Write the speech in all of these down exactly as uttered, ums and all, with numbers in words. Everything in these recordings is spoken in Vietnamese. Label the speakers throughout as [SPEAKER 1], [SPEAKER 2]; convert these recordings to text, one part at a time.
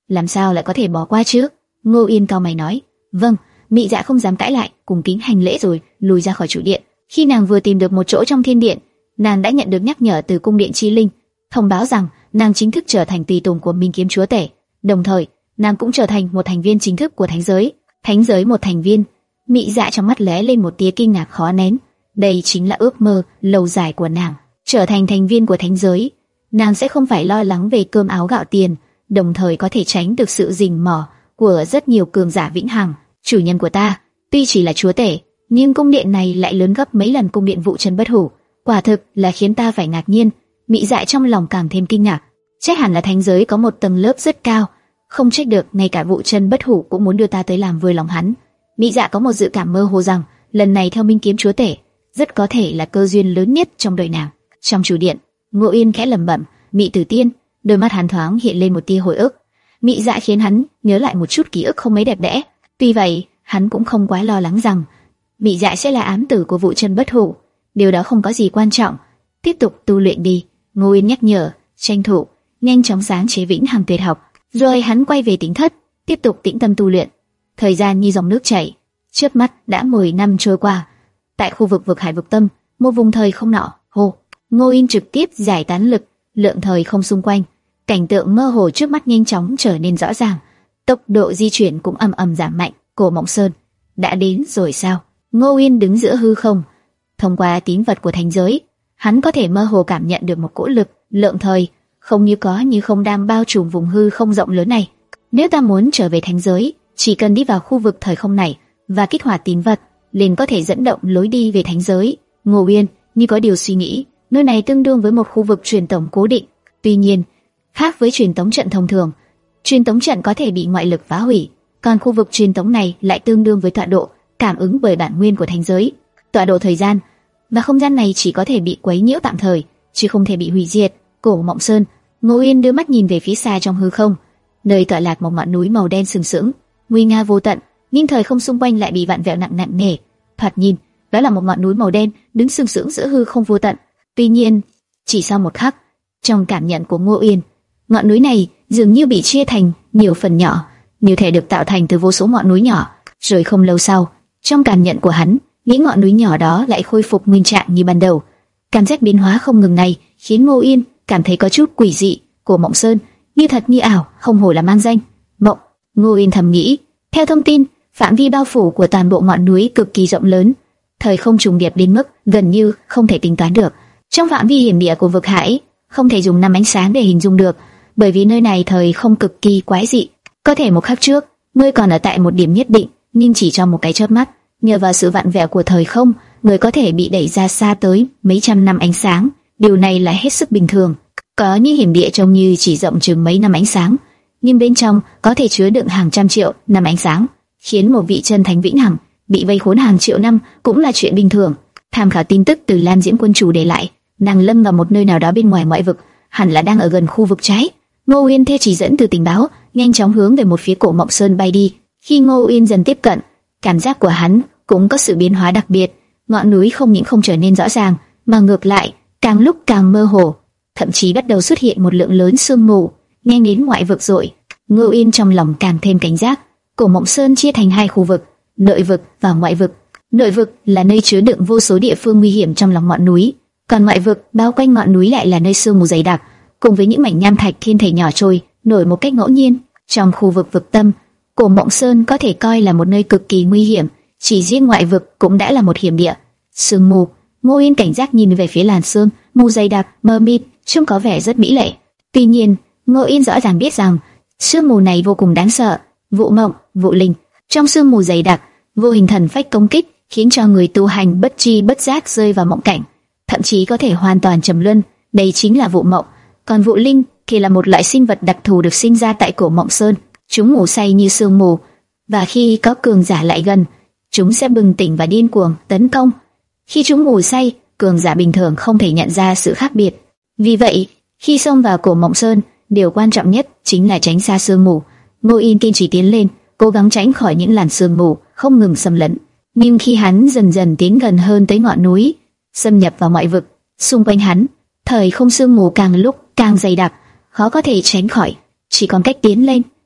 [SPEAKER 1] làm sao lại có thể bỏ qua chứ? Ngô Yên cau mày nói. Vâng. Mị Dạ không dám cãi lại, cùng kính hành lễ rồi lùi ra khỏi chủ điện. Khi nàng vừa tìm được một chỗ trong thiên điện, nàng đã nhận được nhắc nhở từ cung điện chi linh, thông báo rằng nàng chính thức trở thành tùy tùng của Minh Kiếm Chúa Tể. Đồng thời, nàng cũng trở thành một thành viên chính thức của thánh giới. Thánh giới một thành viên? Mị Dạ trong mắt lóe lên một tia kinh ngạc khó nén. Đây chính là ước mơ lâu dài của nàng, trở thành thành viên của thánh giới. Nàng sẽ không phải lo lắng về cơm áo gạo tiền, đồng thời có thể tránh được sự rình mò của rất nhiều cường giả vĩnh hằng. Chủ nhân của ta, tuy chỉ là chúa tể, nhưng cung điện này lại lớn gấp mấy lần cung điện Vụ Chân Bất Hủ, quả thực là khiến ta phải ngạc nhiên. Mị Dạ trong lòng càng thêm kinh ngạc, chắc hẳn là thánh giới có một tầng lớp rất cao, không trách được ngay cả Vụ Chân Bất Hủ cũng muốn đưa ta tới làm vui lòng hắn. Mị Dạ có một dự cảm mơ hồ rằng lần này theo Minh Kiếm Chúa Tể rất có thể là cơ duyên lớn nhất trong đời nàng. Trong chủ điện, Ngô Yên khẽ lẩm bẩm, Mị Tử Tiên, đôi mắt hắn thoáng hiện lên một tia hồi ức. Mị Dạ khiến hắn nhớ lại một chút ký ức không mấy đẹp đẽ. Tuy vậy, hắn cũng không quá lo lắng rằng Mị Dạ sẽ là ám tử của Vụ Chân Bất Hủ. Điều đó không có gì quan trọng. Tiếp tục tu luyện đi, Ngô Yên nhắc nhở, tranh thủ nhanh chóng sáng chế vĩnh hằng tuyệt học. Rồi hắn quay về Tính Thất, tiếp tục tĩnh tâm tu luyện. Thời gian như dòng nước chảy, chớp mắt đã mười năm trôi qua. Tại khu vực vực hải vực tâm, một vùng thời không nọ, hồ, Ngô Yên trực tiếp giải tán lực, lượng thời không xung quanh, cảnh tượng mơ hồ trước mắt nhanh chóng trở nên rõ ràng. Tốc độ di chuyển cũng ầm ầm giảm mạnh. Cổ Mộng Sơn đã đến rồi sao? Ngô Yên đứng giữa hư không, thông qua tín vật của thánh giới, hắn có thể mơ hồ cảm nhận được một cỗ lực lượng thời không như có như không đang bao trùm vùng hư không rộng lớn này. Nếu ta muốn trở về thánh giới, chỉ cần đi vào khu vực thời không này và kích hoạt tín vật, liền có thể dẫn động lối đi về thánh giới. Ngô Yên như có điều suy nghĩ, nơi này tương đương với một khu vực truyền tống cố định. Tuy nhiên, khác với truyền tống trận thông thường, truyền tống trận có thể bị ngoại lực phá hủy, còn khu vực truyền tống này lại tương đương với tọa độ cảm ứng bởi bản nguyên của thánh giới. Tọa độ thời gian và không gian này chỉ có thể bị quấy nhiễu tạm thời, chứ không thể bị hủy diệt. Cổ Mộng Sơn. Ngô Yên đưa mắt nhìn về phía xa trong hư không, nơi tọa lạc một ngọn núi màu đen sừng sững, nguy nga vô tận, nhưng thời không xung quanh lại bị vặn vẹo nặng nặng nề. Thoạt nhìn, đó là một ngọn núi màu đen đứng sừng sững giữa hư không vô tận. Tuy nhiên, chỉ sau một khắc, trong cảm nhận của Ngô Yên, ngọn núi này dường như bị chia thành nhiều phần nhỏ, như thể được tạo thành từ vô số ngọn núi nhỏ. Rồi không lâu sau, trong cảm nhận của hắn, những ngọn núi nhỏ đó lại khôi phục nguyên trạng như ban đầu. Cảm giác biến hóa không ngừng này khiến Ngô Yên cảm thấy có chút quỷ dị. Cổ Mộng Sơn, như thật như ảo, không hổ là mang danh mộng. Ngô Yên thầm nghĩ. Theo thông tin, phạm vi bao phủ của toàn bộ ngọn núi cực kỳ rộng lớn, thời không trùng điệp đến mức gần như không thể tính toán được. Trong phạm vi hiểm địa của vực hải, không thể dùng năm ánh sáng để hình dung được, bởi vì nơi này thời không cực kỳ quái dị. Có thể một khắc trước, ngươi còn ở tại một điểm nhất định, nhưng chỉ trong một cái chớp mắt, nhờ vào sự vặn vẹo của thời không, người có thể bị đẩy ra xa tới mấy trăm năm ánh sáng. Điều này là hết sức bình thường. Có những hiểm địa trông như chỉ rộng chừng mấy năm ánh sáng, nhưng bên trong có thể chứa đựng hàng trăm triệu năm ánh sáng, khiến một vị chân thánh vĩnh hằng bị vây khốn hàng triệu năm cũng là chuyện bình thường. Tham khảo tin tức từ Lam Diễm Quân Chủ để lại, nàng lâm vào một nơi nào đó bên ngoài ngoại vực, hẳn là đang ở gần khu vực cháy. Ngô Uyên theo chỉ dẫn từ tình báo, nhanh chóng hướng về một phía Cổ Mộng Sơn bay đi. Khi Ngô Uyên dần tiếp cận, cảm giác của hắn cũng có sự biến hóa đặc biệt. Ngọn núi không những không trở nên rõ ràng, mà ngược lại càng lúc càng mơ hồ, thậm chí bắt đầu xuất hiện một lượng lớn sương mù, nhanh đến ngoại vực rồi. Ngô Uyên trong lòng càng thêm cảnh giác. Cổ Mộng Sơn chia thành hai khu vực, nội vực và ngoại vực. Nội vực là nơi chứa đựng vô số địa phương nguy hiểm trong lòng ngọn núi, còn ngoại vực bao quanh ngọn núi lại là nơi sương mù dày đặc, cùng với những mảnh nham thạch thiên thể nhỏ trôi nổi một cách ngẫu nhiên. Trong khu vực vực tâm, Cổ Mộng Sơn có thể coi là một nơi cực kỳ nguy hiểm, chỉ riêng ngoại vực cũng đã là một hiểm địa. Sương mù. Ngô Uyên cảnh giác nhìn về phía làn sương mù dày đặc, mờ mịt, trông có vẻ rất mỹ lệ. Tuy nhiên, Ngô Uyên rõ ràng biết rằng sương mù này vô cùng đáng sợ. Vụ mộng, vụ linh. Trong sương mù dày đặc, vô hình thần phách công kích, khiến cho người tu hành bất tri bất giác rơi vào mộng cảnh, thậm chí có thể hoàn toàn trầm luân. Đây chính là vụ mộng. Còn vụ linh thì là một loại sinh vật đặc thù được sinh ra tại Cổ Mộng Sơn. Chúng ngủ say như sương mù, và khi có cường giả lại gần, chúng sẽ bừng tỉnh và điên cuồng tấn công. Khi chúng ngủ say, cường giả bình thường không thể nhận ra sự khác biệt. Vì vậy, khi xông vào Cổ Mộng Sơn, điều quan trọng nhất chính là tránh xa sương mù. Ngô Yên kiên trì tiến lên, cố gắng tránh khỏi những làn sương mù không ngừng xâm lấn. Nhưng khi hắn dần dần tiến gần hơn tới ngọn núi, xâm nhập vào ngoại vực, xung quanh hắn, thời không sương mù càng lúc càng dày đặc, khó có thể tránh khỏi. Chỉ còn cách tiến lên,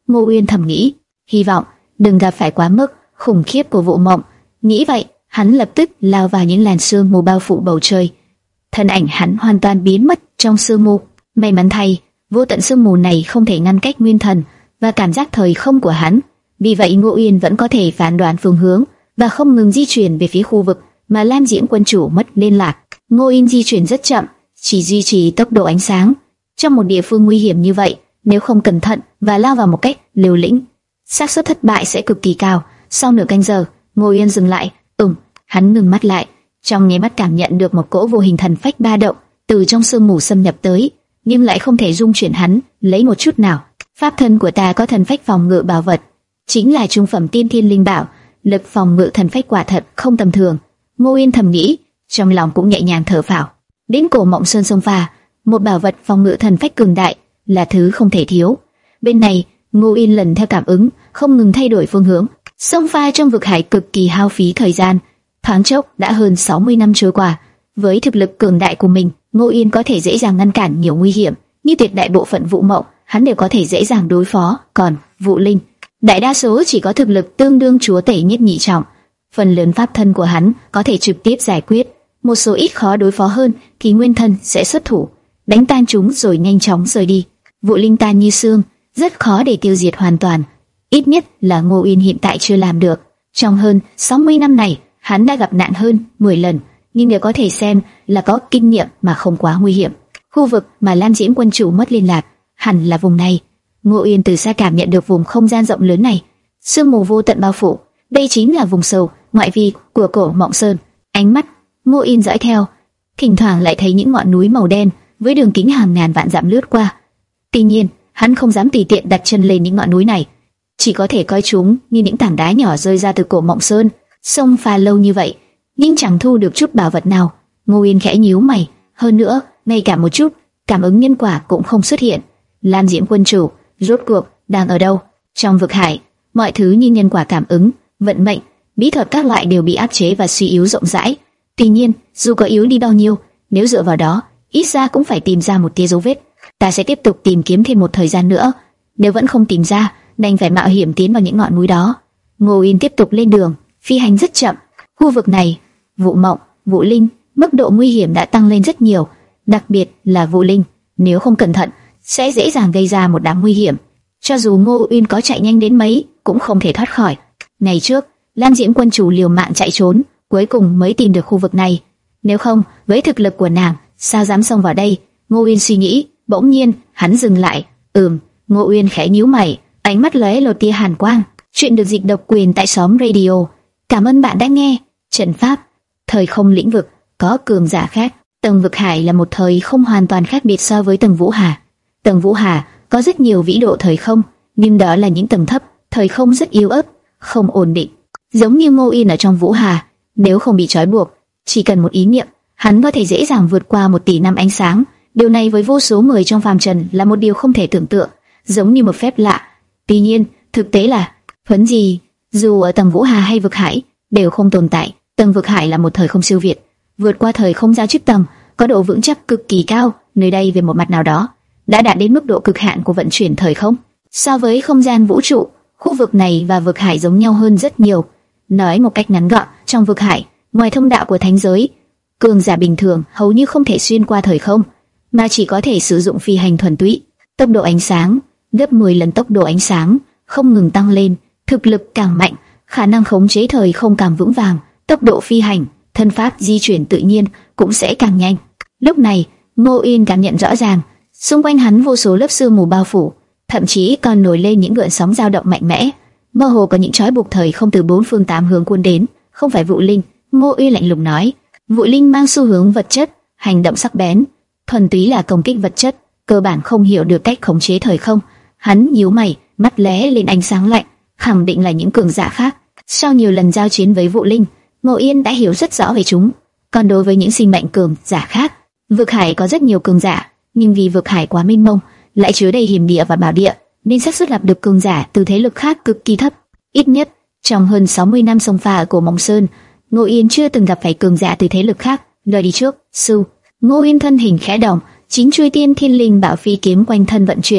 [SPEAKER 1] Ngô Uyên thầm nghĩ, hy vọng đừng gặp phải quá mức khủng khiếp của vụ mộng. Nghĩ vậy, hắn lập tức lao vào những làn sương mù bao phủ bầu trời. Thân ảnh hắn hoàn toàn biến mất trong sương mù. May mắn thay, vô tận sương mù này không thể ngăn cách nguyên thần và cảm giác thời không của hắn. Vì vậy Ngô Uyên vẫn có thể phán đoán phương hướng và không ngừng di chuyển về phía khu vực mà Lam Diễm quân chủ mất liên lạc. Ngô Uyên di chuyển rất chậm, chỉ duy trì tốc độ ánh sáng. Trong một địa phương nguy hiểm như vậy, nếu không cẩn thận và lao vào một cách liều lĩnh, xác suất thất bại sẽ cực kỳ cao. Sau nửa canh giờ, Ngô Uyên dừng lại. Ừm, hắn ngừng mắt lại, trong nháy mắt cảm nhận được một cỗ vô hình thần phách ba động từ trong sương mù xâm nhập tới, nhưng lại không thể dung chuyển hắn lấy một chút nào. Pháp thân của ta có thần phách phòng ngự bảo vật, chính là trung phẩm tiên thiên linh bảo, lực phòng ngự thần phách quả thật không tầm thường. Ngô Uyên thầm nghĩ, trong lòng cũng nhẹ nhàng thở phào. Đến Cổ Mộng Sơn sông pha, một bảo vật phòng ngự thần phách cường đại là thứ không thể thiếu. Bên này, Ngô Uyên lần theo cảm ứng, không ngừng thay đổi phương hướng. Sông pha trong vực hải cực kỳ hao phí thời gian, thoáng chốc đã hơn sáu mươi năm trôi qua. Với thực lực cường đại của mình, Ngô Uyên có thể dễ dàng ngăn cản nhiều nguy hiểm, như tuyệt đại bộ phận vụ mộng, hắn đều có thể dễ dàng đối phó. Còn vụ linh, đại đa số chỉ có thực lực tương đương chúa tể nhất nhị trọng, phần lớn pháp thân của hắn có thể trực tiếp giải quyết. Một số ít khó đối phó hơn thì nguyên thân sẽ xuất thủ, đánh tan chúng rồi nhanh chóng rời đi. Vụ linh tan như xương, rất khó để tiêu diệt hoàn toàn. Ít nhất là Ngô Uyên hiện tại chưa làm được. Trong hơn sáu mươi năm này, hắn đã gặp nạn hơn mười lần, nhưng đều có thể xem là có kinh nghiệm mà không quá nguy hiểm. Khu vực mà Lam Diễm quân chủ mất liên lạc hẳn là vùng này. Ngô Uyên từ xa cảm nhận được vùng không gian rộng lớn này, sương mù vô tận bao phủ. Đây chính là vùng sâu ngoại vi của Cổ Mộng Sơn. Ánh mắt Ngô Uyên dõi theo, thỉnh thoảng lại thấy những ngọn núi màu đen với đường kính hàng ngàn vạn dặm lướt qua. Tuy nhiên, hắn không dám tùy tiện đặt chân lên những ngọn núi này, chỉ có thể coi chúng như những tảng đá nhỏ rơi ra từ Cổ Mộng Sơn. Sông pha lâu như vậy, nhưng chẳng thu được chút bảo vật nào. Ngô Uyên khẽ nhíu mày. Hơn nữa, ngay cả một chút cảm ứng nhân quả cũng không xuất hiện. Lam Diễm quân chủ rốt cuộc đang ở đâu? Trong vực hải, mọi thứ như nhân quả, cảm ứng, vận mệnh, bí thuật các loại đều bị áp chế và suy yếu rộng rãi. Tuy nhiên, dù có yếu đi bao nhiêu, nếu dựa vào đó, ít ra cũng phải tìm ra một tia dấu vết. Ta sẽ tiếp tục tìm kiếm thêm một thời gian nữa. Nếu vẫn không tìm ra, đành phải mạo hiểm tiến vào những ngọn núi đó. Ngô Uyên tiếp tục lên đường, phi hành rất chậm. Khu vực này, vụ mộng, vụ linh, mức độ nguy hiểm đã tăng lên rất nhiều, đặc biệt là vụ linh, nếu không cẩn thận sẽ dễ dàng gây ra một đám nguy hiểm. Cho dù Ngô Uyên có chạy nhanh đến mấy, cũng không thể thoát khỏi. Ngày trước, Lam Diễm quân chủ liều mạng chạy trốn, cuối cùng mới tìm được khu vực này. Nếu không, với thực lực của nàng, sao dám xông vào đây? Ngô Uyên suy nghĩ. Bỗng nhiên, hắn dừng lại. Ừm, Ngô Uyên khẽ nhíu mày, ánh mắt lóe lột tia hàn quang. Chuyện được dịch độc quyền tại xóm radio. Cảm ơn bạn đã nghe. Trận pháp, thời không lĩnh vực, có cường giả khác. Tầng vực hải là một thời không hoàn toàn khác biệt so với tầng Vũ Hà. Tầng Vũ Hà có rất nhiều vĩ độ thời không, nhưng đó là những tầng thấp, thời không rất yếu ớt, không ổn định. Giống như Ngô Uyên ở trong Vũ Hà, nếu không bị trói buộc, chỉ cần một ý niệm, hắn có thể dễ dàng vượt qua một tỷ năm ánh sáng. Điều này với vô số người trong phàm trần là một điều không thể tưởng tượng, giống như một phép lạ. Tuy nhiên, thực tế là huống gì, dù ở tầng Vũ Hà hay vực hải đều không tồn tại. Tầng vực hải là một thời không siêu việt, vượt qua thời không giao chức tầng, có độ vững chắc cực kỳ cao. Nơi đây về một mặt nào đó đã đạt đến mức độ cực hạn của vận chuyển thời không. So với không gian vũ trụ, khu vực này và vực hải giống nhau hơn rất nhiều. Nói một cách ngắn gọn, trong vực hải, ngoài thông đạo của thánh giới, cường giả bình thường hầu như không thể xuyên qua thời không, mà chỉ có thể sử dụng phi hành thuần túy. Tốc độ ánh sáng gấp mười lần tốc độ ánh sáng, không ngừng tăng lên. Thực lực càng mạnh, khả năng khống chế thời không càng vững vàng, tốc độ phi hành, thân pháp di chuyển tự nhiên cũng sẽ càng nhanh. Lúc này, Ngô Uyên cảm nhận rõ ràng, xung quanh hắn vô số lớp sương mù bao phủ, thậm chí còn nổi lên những gợn sóng dao động mạnh mẽ. Mơ hồ có những trói buộc thời không từ bốn phương tám hướng cuốn đến. Không phải vụ linh, Ngô Uyên lạnh lùng nói. Vụ linh mang xu hướng vật chất, hành động sắc bén, thuần túy là công kích vật chất, cơ bản không hiểu được cách khống chế thời không. Hắn nhíu mày, mắt lóe lên ánh sáng lạnh, khẳng định là những cường giả khác. Sau nhiều lần giao chiến với vụ linh, Ngô Uyên đã hiểu rất rõ về chúng. Còn đối với những sinh mệnh cường giả khác, vực hải có rất nhiều cường giả, nhưng vì vực hải quá mênh mông, lại chứa đầy hiểm địa và bảo địa, nên xác suất gặp được cường giả từ thế lực khác cực kỳ thấp. Ít nhất trong hơn sáu mươi năm sông pha ở Cổ Mộng Sơn, Ngô Uyên chưa từng gặp phải cường giả từ thế lực khác. Lời đi trước, sư. Ngô Uyên thân hình khẽ động, chính chuôi tiên thiên linh bảo phi kiếm quanh thân vận chuyển,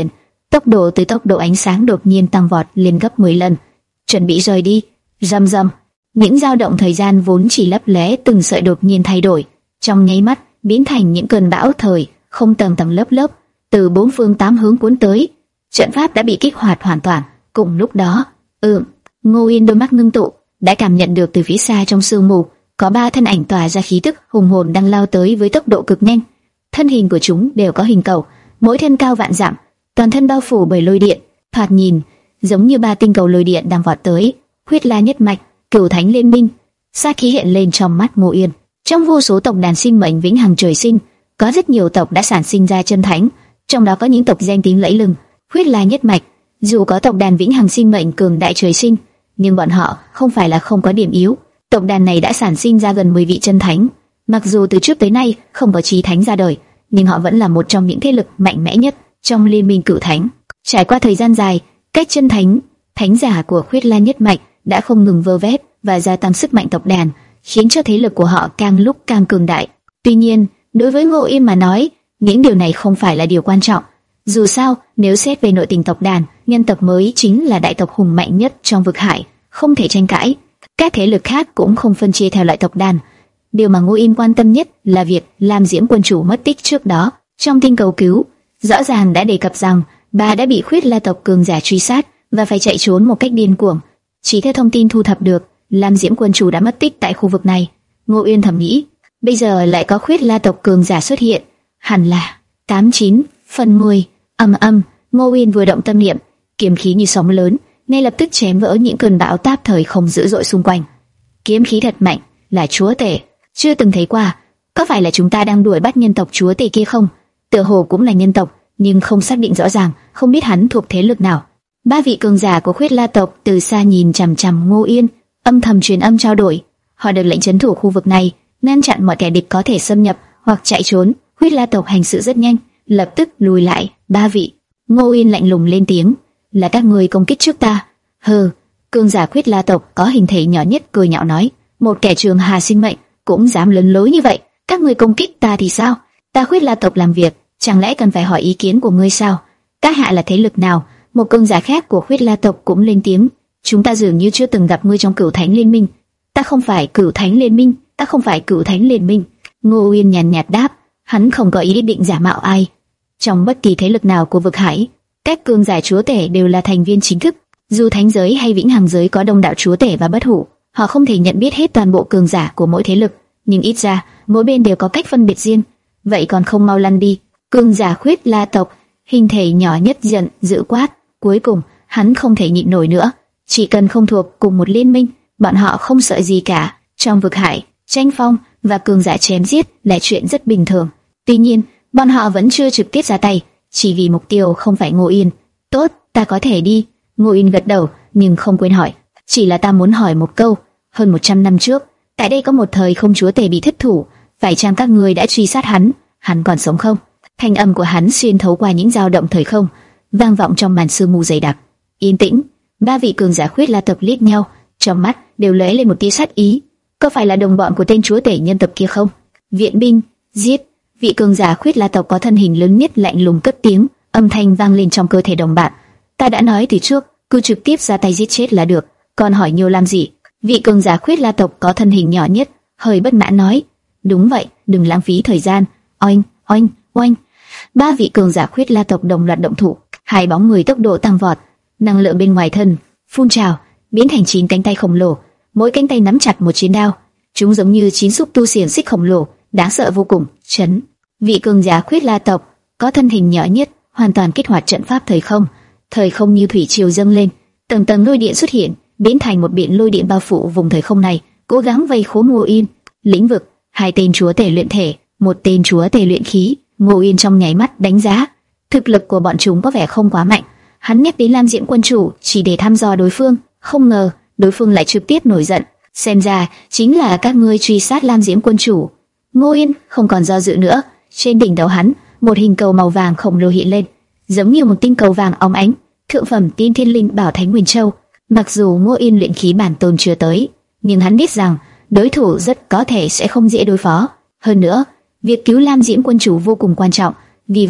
[SPEAKER 1] tốc độ từ tốc độ ánh sáng đột nhiên tăng vọt lên gấp mười lần. Chuẩn bị rời đi. Rầm rầm, những dao động thời gian vốn chỉ lấp lé từng sợi đột nhiên thay đổi, trong nháy mắt biến thành những cơn bão thời không tầng tầng lớp lớp, từ bốn phương tám hướng cuốn tới. Trận pháp đã bị kích hoạt hoàn toàn. Cùng lúc đó, ừm, Ngô Yên đôi mắt ngưng tụ, đã cảm nhận được từ phía xa trong sương mù có ba thân ảnh tỏa ra khí tức hùng hồn đang lao tới với tốc độ cực nhanh. Thân hình của chúng đều có hình cầu, mỗi thân cao vạn dặm, toàn thân bao phủ bởi lôi điện, thoạt nhìn giống như ba tinh cầu lôi điện đang vọt tới. Huyết La nhất mạch, Cửu Thánh liên minh. Sát khí hiện lên trong mắt Ngô Yên. Trong vô số tộc đàn sinh mệnh vĩnh hằng trời sinh, có rất nhiều tộc đã sản sinh ra chân thánh, trong đó có những tộc danh tiếng lẫy lừng. Huyết La nhất mạch, dù có tộc đàn vĩnh hằng sinh mệnh cường đại trời sinh, nhưng bọn họ không phải là không có điểm yếu. Tộc đàn này đã sản sinh ra gần mười vị chân thánh. Mặc dù từ trước tới nay không có chí thánh ra đời, nhưng họ vẫn là một trong những thế lực mạnh mẽ nhất trong liên minh Cửu Thánh. Trải qua thời gian dài, cách chân thánh, thánh giả của Huyết La nhất mạch đã không ngừng vơ vét và gia tăng sức mạnh tộc đàn, khiến cho thế lực của họ càng lúc càng cường đại. Tuy nhiên, đối với Ngô Yên mà nói, những điều này không phải là điều quan trọng. Dù sao, nếu xét về nội tình tộc đàn, nhân tộc mới chính là đại tộc hùng mạnh nhất trong vực hải, không thể tranh cãi. Các thế lực khác cũng không phân chia theo loại tộc đàn. Điều mà Ngô Yên quan tâm nhất là việc Lam Diễm quân chủ mất tích trước đó trong tinh cầu cứu, rõ ràng đã đề cập rằng bà đã bị Huyết La tộc cường giả truy sát và phải chạy trốn một cách điên cuồng. Chỉ theo thông tin thu thập được, Lam Diễm quân chủ đã mất tích tại khu vực này. Ngô Yên thầm nghĩ, bây giờ lại có Huyết La tộc cường giả xuất hiện, hẳn là tám chín phần mười. Âm âm, Ngô Yên vừa động tâm niệm, kiếm khí như sóng lớn, ngay lập tức chém vỡ những cơn bão táp thời không dữ dội xung quanh. Kiếm khí thật mạnh, là chúa tể, chưa từng thấy qua. Có phải là chúng ta đang đuổi bắt nhân tộc chúa tể kia không? Tựa hồ cũng là nhân tộc, nhưng không xác định rõ ràng, không biết hắn thuộc thế lực nào. Ba vị cường giả của Huyết La tộc từ xa nhìn chằm chằm Ngô Yên, âm thầm truyền âm trao đổi. Họ được lệnh trấn thủ khu vực này, ngăn chặn mọi kẻ địch có thể xâm nhập hoặc chạy trốn. Huyết La tộc hành sự rất nhanh, lập tức lùi lại. Ba vị. Ngô Yên lạnh lùng lên tiếng, là các người công kích trước ta. Hừ. Cường giả Huyết La tộc có hình thể nhỏ nhất cười nhạo nói, một kẻ trường hà sinh mệnh cũng dám lớn lối như vậy, các người công kích ta thì sao? Ta Huyết La tộc làm việc, chẳng lẽ cần phải hỏi ý kiến của ngươi sao? Các hạ là thế lực nào? Một cường giả khác của Huyết La tộc cũng lên tiếng, chúng ta dường như chưa từng gặp ngươi trong Cửu Thánh liên minh. Ta không phải Cửu Thánh liên minh, ta không phải Cửu Thánh liên minh. Ngô Yên nhàn nhạt đáp, hắn không có ý định giả mạo ai. Trong bất kỳ thế lực nào của vực hải, các cường giả chúa tể đều là thành viên chính thức. Dù thánh giới hay vĩnh hằng giới có đông đảo chúa tể và bất hủ, họ không thể nhận biết hết toàn bộ cường giả của mỗi thế lực, nhưng ít ra mỗi bên đều có cách phân biệt riêng. Vậy còn không mau lăn đi! Cường giả Huyết La tộc, hình thể nhỏ nhất giận dữ quát. Cuối cùng hắn không thể nhịn nổi nữa, chỉ cần không thuộc cùng một liên minh, bọn họ không sợ gì cả. Trong vực hải, tranh phong và cường giả chém giết là chuyện rất bình thường. Tuy nhiên, bọn họ vẫn chưa trực tiếp ra tay, chỉ vì mục tiêu không phải Ngô Yên. Tốt, ta có thể đi. Ngô Yên gật đầu, nhưng không quên hỏi, chỉ là ta muốn hỏi một câu. Hơn một trăm năm trước, tại đây có một thời không chúa tể bị thất thủ, phải chăng các ngươi đã truy sát hắn? Hắn còn sống không? Thanh âm của hắn xuyên thấu qua những dao động thời không, vang vọng trong màn sương mù dày đặc. Yên tĩnh. Ba vị cường giả Huyết La tộc liếc nhau, trong mắt đều lóe lên một tia sát ý. Có phải là đồng bọn của tên chúa tể nhân tộc kia không? Viện binh, giết! Vị cường giả Huyết La tộc có thân hình lớn nhất lạnh lùng cất tiếng, âm thanh vang lên trong cơ thể đồng bạn. Ta đã nói từ trước, cứ trực tiếp ra tay giết chết là được, còn hỏi nhiều làm gì? Vị cường giả Huyết La tộc có thân hình nhỏ nhất hơi bất mãn nói. Đúng vậy, đừng lãng phí thời gian. Oanh, oanh, oanh! Ba vị cường giả Huyết La tộc đồng loạt động thủ, hai bóng người tốc độ tăng vọt, năng lượng bên ngoài thân phun trào, biến thành chín cánh tay khổng lồ, mỗi cánh tay nắm chặt một chiến đao. Chúng giống như chín xúc tu xiềng xích khổng lồ, đáng sợ vô cùng. Chấn! Vị cường giả Huyết La tộc có thân hình nhỏ nhất hoàn toàn kích hoạt trận pháp thời không, thời không như thủy triều dâng lên, tầng tầng lôi điện xuất hiện, biến thành một biển lôi điện bao phủ vùng thời không này, cố gắng vây khốn Ngô Yên. Lĩnh vực, hai tên chúa tể luyện thể, một tên chúa tể luyện khí. Ngô Yên trong nháy mắt đánh giá, thực lực của bọn chúng có vẻ không quá mạnh. Hắn nhắc đến Lam Diễm quân chủ chỉ để thăm dò đối phương, không ngờ đối phương lại trực tiếp nổi giận. Xem ra chính là các ngươi truy sát Lam Diễm quân chủ. Ngô Yên không còn do dự nữa, trên đỉnh đầu hắn, một hình cầu màu vàng khổng lồ hiện lên, giống như một tinh cầu vàng óng ánh, thượng phẩm tiên thiên linh bảo Thánh Nguyên Châu. Mặc dù Ngô Yên luyện khí bản tôn chưa tới, nhưng hắn biết rằng đối thủ rất có thể sẽ không dễ đối phó. Hơn nữa, việc cứu Lam Diễm quân chủ vô cùng quan trọng, vì vậy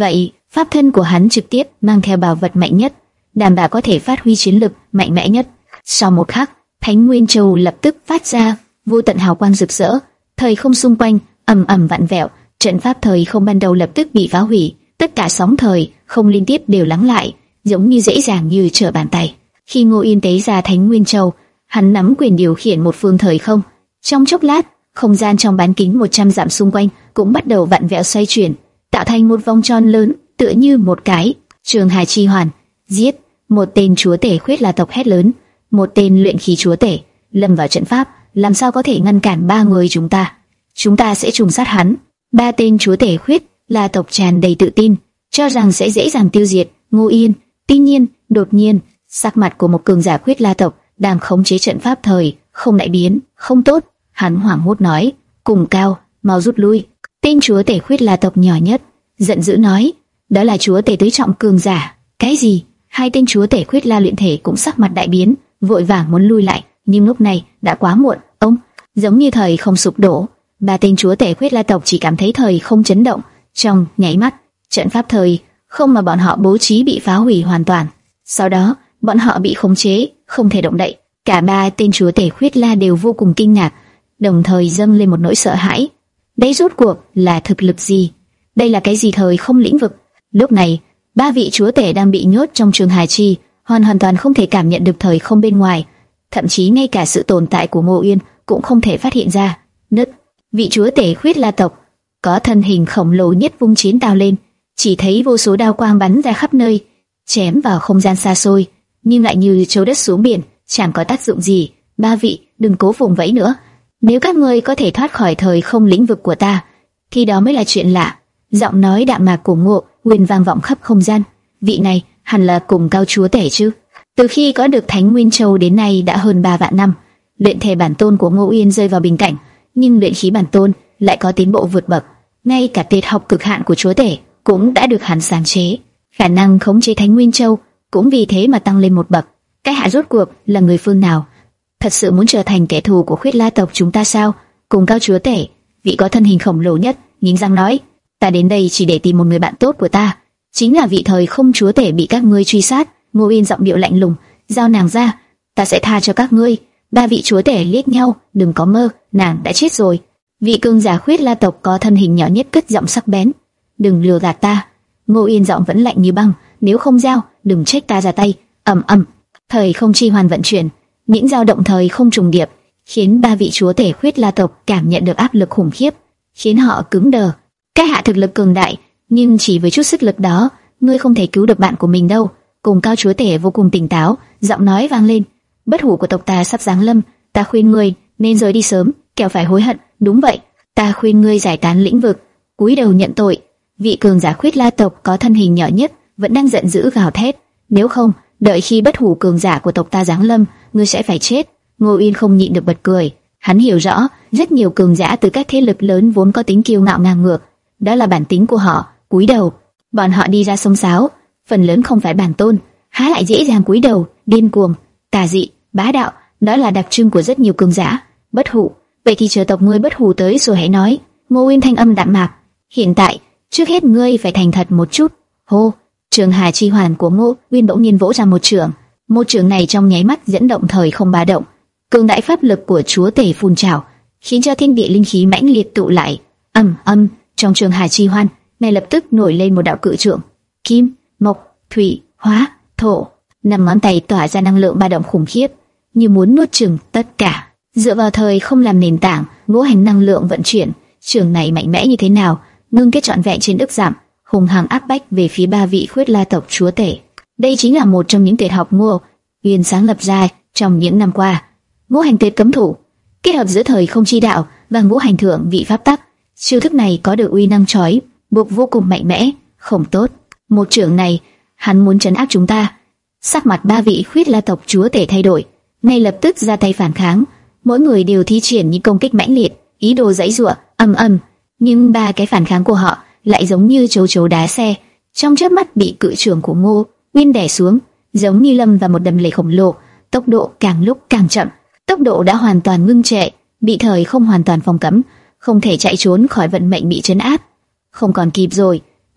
[SPEAKER 1] Pháp thân của hắn trực tiếp mang theo bảo vật mạnh nhất, đảm bảo có thể phát huy chiến lực mạnh mẽ nhất. Sau một khắc, Thánh Nguyên Châu lập tức phát ra vô tận hào quang rực rỡ, thời không xung quanh ầm ầm vặn vẹo, trận pháp thời không ban đầu lập tức bị phá hủy, tất cả sóng thời không liên tiếp đều lắng lại, giống như dễ dàng như trở bàn tay. Khi Ngô Yên tế ra Thánh Nguyên Châu, hắn nắm quyền điều khiển một phương thời không. Trong chốc lát, không gian trong bán kính một trăm dặm xung quanh cũng bắt đầu vặn vẹo xoay chuyển, tạo thành một vòng tròn lớn, tựa như một cái Trường Hà chi hoàn. Giết! Một tên chúa tể Khuyết La tộc hét lớn. Một tên luyện khí chúa tể lâm vào trận pháp, làm sao có thể ngăn cản ba người chúng ta? Chúng ta sẽ trùng sát hắn. Ba tên chúa tể Khuyết La tộc tràn đầy tự tin, cho rằng sẽ dễ dàng tiêu diệt Ngô Yên. Tuy nhiên, đột nhiên, sắc mặt của một cường giả Khuyết La tộc đang khống chế trận pháp thời không đại biến, không tốt. Hắn hoảng hốt nói, cùng cao, mau rút lui. Tên chúa tể Khuyết La tộc nhỏ nhất giận dữ nói, đó là chúa tể tứ trọng cường giả. Cái gì? Hai tên chúa tể Khuyết La luyện thể cũng sắc mặt đại biến, vội vàng muốn lui lại, nhưng lúc này đã quá muộn. Ông, giống như thời không sụp đổ, ba tên chúa tể Khuyết La tộc chỉ cảm thấy thời không chấn động, trong nháy mắt, trận pháp thời không mà bọn họ bố trí bị phá hủy hoàn toàn. Sau đó, bọn họ bị khống chế, không thể động đậy. Cả ba tên chúa tể Khuyết La đều vô cùng kinh ngạc, đồng thời dâng lên một nỗi sợ hãi. Đây rốt cuộc là thực lực gì? Đây là cái gì thời không lĩnh vực? Lúc này, ba vị chúa tể đang bị nhốt trong Trường Hà Chi, hoàn hoàn toàn không thể cảm nhận được thời không bên ngoài, thậm chí ngay cả sự tồn tại của Ngô Yên cũng không thể phát hiện ra. Nứt, vị chúa tể Khuyết La tộc có thân hình khổng lồ nhất vung chiến đao lên, chỉ thấy vô số đao quang bắn ra khắp nơi, chém vào không gian xa xôi, nhưng lại như trâu đất xuống biển, chẳng có tác dụng gì. Ba vị, đừng cố vùng vẫy nữa. Nếu các ngươi có thể thoát khỏi thời không lĩnh vực của ta, thì đó mới là chuyện lạ. Giọng nói đạm mạc của Ngô Nguyên vang vọng khắp không gian. Vị này hẳn là cùng cao chúa tể chứ? Từ khi có được Thánh Nguyên Châu đến nay đã hơn ba vạn năm, luyện thể bản tôn của Ngô Yên rơi vào bình cảnh, nhưng luyện khí bản tôn lại có tiến bộ vượt bậc. Ngay cả tuyệt học cực hạn của chúa tể cũng đã được hắn sáng chế, khả năng khống chế Thánh Nguyên Châu cũng vì thế mà tăng lên một bậc. Cái hạ rốt cuộc là người phương nào? Thật sự muốn trở thành kẻ thù của Khuyết La tộc chúng ta sao? Cùng cao chúa tể, vị có thân hình khổng lồ nhất, nghiến răng nói, ta đến đây chỉ để tìm một người bạn tốt của ta, chính là vị thời không chúa tể bị các ngươi truy sát. Ngô Yên giọng điệu lạnh lùng, giao nàng ra, ta sẽ tha cho các ngươi. Ba vị chúa tể liếc nhau, đừng có mơ, nàng đã chết rồi. Vị cường giả Khuyết La tộc có thân hình nhỏ nhất cất giọng sắc bén, đừng lừa gạt ta. Ngô Yên giọng vẫn lạnh như băng, nếu không giao, đừng trách ta ra tay. Ầm ầm, thời không chi hoàn vận chuyển, những dao động thời không trùng điệp, khiến ba vị chúa tể Khuyết La tộc cảm nhận được áp lực khủng khiếp, khiến họ cứng đờ. Cái hạ thực lực cường đại, nhưng chỉ với chút sức lực đó, ngươi không thể cứu được bạn của mình đâu. Cùng cao chúa tể vô cùng tỉnh táo, giọng nói vang lên, bất hủ của tộc ta sắp giáng lâm, ta khuyên ngươi nên rời đi sớm, kẻo phải hối hận. Đúng vậy, ta khuyên ngươi giải tán lĩnh vực, cúi đầu nhận tội. Vị cường giả Khuyết La tộc có thân hình nhỏ nhất vẫn đang giận dữ gào thét, nếu không, đợi khi bất hủ cường giả của tộc ta giáng lâm, ngươi sẽ phải chết. Ngô Yên không nhịn được bật cười, hắn hiểu rõ, rất nhiều cường giả từ các thế lực lớn vốn có tính kiêu ngạo ngang ngược, đó là bản tính của họ, cúi đầu. Bọn họ đi ra sông sáo, phần lớn không phải bản tôn, há lại dễ dàng cúi đầu, điên cuồng, tà dị, bá đạo, đó là đặc trưng của rất nhiều cường giả. Bất hủ, vậy thì chờ tộc ngươi bất hủ tới rồi hãy nói. Ngô Yên thanh âm đạm mạc, hiện tại, trước hết ngươi phải thành thật một chút. Hô, Trường Hà chi hoàn của Ngô Uyên bỗng nhiên vỗ ra một trường, một trường này trong nháy mắt dẫn động thời không ba động, cường đại pháp lực của chúa tể phun trào, khiến cho thiên địa linh khí mãnh liệt tụ lại. Ầm ầm, trong Trường Hà chi hoàn này lập tức nổi lên một đạo cự trượng, kim, mộc, thủy, hóa, thổ, năm ngón tay tỏa ra năng lượng ba động khủng khiếp, như muốn nuốt chửng tất cả. Dựa vào thời không làm nền tảng, ngũ hành năng lượng vận chuyển, trường này mạnh mẽ như thế nào, ngưng kết trọn vẹn trên ức giảm, hùng hằng áp bách về phía ba vị Khuyết La tộc chúa tể. Đây chính là một trong những tuyệt học Ngô Uyên sáng lập ra trong những năm qua. Ngũ hành tuyệt cấm thủ, kết hợp giữa thời không chi đạo và ngũ hành thượng vị pháp tắc. Chiêu thức này có được uy năng chói buộc vô cùng mạnh mẽ. Không tốt, một trưởng này, hắn muốn trấn áp chúng ta. Sắc mặt ba vị Khuyết La tộc chúa tể thay đổi, ngay lập tức ra tay phản kháng. Mỗi người đều thi triển những công kích mãnh liệt, ý đồ giãy giụa. Ầm ầm, nhưng ba cái phản kháng của họ lại giống như trâu trấu đá xe, trong chớp mắt bị cự trưởng của Ngô Uyên đè xuống, giống như lâm vào một đầm lầy khổng lồ. Tốc độ càng lúc càng chậm, tốc độ đã hoàn toàn ngưng trệ, bị thời không hoàn toàn phong cấm, không thể chạy trốn khỏi vận mệnh bị trấn áp. Không còn kịp rồi,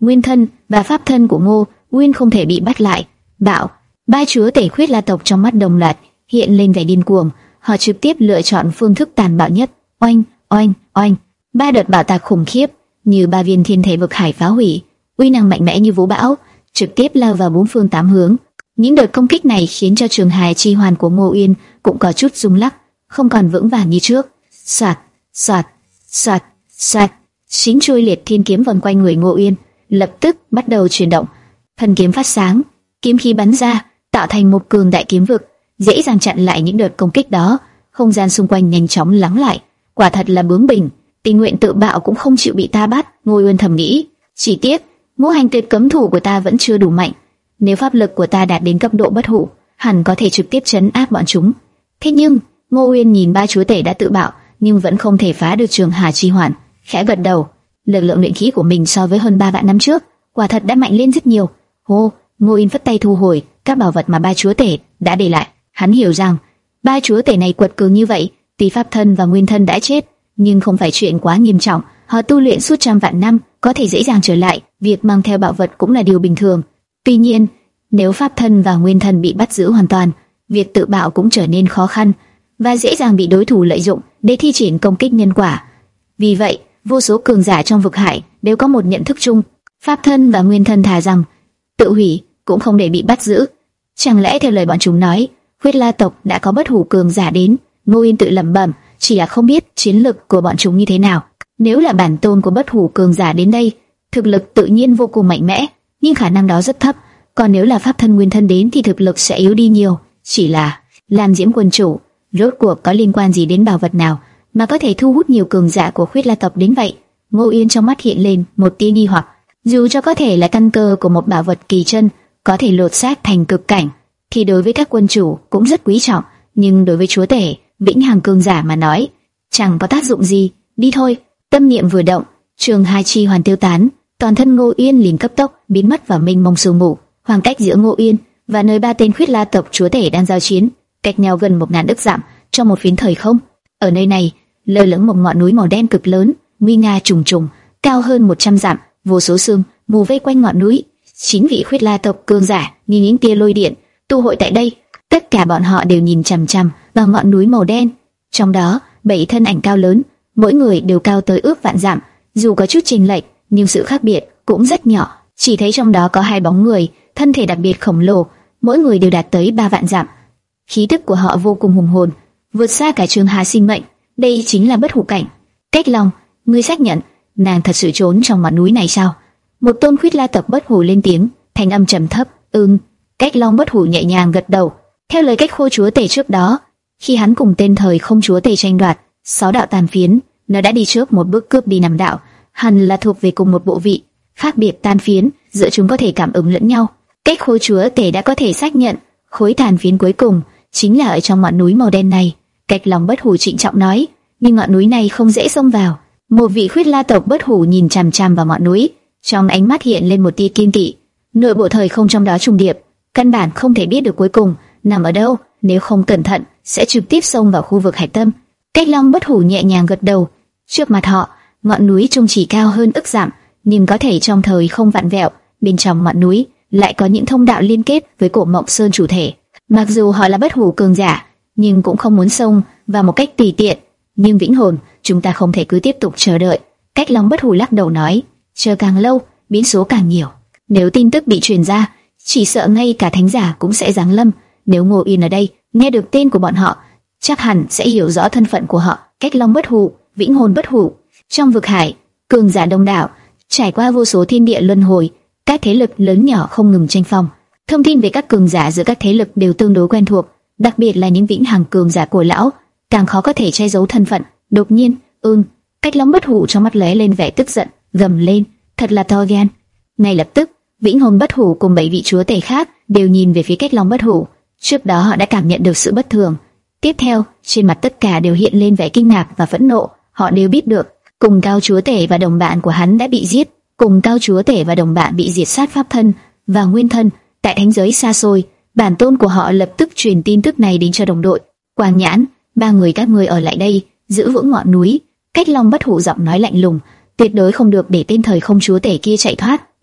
[SPEAKER 1] nguyên thân và pháp thân của Ngô Uyên không thể bị bắt lại. Bạo, ba chúa tể Khuyết La tộc trong mắt đồng loạt hiện lên vẻ điên cuồng, họ trực tiếp lựa chọn phương thức tàn bạo nhất. Oanh, oanh, oanh, ba đợt bạo tạc khủng khiếp như ba viên thiên thể vực hải phá hủy, uy năng mạnh mẽ như vũ bão, trực tiếp lao vào bốn phương tám hướng. Những đợt công kích này khiến cho trường hài chi hoàn của Ngô Uyên cũng có chút rung lắc, không còn vững vàng như trước. Soạt, soạt, soạt, soạt, chín chuôi liệt thiên kiếm vòng quanh người Ngô Uyên lập tức bắt đầu chuyển động, thần kiếm phát sáng, kiếm khí bắn ra, tạo thành một cường đại kiếm vực, dễ dàng chặn lại những đợt công kích đó. Không gian xung quanh nhanh chóng lắng lại, quả thật là bướng bỉnh, tình nguyện tự bạo cũng không chịu bị ta bắt. Ngô Uyên thầm nghĩ, chỉ tiếc ngũ hành tuyệt cấm thủ của ta vẫn chưa đủ mạnh, nếu pháp lực của ta đạt đến cấp độ bất hủ, hẳn có thể trực tiếp trấn áp bọn chúng. Thế nhưng Ngô Uyên nhìn ba chúa tể đã tự bạo nhưng vẫn không thể phá được trường hà chi hoàn, khẽ gật đầu. Lực lượng luyện khí của mình so với hơn ba vạn năm trước quả thật đã mạnh lên rất nhiều. Hô, Ngô Uyên phất tay thu hồi các bảo vật mà ba chúa tể đã để lại. Hắn hiểu rằng ba chúa tể này quật cường như vậy, tuy pháp thân và nguyên thân đã chết, nhưng không phải chuyện quá nghiêm trọng. Họ tu luyện suốt trăm vạn năm, có thể dễ dàng trở lại, việc mang theo bảo vật cũng là điều bình thường. Tuy nhiên, nếu pháp thân và nguyên thân bị bắt giữ hoàn toàn, việc tự bạo cũng trở nên khó khăn và dễ dàng bị đối thủ lợi dụng để thi triển công kích nhân quả. Vì vậy, vô số cường giả trong vực hải đều có một nhận thức chung: pháp thân và nguyên thân thà rằng tự hủy cũng không để bị bắt giữ. Chẳng lẽ theo lời bọn chúng nói, Khuyết La tộc đã có bất hủ cường giả đến? Ngô Uyên tự lẩm bẩm, chỉ là không biết chiến lực của bọn chúng như thế nào. Nếu là bản tôn của bất hủ cường giả đến đây, thực lực tự nhiên vô cùng mạnh mẽ, nhưng khả năng đó rất thấp. Còn nếu là pháp thân nguyên thân đến thì thực lực sẽ yếu đi nhiều. Chỉ là Lam Diễm quân chủ rốt cuộc có liên quan gì đến bảo vật nào mà có thể thu hút nhiều cường giả của Khuyết La tộc đến vậy? Ngô Uyên trong mắt hiện lên một tia nghi hoặc. Dù cho có thể là căn cơ của một bảo vật kỳ chân, có thể lột xác thành cực cảnh, thì đối với các quân chủ cũng rất quý trọng, nhưng đối với chúa tể vĩnh hằng cường giả mà nói, chẳng có tác dụng gì. Đi thôi. Tâm niệm vừa động, trường hai chi hoàn tiêu tán, toàn thân Ngô Uyên liền cấp tốc biến mất vào mênh mông sương mù. Khoảng cách giữa Ngô Uyên và nơi ba tên Khuyết La tộc chúa tể đang giao chiến cách nhau gần một ngàn ức dặm trong một phiến thời không. Ở nơi này lơ lửng một ngọn núi màu đen cực lớn, nguy nga trùng trùng, cao hơn một trăm dặm, vô số sương mù vây quanh ngọn núi. Chín vị Khuyết La tộc cường giả như những tia lôi điện tụ hội tại đây, tất cả bọn họ đều nhìn chằm chằm vào ngọn núi màu đen. Trong đó bảy thân ảnh cao lớn, mỗi người đều cao tới ước vạn dặm, dù có chút chênh lệch nhưng sự khác biệt cũng rất nhỏ. Chỉ thấy trong đó có hai bóng người, thân thể đặc biệt khổng lồ, mỗi người đều đạt tới ba vạn dặm. Khí tức của họ vô cùng hùng hồn, vượt xa cả trường hà sinh mệnh. Đây chính là bất hủ cảnh. Cách Long, ngươi xác nhận nàng thật sự trốn trong ngọn núi này sao? Một tôn Khuyết La tộc bất hủ lên tiếng, thanh âm trầm thấp. Ừm. Cách Long bất hủ nhẹ nhàng gật đầu. Theo lời Cách Khô chúa tể trước đó, khi hắn cùng tên thời không chúa tể tranh đoạt sáu đạo tàn phiến, nó đã đi trước một bước cướp đi năm đạo, hẳn là thuộc về cùng một bộ vị. Khác biệt tàn phiến giữa chúng có thể cảm ứng lẫn nhau. Cách Khô chúa tể đã có thể xác nhận khối tàn phiến cuối cùng chính là ở trong ngọn núi màu đen này. Cách Long bất hủ trịnh trọng nói, nhưng ngọn núi này không dễ xông vào. Một vị Khuyết La tộc bất hủ nhìn chằm chằm vào ngọn núi, trong ánh mắt hiện lên một tia kiên kỵ. Nội bộ thời không trong đó trùng điệp, căn bản không thể biết được cuối cùng nằm ở đâu, nếu không cẩn thận sẽ trực tiếp xông vào khu vực hải tâm. Cách Long bất hủ nhẹ nhàng gật đầu. Trước mặt họ, ngọn núi trông chỉ cao hơn ức dặm, nhưng có thể trong thời không vặn vẹo, bên trong ngọn núi lại có những thông đạo liên kết với Cổ Mộng Sơn chủ thể. Mặc dù họ là bất hủ cường giả, nhưng cũng không muốn xông vào một cách tùy tiện. Nhưng Vĩnh Hồn, chúng ta không thể cứ tiếp tục chờ đợi. Cách Long bất hủ lắc đầu nói, chờ càng lâu, biến số càng nhiều. Nếu tin tức bị truyền ra, chỉ sợ ngay cả thánh giả cũng sẽ giáng lâm. Nếu Ngô Uyên ở đây nghe được tên của bọn họ, chắc hẳn sẽ hiểu rõ thân phận của họ. Cách Long bất hủ, Vĩnh Hồn bất hủ. Trong vực hải, cường giả đông đảo, trải qua vô số thiên địa luân hồi, các thế lực lớn nhỏ không ngừng tranh phong. Thông tin về các cường giả giữa các thế lực đều tương đối quen thuộc, đặc biệt là những vĩnh hằng cường giả cổ lão, càng khó có thể che giấu thân phận. Đột nhiên, ưm, Cách Long bất hủ trong mắt lóe lên vẻ tức giận, gầm lên, thật là to gan. Ngay lập tức, Vĩnh Hồn bất hủ cùng bảy vị chúa tể khác đều nhìn về phía Cách Long bất hủ. Trước đó họ đã cảm nhận được sự bất thường. Tiếp theo, trên mặt tất cả đều hiện lên vẻ kinh ngạc và phẫn nộ. Họ đều biết được, cùng Cao chúa tể và đồng bạn của hắn đã bị giết, cùng Cao chúa tể và đồng bạn bị diệt sát pháp thân và nguyên thân. Tại thánh giới xa xôi, bản tôn của họ lập tức truyền tin tức này đến cho đồng đội. Quang Nhãn, ba người các ngươi ở lại đây, giữ vững ngọn núi. Cách Long bất hủ giọng nói lạnh lùng, tuyệt đối không được để tên thời không chúa tể kia chạy thoát.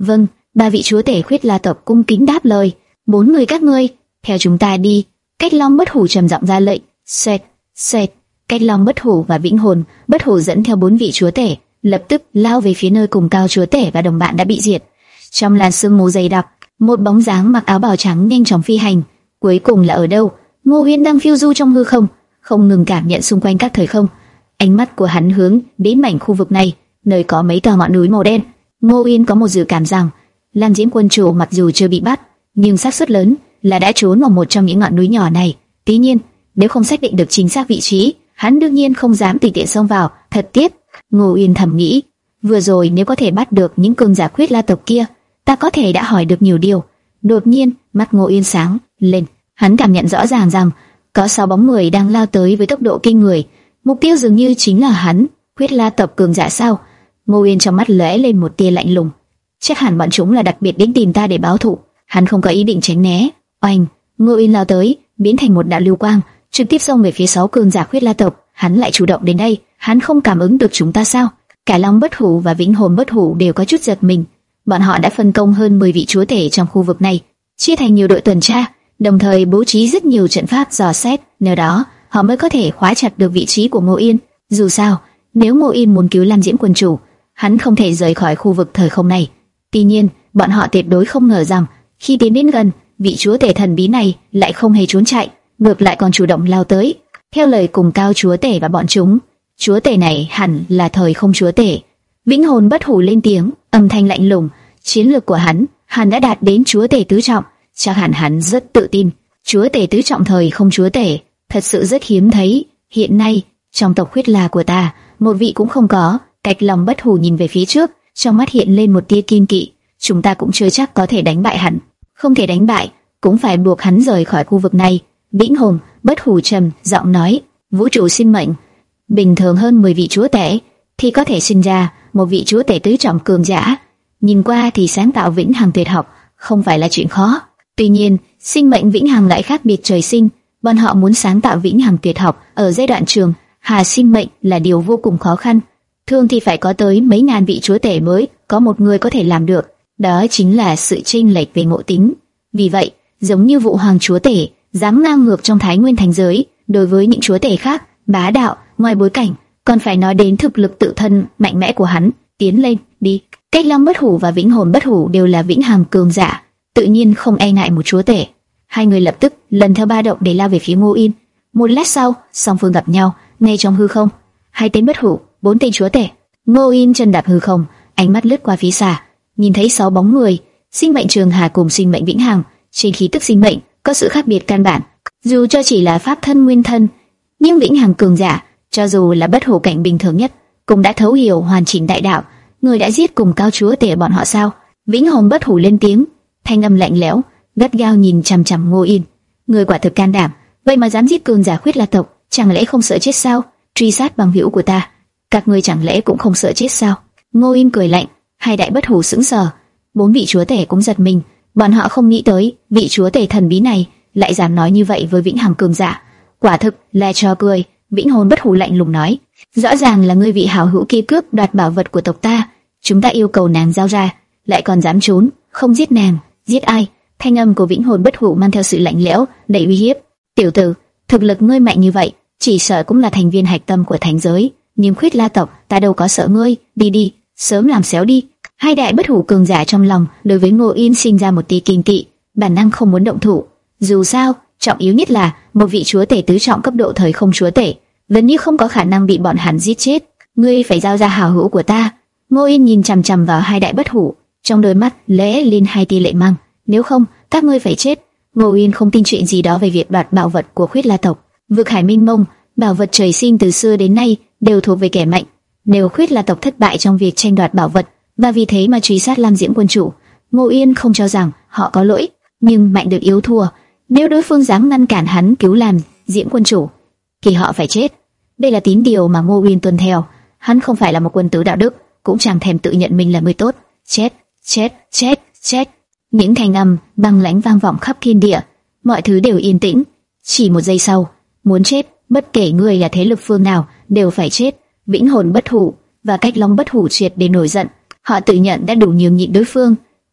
[SPEAKER 1] Vâng, ba vị chúa tể Khuyết La tộc cung kính đáp lời. Bốn người các ngươi, theo chúng ta đi. Cách Long Bất Hủ trầm giọng ra lệnh. Xoẹt, xoẹt. Cách Long Bất Hủ và Vĩnh Hồn Bất Hủ dẫn theo bốn vị chúa tể, lập tức lao về phía nơi cùng Cao chúa tể và đồng bạn đã bị diệt. Trong làn sương mù dày đặc, một bóng dáng mặc áo bào trắng nhanh chóng phi hành. Cuối cùng là ở đâu? Ngô Uyên đang phiêu du trong hư không, không ngừng cảm nhận xung quanh các thời không. Ánh mắt của hắn hướng đến mảnh khu vực này, nơi có mấy tòa ngọn núi màu đen. Ngô Uyên có một dự cảm rằng Lam Diễm quân chủ mặc dù chưa bị bắt, nhưng xác suất lớn là đã trốn vào một trong những ngọn núi nhỏ này. Tuy nhiên, nếu không xác định được chính xác vị trí, hắn đương nhiên không dám tùy tiện xông vào. Thật tiếc, Ngô Uyên thầm nghĩ, vừa rồi nếu có thể bắt được những cường giả Khuyết La tộc kia, ta có thể đã hỏi được nhiều điều. Đột nhiên, mắt Ngô Uyên sáng lên, hắn cảm nhận rõ ràng rằng có sáu bóng người đang lao tới với tốc độ kinh người. Mục tiêu dường như chính là hắn. Khuyết La tộc cường giả sao? Ngô Uyên trong mắt lóe lên một tia lạnh lùng. Chắc hẳn bọn chúng là đặc biệt đến tìm ta để báo thù. Hắn không có ý định tránh né. Oanh! Ngô Uyên lao tới, biến thành một đạo lưu quang, trực tiếp xông về phía sáu cường giả Khuyết La tộc. Hắn lại chủ động đến đây, hắn không cảm ứng được chúng ta sao? Cả Long Bất Hủ và Vĩnh Hồn Bất Hủ đều có chút giật mình. Bọn họ đã phân công hơn mười vị chúa tể trong khu vực này, chia thành nhiều đội tuần tra, đồng thời bố trí rất nhiều trận pháp dò xét, nhờ đó họ mới có thể khóa chặt được vị trí của Ngô Uyên. Dù sao, nếu Ngô Uyên muốn cứu Lam Diễm quân chủ, hắn không thể rời khỏi khu vực thời không này. Tuy nhiên, bọn họ tuyệt đối không ngờ rằng khi tiến đến gần, vị chúa tể thần bí này lại không hề trốn chạy, ngược lại còn chủ động lao tới. Theo lời cùng Cao chúa tể và bọn chúng, chúa tể này hẳn là thời không chúa tể. Vĩnh Hồn Bất Hủ lên tiếng, âm thanh lạnh lùng. Chiến lược của hắn, hắn đã đạt đến chúa tể tứ trọng, chắc hẳn hắn rất tự tin. Chúa tể tứ trọng thời không chúa tể, thật sự rất hiếm thấy. Hiện nay, trong tộc Khuyết La của ta, một vị cũng không có. Cách Long Bất Hủ nhìn về phía trước, trong mắt hiện lên một tia kiên kỵ. Chúng ta cũng chưa chắc có thể đánh bại hắn. Không thể đánh bại, cũng phải buộc hắn rời khỏi khu vực này. Vĩnh Hồn Bất Hủ trầm giọng nói, vũ trụ sinh mệnh, bình thường hơn mười vị chúa tể thì có thể sinh ra một vị chúa tể tứ trọng cường giả. Nhìn qua thì sáng tạo vĩnh hằng tuyệt học không phải là chuyện khó. Tuy nhiên, sinh mệnh vĩnh hằng lại khác biệt trời sinh. Bọn họ muốn sáng tạo vĩnh hằng tuyệt học ở giai đoạn trường hà sinh mệnh là điều vô cùng khó khăn. Thường thì phải có tới mấy ngàn vị chúa tể mới có một người có thể làm được. Đó chính là sự chênh lệch về ngộ tính. Vì vậy, giống như Vũ Hoàng chúa tể dám ngang ngược trong Thái Nguyên thành giới, đối với những chúa tể khác, bá đạo, ngoài bối cảnh, còn phải nói đến thực lực tự thân mạnh mẽ của hắn. Tiến lên, đi. Cách Long Bất Hủ và Vĩnh Hồn Bất Hủ đều là vĩnh hằng cường giả, tự nhiên không e ngại một chúa tể. Hai người lập tức lần theo ba động để lao về phía Ngô Uyên. Một lát sau, song phương gặp nhau ngay trong hư không. Hai tên bất hủ, bốn tên chúa tể. Ngô Uyên chân đạp hư không, ánh mắt lướt qua phía xa, nhìn thấy sáu bóng người, sinh mệnh trường hà cùng sinh mệnh vĩnh hằng. Trên khí tức sinh mệnh có sự khác biệt căn bản. Dù cho chỉ là pháp thân nguyên thân, nhưng vĩnh hằng cường giả, cho dù là bất hủ cảnh bình thường nhất, cũng đã thấu hiểu hoàn chỉnh đại đạo. Người đã giết cùng Cao chúa tể bọn họ sao? Vĩnh Hồn Bất Hủ lên tiếng, thanh âm lạnh lẽo, gắt gao nhìn chằm chằm Ngô Uyên. Người quả thực can đảm, vậy mà dám giết cường giả Khuyết La tộc, chẳng lẽ không sợ chết sao? Truy sát bằng hữu của ta, các ngươi chẳng lẽ cũng không sợ chết sao? Ngô Uyên cười lạnh. Hai đại bất hủ sững sờ, bốn vị chúa tể cũng giật mình. Bọn họ không nghĩ tới vị chúa tể thần bí này lại dám nói như vậy với vĩnh hằng cường giả, quả thực là trò cười. Vĩnh Hồn Bất Hủ lạnh lùng nói, rõ ràng là ngươi vị hảo hữu kia cướp đoạt bảo vật của tộc ta, chúng ta yêu cầu nàng giao ra, lại còn dám trốn, không giết nàng, giết ai? Thanh âm của Vĩnh Hồn Bất Hủ mang theo sự lạnh lẽo, đầy uy hiếp. Tiểu tử, thực lực ngươi mạnh như vậy, chỉ sợ cũng là thành viên hạch tâm của thánh giới, nhưng Khuyết La tộc, ta đâu có sợ ngươi, đi đi, sớm làm xéo đi. Hai đại bất hủ cường giả trong lòng đối với Ngô Uyên sinh ra một tia kinh tị, bản năng không muốn động thủ. Dù sao, trọng yếu nhất là một vị chúa tể tứ trọng cấp độ thời không chúa tể, gần như không có khả năng bị bọn hắn giết chết. Ngươi phải giao ra hảo hữu của ta. Ngô Uyên nhìn chằm chằm vào hai đại bất hủ, trong đôi mắt lóe lên hai tia lệ mang. Nếu không, các ngươi phải chết. Ngô Uyên không tin chuyện gì đó về việc đoạt bảo vật của Khuyết La tộc. Vực hải minh mông, bảo vật trời sinh từ xưa đến nay đều thuộc về kẻ mạnh. Nếu Khuyết La tộc thất bại trong việc tranh đoạt bảo vật và vì thế mà truy sát Lam Diễm quân chủ, Ngô Uyên không cho rằng họ có lỗi, nhưng mạnh được yếu thua. Nếu đối phương dám ngăn cản hắn cứu Lam Diễm quân chủ, thì họ phải chết. Đây là tín điều mà Ngô Uyên tuân theo. Hắn không phải là một quân tử đạo đức, cũng chẳng thèm tự nhận mình là người tốt. Chết, chết, chết, chết. Những thanh âm băng lãnh vang vọng khắp thiên địa, mọi thứ đều yên tĩnh. Chỉ một giây sau, muốn chết, bất kể ngươi là thế lực phương nào, đều phải chết. Vĩnh Hồn Bất Hủ và Cách Long Bất Hủ triệt để nổi giận. Họ tự nhận đã đủ nhường nhịn đối phương,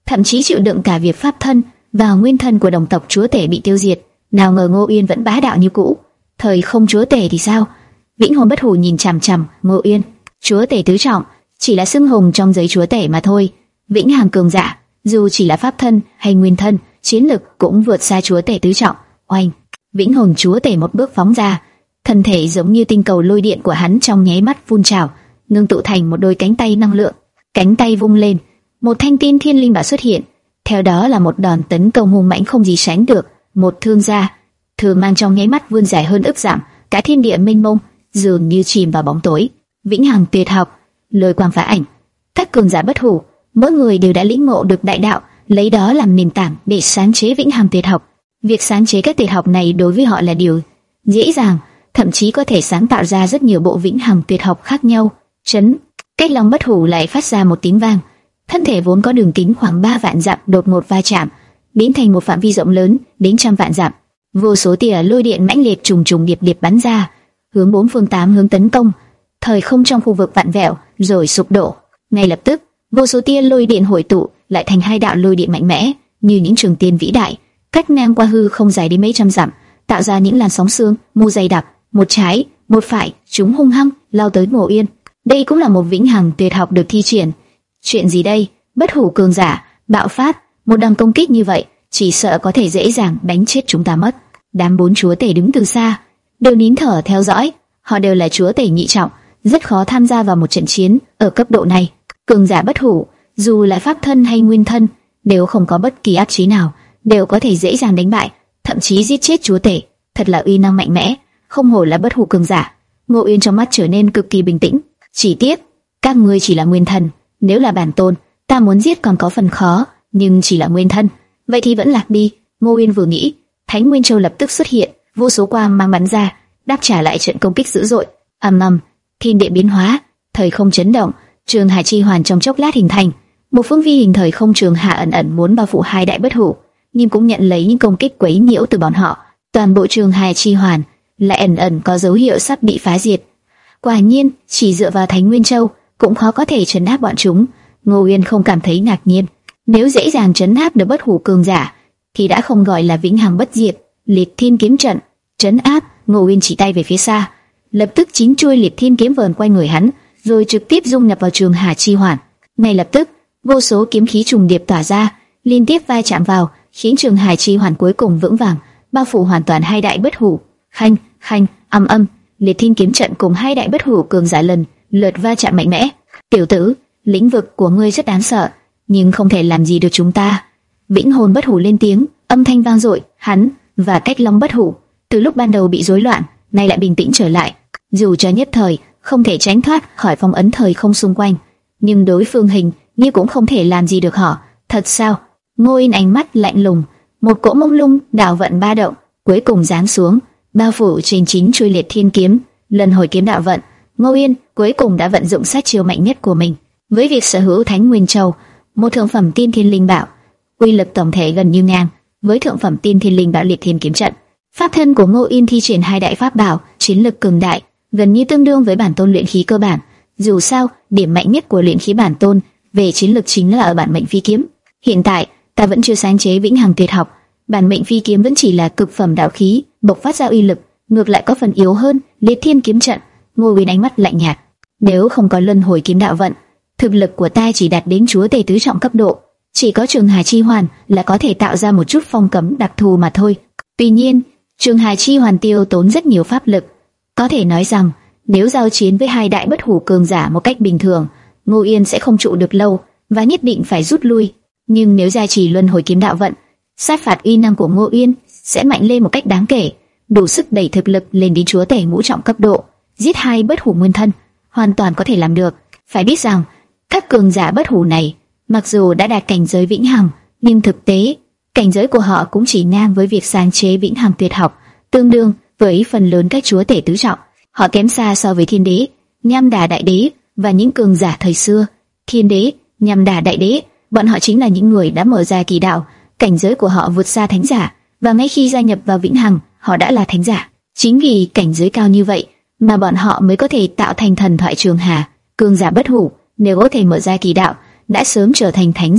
[SPEAKER 1] thậm chí chịu đựng cả việc pháp thân và nguyên thân của đồng tộc chúa tể bị tiêu diệt. Nào ngờ Ngô Yên vẫn bá đạo như cũ. Thời không chúa tể thì sao? Vĩnh hồn bất hủ nhìn chằm chằm Ngô Yên. Chúa tể tứ trọng chỉ là xưng hùng trong giấy chúa tể mà thôi. Vĩnh hằng cường giả, dù chỉ là pháp thân hay nguyên thân, chiến lực cũng vượt xa chúa tể tứ trọng. Oanh! Vĩnh hồn chúa tể một bước phóng ra, thân thể giống như tinh cầu lôi điện của hắn trong nháy mắt phun trào, ngưng tụ thành một đôi cánh tay năng lượng. Cánh tay vung lên, một thanh tiên thiên linh bảo xuất hiện, theo đó là một đòn tấn công hung mãnh không gì sánh được. Một thương ra, thương mang trong nháy mắt vươn dài hơn ức dặm, cả thiên địa mênh mông dường như chìm vào bóng tối. Vĩnh hằng tuyệt học, lôi quang phá ảnh. Các cường giả bất hủ, mỗi người đều đã lĩnh ngộ được đại đạo, lấy đó làm nền tảng để sáng chế vĩnh hằng tuyệt học. Việc sáng chế các tuyệt học này đối với họ là điều dễ dàng, thậm chí có thể sáng tạo ra rất nhiều bộ vĩnh hằng tuyệt học khác nhau. Chấn, Cách Long bất hủ lại phát ra một tiếng vang, thân thể vốn có đường kính khoảng ba vạn dặm đột ngột va chạm, biến thành một phạm vi rộng lớn đến trăm vạn dặm. Vô số tia lôi điện mãnh liệt trùng trùng điệp điệp bắn ra, hướng bốn phương tám hướng tấn công. Thời không trong khu vực vặn vẹo rồi sụp đổ. Ngay lập tức, vô số tia lôi điện hội tụ lại thành hai đạo lôi điện mạnh mẽ, như những trường tiên vĩ đại, cách ngang qua hư không dài đến mấy trăm dặm, tạo ra những làn sóng xương mù dày đặc. Một trái, một phải, chúng hung hăng lao tới Ngô Yên. Đây cũng là một vĩnh hằng tuyệt học được thi triển. Chuyện gì đây? Bất hủ cường giả bạo phát, một đòn công kích như vậy, chỉ sợ có thể dễ dàng đánh chết chúng ta mất. Đám bốn chúa tể đứng từ xa, đều nín thở theo dõi. Họ đều là chúa tể nhị trọng, rất khó tham gia vào một trận chiến ở cấp độ này. Cường giả bất hủ, dù là pháp thân hay nguyên thân, đều không có bất kỳ áp chế nào, đều có thể dễ dàng đánh bại, thậm chí giết chết chúa tể. Thật là uy năng mạnh mẽ, không hổ là bất hủ cường giả. Ngô Yên trong mắt trở nên cực kỳ bình tĩnh. Chỉ tiếc, các ngươi chỉ là nguyên thần, nếu là bản tôn, ta muốn giết còn có phần khó, nhưng chỉ là nguyên thân, vậy thì vẫn lạc đi. Ngô Yên vừa nghĩ, Thánh Nguyên Châu lập tức xuất hiện, vô số quang mang bắn ra, đáp trả lại trận công kích dữ dội. Ầm ầm, thiên địa biến hóa, thời không chấn động, trường hà chi hoàn trong chốc lát hình thành, một phương vi hình thời không trường hà ẩn ẩn muốn bao phủ hai đại bất hủ, nhưng cũng nhận lấy những công kích quấy nhiễu từ bọn họ. Toàn bộ trường hà chi hoàn lại ẩn ẩn có dấu hiệu sắp bị phá diệt. Quả nhiên, chỉ dựa vào Thánh Nguyên Châu cũng khó có thể trấn áp bọn chúng. Ngô Yên không cảm thấy ngạc nhiên, nếu dễ dàng trấn áp được bất hủ cường giả, thì đã không gọi là vĩnh hằng bất diệt. Liệt Thiên kiếm trận, trấn áp. Ngô Yên chỉ tay về phía xa, lập tức chín chuôi Liệt Thiên kiếm vờn quanh người hắn, rồi trực tiếp dung nhập vào trường hà chi hoàn. Ngay lập tức, vô số kiếm khí trùng điệp tỏa ra, liên tiếp va chạm vào, khiến trường hà chi hoàn cuối cùng vững vàng, bao phủ hoàn toàn hai đại bất hủ. Khanh, khanh, âm âm, Liệt Thiên kiếm trận cùng hai đại bất hủ cường giả lần lượt va chạm mạnh mẽ. Tiểu tử, lĩnh vực của ngươi rất đáng sợ, nhưng không thể làm gì được chúng ta. Vĩnh hồn bất hủ lên tiếng, âm thanh vang dội. Hắn và Cách Long bất hủ từ lúc ban đầu bị rối loạn, nay lại bình tĩnh trở lại. Dù cho nhất thời không thể tránh thoát khỏi phong ấn thời không xung quanh, nhưng đối phương hình như cũng không thể làm gì được họ. Thật sao? Ngô Yên ánh mắt lạnh lùng, một cỗ mông lung đạo vận ba động cuối cùng giáng xuống, bao phủ trên chín chuôi Liệt Thiên kiếm. Lần hồi kiếm đạo vận, Ngô Yên cuối cùng đã vận dụng sát chiêu mạnh nhất của mình. Với việc sở hữu Thánh Nguyên Châu, một thượng phẩm tiên thiên linh bảo, uy lực tổng thể gần như ngang với thượng phẩm tiên thiên linh bảo Liệt Thiên kiếm trận. Pháp thân của Ngô Yên thi triển hai đại pháp bảo, chiến lực cường đại, gần như tương đương với bản tôn luyện khí cơ bản. Dù sao, điểm mạnh nhất của luyện khí bản tôn về chiến lực chính là ở bản mệnh phi kiếm. Hiện tại, ta vẫn chưa sáng chế vĩnh hằng tuyệt học, bản mệnh phi kiếm vẫn chỉ là cực phẩm đạo khí, bộc phát ra uy lực ngược lại có phần yếu hơn Liệt Thiên kiếm trận. Ngô Yên ánh mắt lạnh nhạt, nếu không có luân hồi kiếm đạo vận, thực lực của ta chỉ đạt đến chúa tể tứ trọng cấp độ, chỉ có trường hà chi hoàn là có thể tạo ra một chút phong cấm đặc thù mà thôi. Tuy nhiên, trường hà chi hoàn tiêu tốn rất nhiều pháp lực, có thể nói rằng nếu giao chiến với hai đại bất hủ cường giả một cách bình thường, Ngô Yên sẽ không trụ được lâu và nhất định phải rút lui. Nhưng nếu gia trì luân hồi kiếm đạo vận, sát phạt uy năng của Ngô Yên sẽ mạnh lên một cách đáng kể, đủ sức đẩy thực lực lên đến chúa tể ngũ trọng cấp độ. Giết hai bất hủ nguyên thân hoàn toàn có thể làm được. Phải biết rằng các cường giả bất hủ này mặc dù đã đạt cảnh giới vĩnh hằng, nhưng thực tế cảnh giới của họ cũng chỉ ngang với việc sáng chế vĩnh hằng tuyệt học, tương đương với phần lớn các chúa tể tứ trọng. Họ kém xa so với thiên đế, nham đà đại đế và những cường giả thời xưa. Thiên đế, nham đà đại đế, bọn họ chính là những người đã mở ra kỳ đạo, cảnh giới của họ vượt xa thánh giả, và ngay khi gia nhập vào vĩnh hằng, họ đã là thánh giả. Chính vì cảnh giới cao như vậy mà bọn họ mới có thể tạo thành thần thoại trường hà. Cường giả bất hủ nếu có thể mở ra kỳ đạo, đã sớm trở thành thánh giả,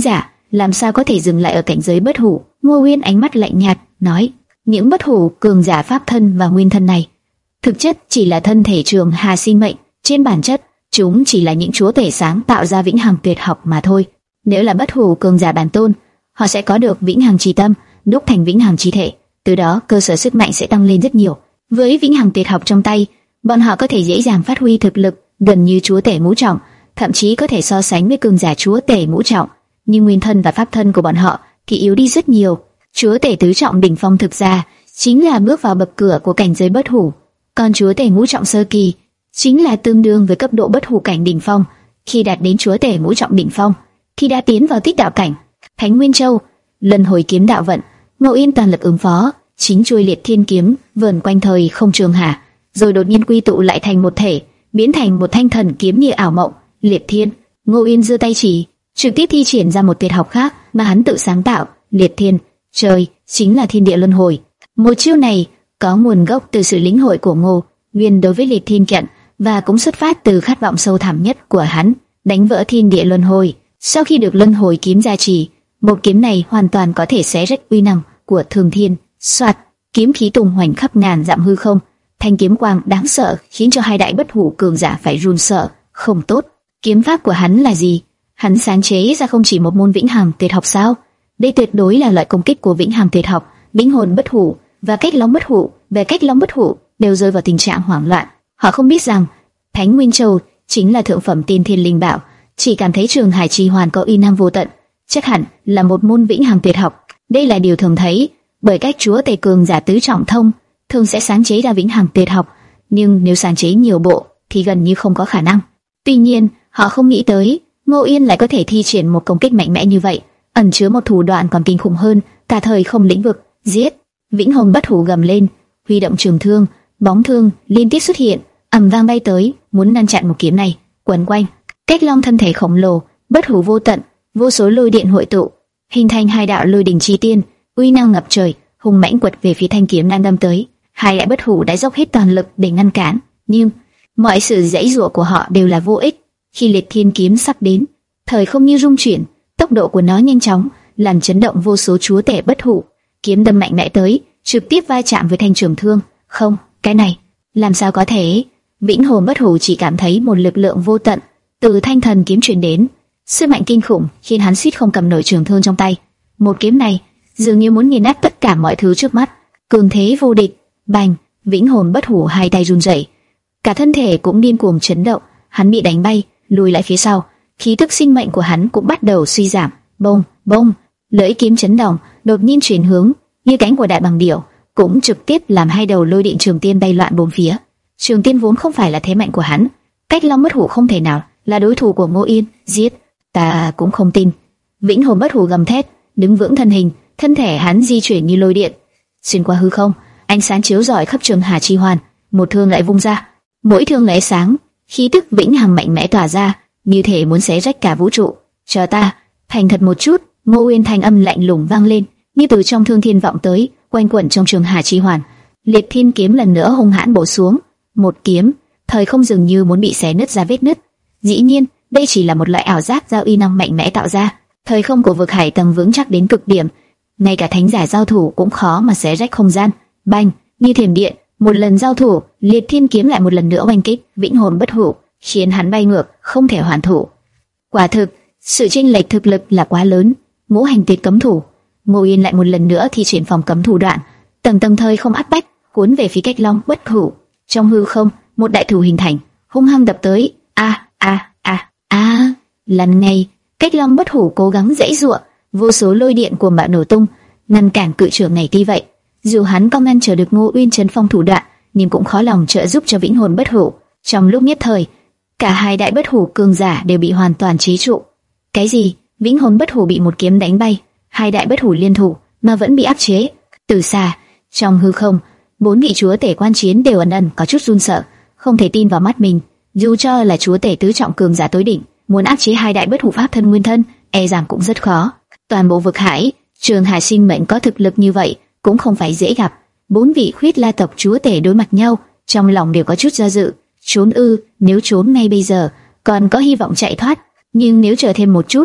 [SPEAKER 1] làm sao có thể dừng lại ở cảnh giới bất hủ. Ngô Uyên ánh mắt lạnh nhạt nói, những bất hủ cường giả pháp thân và nguyên thân này thực chất chỉ là thân thể trường hà sinh mệnh, trên bản chất chúng chỉ là những chúa tể sáng tạo ra vĩnh hằng tuyệt học mà thôi. Nếu là bất hủ cường giả bản tôn, họ sẽ có được vĩnh hằng chi tâm, đúc thành vĩnh hằng chi thể, từ đó cơ sở sức mạnh sẽ tăng lên rất nhiều. Với vĩnh hằng tuyệt học trong tay, bọn họ có thể dễ dàng phát huy thực lực gần như chúa tể ngũ trọng, thậm chí có thể so sánh với cường giả chúa tể ngũ trọng. Nhưng nguyên thân và pháp thân của bọn họ thì yếu đi rất nhiều. Chúa tể tứ trọng đỉnh phong thực ra chính là bước vào bậc cửa của cảnh giới bất hủ, còn chúa tể ngũ trọng sơ kỳ chính là tương đương với cấp độ bất hủ cảnh đỉnh phong. Khi đạt đến chúa tể ngũ trọng đỉnh phong, khi đã tiến vào tích đạo cảnh, Thánh Nguyên Châu, lần hồi kiếm đạo vận, Ngô Yên toàn lực ứng phó, chính chuôi liệt thiên kiếm vờn quanh thời không trường hạ, rồi đột nhiên quy tụ lại thành một thể, biến thành một thanh thần kiếm như ảo mộng. Liệt thiên. Ngô Yên giơ tay chỉ, trực tiếp thi triển ra một tuyệt học khác mà hắn tự sáng tạo. Liệt thiên, trời, chính là thiên địa luân hồi. Một chiêu này có nguồn gốc từ sự lĩnh hội của Ngô Nguyên đối với liệt thiên trận, và cũng xuất phát từ khát vọng sâu thẳm nhất của hắn, đánh vỡ thiên địa luân hồi. Sau khi được luân hồi kiếm gia trì, một kiếm này hoàn toàn có thể xé rách uy năng của Thường Thiên. Soạt, kiếm khí tung hoành khắp ngàn dặm hư không, thanh kiếm quang đáng sợ khiến cho hai đại bất hủ cường giả phải run sợ. Không tốt, kiếm pháp của hắn là gì? Hắn sáng chế ra không chỉ một môn vĩnh hằng tuyệt học sao? Đây tuyệt đối là loại công kích của vĩnh hằng tuyệt học. Vĩnh hồn bất hủ và cách long bất hủ về cách long bất hủ đều rơi vào tình trạng hoảng loạn. Họ không biết rằng Thánh Nguyên Châu chính là thượng phẩm tiên thiên linh bảo, chỉ cảm thấy Trường Hải Chi Hoàn có uy năng vô tận, chắc hẳn là một môn vĩnh hằng tuyệt học. Đây là điều thường thấy, bởi cách chúa tể cường giả tứ trọng thông thường sẽ sáng chế ra vĩnh hằng tuyệt học, nhưng nếu sáng chế nhiều bộ thì gần như không có khả năng. Tuy nhiên, họ không nghĩ tới Ngô Yên lại có thể thi triển một công kích mạnh mẽ như vậy, ẩn chứa một thủ đoạn còn kinh khủng hơn cả thời không lĩnh vực. Giết! Vĩnh hồn bất hủ gầm lên, huy động trường thương, bóng thương liên tiếp xuất hiện, ầm vang bay tới, muốn ngăn chặn một kiếm này. Quấn quanh cách long thân thể khổng lồ, bất hủ vô tận, vô số lôi điện hội tụ, hình thành hai đạo lôi đỉnh chi tiên, uy năng ngập trời, hùng mãnh quật về phía thanh kiếm đang đâm tới. Hai đại bất hủ đã dốc hết toàn lực để ngăn cản, nhưng mọi sự giãy giụa của họ đều là vô ích. Khi liệt thiên kiếm sắp đến, thời không như rung chuyển, tốc độ của nó nhanh chóng, làm chấn động vô số chúa tể bất hủ. Kiếm đâm mạnh mẽ tới, trực tiếp va chạm với thanh trường thương. Không, cái này làm sao có thể? Vĩnh hồn bất hủ chỉ cảm thấy một lực lượng vô tận từ thanh thần kiếm truyền đến, sức mạnh kinh khủng khiến hắn suýt không cầm nổi trường thương trong tay. Một kiếm này dường như muốn nghiền nát tất cả mọi thứ trước mắt, cường thế vô địch. Bành! Vĩnh hồn bất hủ hai tay run rẩy, cả thân thể cũng điên cuồng chấn động. Hắn bị đánh bay, lùi lại phía sau, khí tức sinh mệnh của hắn cũng bắt đầu suy giảm. Bông, bông! Lưỡi kiếm chấn động, đột nhiên chuyển hướng, như cánh của đại bàng điểu, cũng trực tiếp làm hai đầu lôi điện trường tiên bay loạn bốn phía. Trường tiên vốn không phải là thế mạnh của hắn, cách long bất hủ không thể nào là đối thủ của Ngô Yên. Giết! Ta cũng không tin. Vĩnh hồn bất hủ gầm thét, đứng vững thân hình, thân thể hắn di chuyển như lôi điện, xuyên qua hư không, ánh sáng chiếu rọi khắp Trường Hà Chi Hoàn. Một thương lại vung ra, mỗi thương lóe sáng, khí tức vĩnh hằng mạnh mẽ tỏa ra, như thể muốn xé rách cả vũ trụ. Chờ ta, thành thật một chút. Ngô Uyên thanh âm lạnh lùng vang lên, như từ trong thương thiên vọng tới, quanh quẩn trong Trường Hà Chi Hoàn. Liệt thiên kiếm lần nữa hung hãn bổ xuống, một kiếm, thời không dường như muốn bị xé nứt ra vết nứt. Dĩ nhiên, đây chỉ là một loại ảo giác do uy năng mạnh mẽ tạo ra. Thời không của vực hải tầng vững chắc đến cực điểm, ngay cả thánh giả giao thủ cũng khó mà xé rách không gian. Bành! Như thiểm điện, một lần giao thủ, liệt thiên kiếm lại một lần nữa oanh kích vĩnh hồn bất hủ, khiến hắn bay ngược, không thể hoàn thủ. Quả thực, sự chênh lệch thực lực là quá lớn. Ngũ hành tuyệt cấm thủ. Ngô Yên lại một lần nữa thi triển phòng cấm thủ đoạn, tầng tầng thời không áp bách, cuốn về phía cách long bất hủ. Trong hư không, một đại thủ hình thành, hung hăng đập tới. A a a a! Lần này, cách long bất hủ cố gắng giãy giụa, vô số lôi điện của bạo nổ tung, ngăn cản cự trưởng này. Tuy vậy, dù hắn có ngăn trở được Ngô Uyên trấn phong thủ đoạn, nhưng cũng khó lòng trợ giúp cho vĩnh hồn bất hủ. Trong lúc nhất thời, cả hai đại bất hủ cường giả đều bị hoàn toàn chế trụ. Cái gì? Vĩnh hồn bất hủ bị một kiếm đánh bay, hai đại bất hủ liên thủ mà vẫn bị áp chế. Từ xa, trong hư không, bốn vị chúa tể quan chiến đều ẩn ẩn có chút run sợ, không thể tin vào mắt mình. Dù cho là chúa tể tứ trọng cường giả tối đỉnh, muốn áp chế hai đại bất hủ pháp thân nguyên thân, e rằng cũng rất khó. Toàn bộ vực hải, Trường Hải sinh mệnh có thực lực như vậy cũng không phải dễ gặp. Bốn vị Khuyết La tộc chúa tể đối mặt nhau, trong lòng đều có chút do dự. Trốn ư? Nếu trốn ngay bây giờ, còn có hy vọng chạy thoát, nhưng nếu chờ thêm một chút,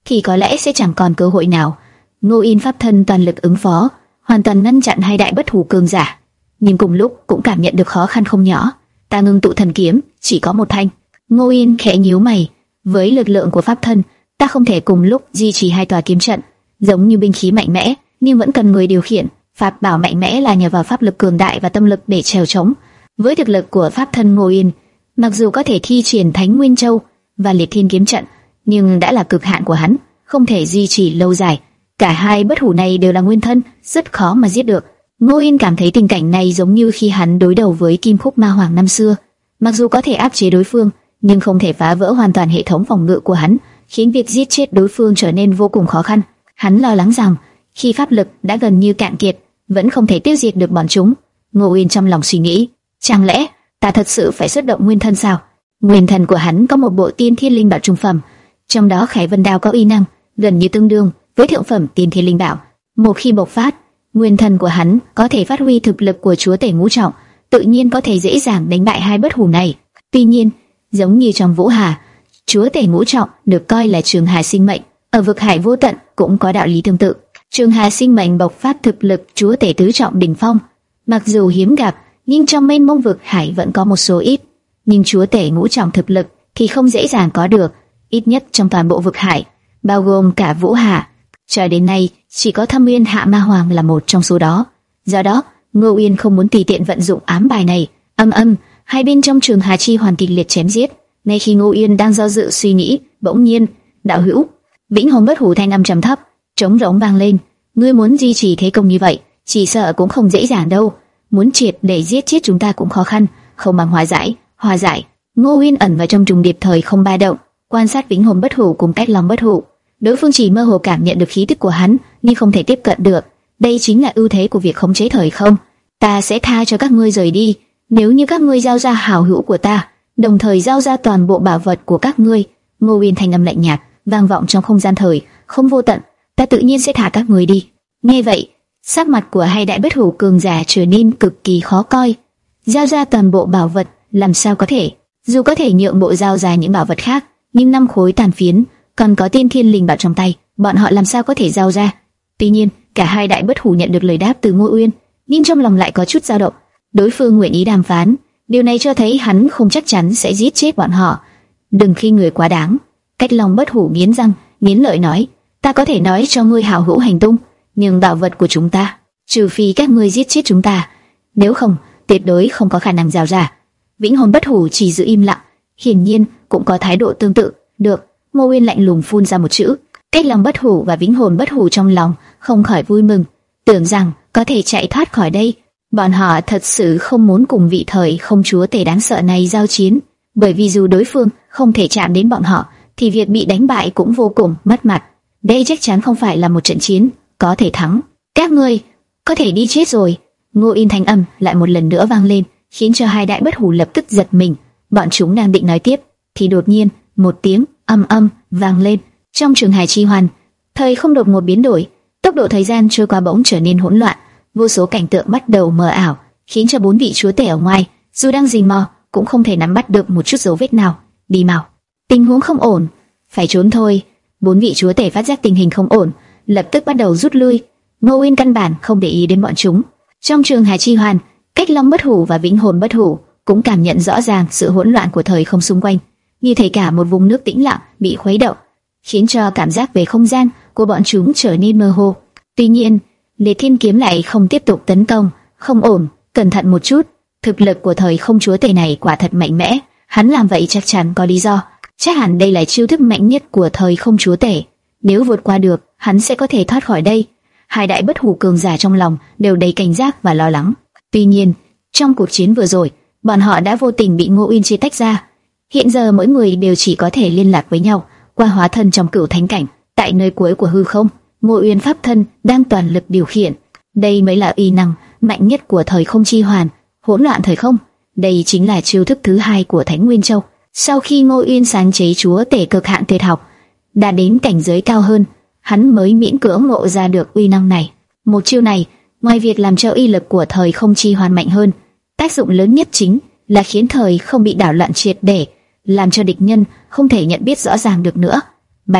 [SPEAKER 1] thì có lẽ sẽ chẳng còn cơ hội nào. Ngô Yên pháp thân toàn lực ứng phó, hoàn toàn ngăn chặn hai đại bất hủ cường giả, nhưng cùng lúc cũng cảm nhận được khó khăn không nhỏ. Ta ngưng tụ thần kiếm, chỉ có một thanh. Ngô Yên khẽ nhíu mày, với lực lượng của pháp thân, ta không thể cùng lúc duy trì hai tòa kiếm trận, giống như binh khí mạnh mẽ, nhưng vẫn cần người điều khiển. Pháp bảo mạnh mẽ là nhờ vào pháp lực cường đại và tâm lực để trèo trống. Với thực lực của pháp thân Ngô Yên, mặc dù có thể thi triển Thánh Nguyên Châu và Liệt Thiên kiếm trận, nhưng đã là cực hạn của hắn, không thể duy trì lâu dài. Cả hai bất hủ này đều là nguyên thân, rất khó mà giết được. Ngô Yên cảm thấy tình cảnh này giống như khi hắn đối đầu với Kim Khúc Ma Hoàng năm xưa. Mặc dù có thể áp chế đối phương, nhưng không thể phá vỡ hoàn toàn hệ thống phòng ngự của hắn, khiến việc giết chết đối phương trở nên vô cùng khó khăn. Hắn lo lắng rằng khi pháp lực đã gần như cạn kiệt, vẫn không thể tiêu diệt được bọn chúng. Ngô Yên trong lòng suy nghĩ, chẳng lẽ ta thật sự phải xuất động nguyên thân sao? Nguyên thần của hắn có một bộ Tiên Thiên Linh Bảo trung phẩm, trong đó Khải Vân Đao có uy năng gần như tương đương với thượng phẩm Tiên Thiên Linh Bảo. Một khi bộc phát, nguyên thần của hắn có thể phát huy thực lực của chúa tể ngũ trọng, tự nhiên có thể dễ dàng đánh bại hai bất hủ này. Tuy nhiên, giống như trong Vũ Hà, chúa tể ngũ trọng được coi là Trường Hà sinh mệnh, ở vực hải vô tận cũng có đạo lý tương tự. Trường Hà sinh mệnh bộc phát thực lực chúa tể tứ trọng đỉnh phong, mặc dù hiếm gặp, nhưng trong mênh mông vực hải vẫn có một số ít. Nhưng chúa tể ngũ trọng thực lực thì không dễ dàng có được, ít nhất trong toàn bộ vực hải, bao gồm cả Vũ Hà. Cho đến nay, chỉ có Thâm Uyên Hạ Ma Hoàng là một trong số đó. Do đó, Ngô Uyên không muốn tùy tiện vận dụng ám bài này. Âm âm, hai bên trong Trường Hà chi hoàn kịch liệt chém giết. Ngay khi Ngô Uyên đang do dự suy nghĩ, bỗng nhiên, đạo hữu, Vĩnh Hồn bất hủ thanh âm trầm thấp, trống rỗng vang lên. Ngươi muốn duy trì thế công như vậy, chỉ sợ cũng không dễ dàng đâu. Muốn triệt để giết chết chúng ta cũng khó khăn, không bằng hòa giải. Hòa giải. Ngô Uyên ẩn vào trong trùng điệp thời không ba động, quan sát Vĩnh Hồn bất hủ cùng Cách Long bất hủ. Đối phương chỉ mơ hồ cảm nhận được khí tức của hắn, nhưng không thể tiếp cận được. Đây chính là ưu thế của việc khống chế thời không. Ta sẽ tha cho các ngươi rời đi, nếu như các ngươi giao ra hảo hữu của ta, đồng thời giao ra toàn bộ bảo vật của các ngươi. Ngô Uyên thanh âm lạnh nhạt vang vọng trong không gian thời không vô tận. Ta tự nhiên sẽ thả các ngươi đi. Nghe vậy, sắc mặt của hai đại bất hủ cường giả trở nên cực kỳ khó coi. Giao ra toàn bộ bảo vật, làm sao có thể? Dù có thể nhượng bộ giao ra những bảo vật khác, nhưng năm khối tàn phiến, còn có Tiên Thiên Linh Bảo trong tay, bọn họ làm sao có thể giao ra? Tuy nhiên, cả hai đại bất hủ nhận được lời đáp từ Ngô Uyên, nhưng trong lòng lại có chút dao động. Đối phương nguyện ý đàm phán, điều này cho thấy hắn không chắc chắn sẽ giết chết bọn họ. Đừng khi người quá đáng. Cách Long bất hủ nghiến răng, nghiến lợi nói: Ta có thể nói cho ngươi hảo hữu hành tung, nhưng bảo vật của chúng ta, trừ phi các ngươi giết chết chúng ta, nếu không, tuyệt đối không có khả năng giao ra. Vĩnh Hồn bất hủ chỉ giữ im lặng, hiển nhiên cũng có thái độ tương tự. Được. Ngô Uyên lạnh lùng phun ra một chữ. Cách Long bất hủ và Vĩnh Hồn bất hủ trong lòng không khỏi vui mừng, tưởng rằng có thể chạy thoát khỏi đây. Bọn họ thật sự không muốn cùng vị thời không chúa tể đáng sợ này giao chiến, bởi vì dù đối phương không thể chạm đến bọn họ, thì việc bị đánh bại cũng vô cùng mất mặt. Đây chắc chắn không phải là một trận chiến có thể thắng. Các ngươi có thể đi chết rồi. Ngô Uyên thanh âm lại một lần nữa vang lên, khiến cho hai đại bất hủ lập tức giật mình. Bọn chúng đang định nói tiếp, thì đột nhiên một tiếng âm âm vang lên. Trong Trường Hải chi hoàn, thời không đột ngột biến đổi, tốc độ thời gian trôi qua bỗng trở nên hỗn loạn, vô số cảnh tượng bắt đầu mờ ảo, khiến cho bốn vị chúa tể ở ngoài, dù đang rình mò, cũng không thể nắm bắt được một chút dấu vết nào. Đi mau, tình huống không ổn, phải trốn thôi. Bốn vị chúa tể phát giác tình hình không ổn, lập tức bắt đầu rút lui. Ngô Uyên căn bản không để ý đến bọn chúng. Trong Trường Hải chi hoàn, Cách Long bất hủ và Vĩnh Hồn bất hủ cũng cảm nhận rõ ràng sự hỗn loạn của thời không xung quanh, như thể cả một vùng nước tĩnh lặng bị khuấy động, khiến cho cảm giác về không gian của bọn chúng trở nên mơ hồ. Tuy nhiên, Liệt Thiên kiếm lại không tiếp tục tấn công. Không ổn, cẩn thận một chút. Thực lực của thời không chúa tể này quả thật mạnh mẽ, hắn làm vậy chắc chắn có lý do. Chắc hẳn đây là chiêu thức mạnh nhất của thời không chúa tể. Nếu vượt qua được, hắn sẽ có thể thoát khỏi đây. Hai đại bất hủ cường giả trong lòng đều đầy cảnh giác và lo lắng. Tuy nhiên, trong cuộc chiến vừa rồi, bọn họ đã vô tình bị Ngô Uyên chia tách ra. Hiện giờ mỗi người đều chỉ có thể liên lạc với nhau qua hóa thân trong cửu thánh cảnh. Tại nơi cuối của hư không, Ngô Uyên pháp thân đang toàn lực điều khiển. Đây mới là uy năng mạnh nhất của thời không chi hoàn, hỗn loạn thời không. Đây chính là chiêu thức thứ hai của Thánh Nguyên Châu. Sau khi Ngô Uyên sáng chế chúa tể cực hạn tuyệt học, đã đến cảnh giới cao hơn, hắn mới miễn cưỡng ngộ ra được uy năng này. Một chiêu này, ngoài việc làm cho uy lực của thời không chi hoàn mạnh hơn, tác dụng lớn nhất chính là khiến thời không bị đảo loạn triệt để, làm cho địch nhân không thể nhận biết rõ ràng được nữa. Bạch,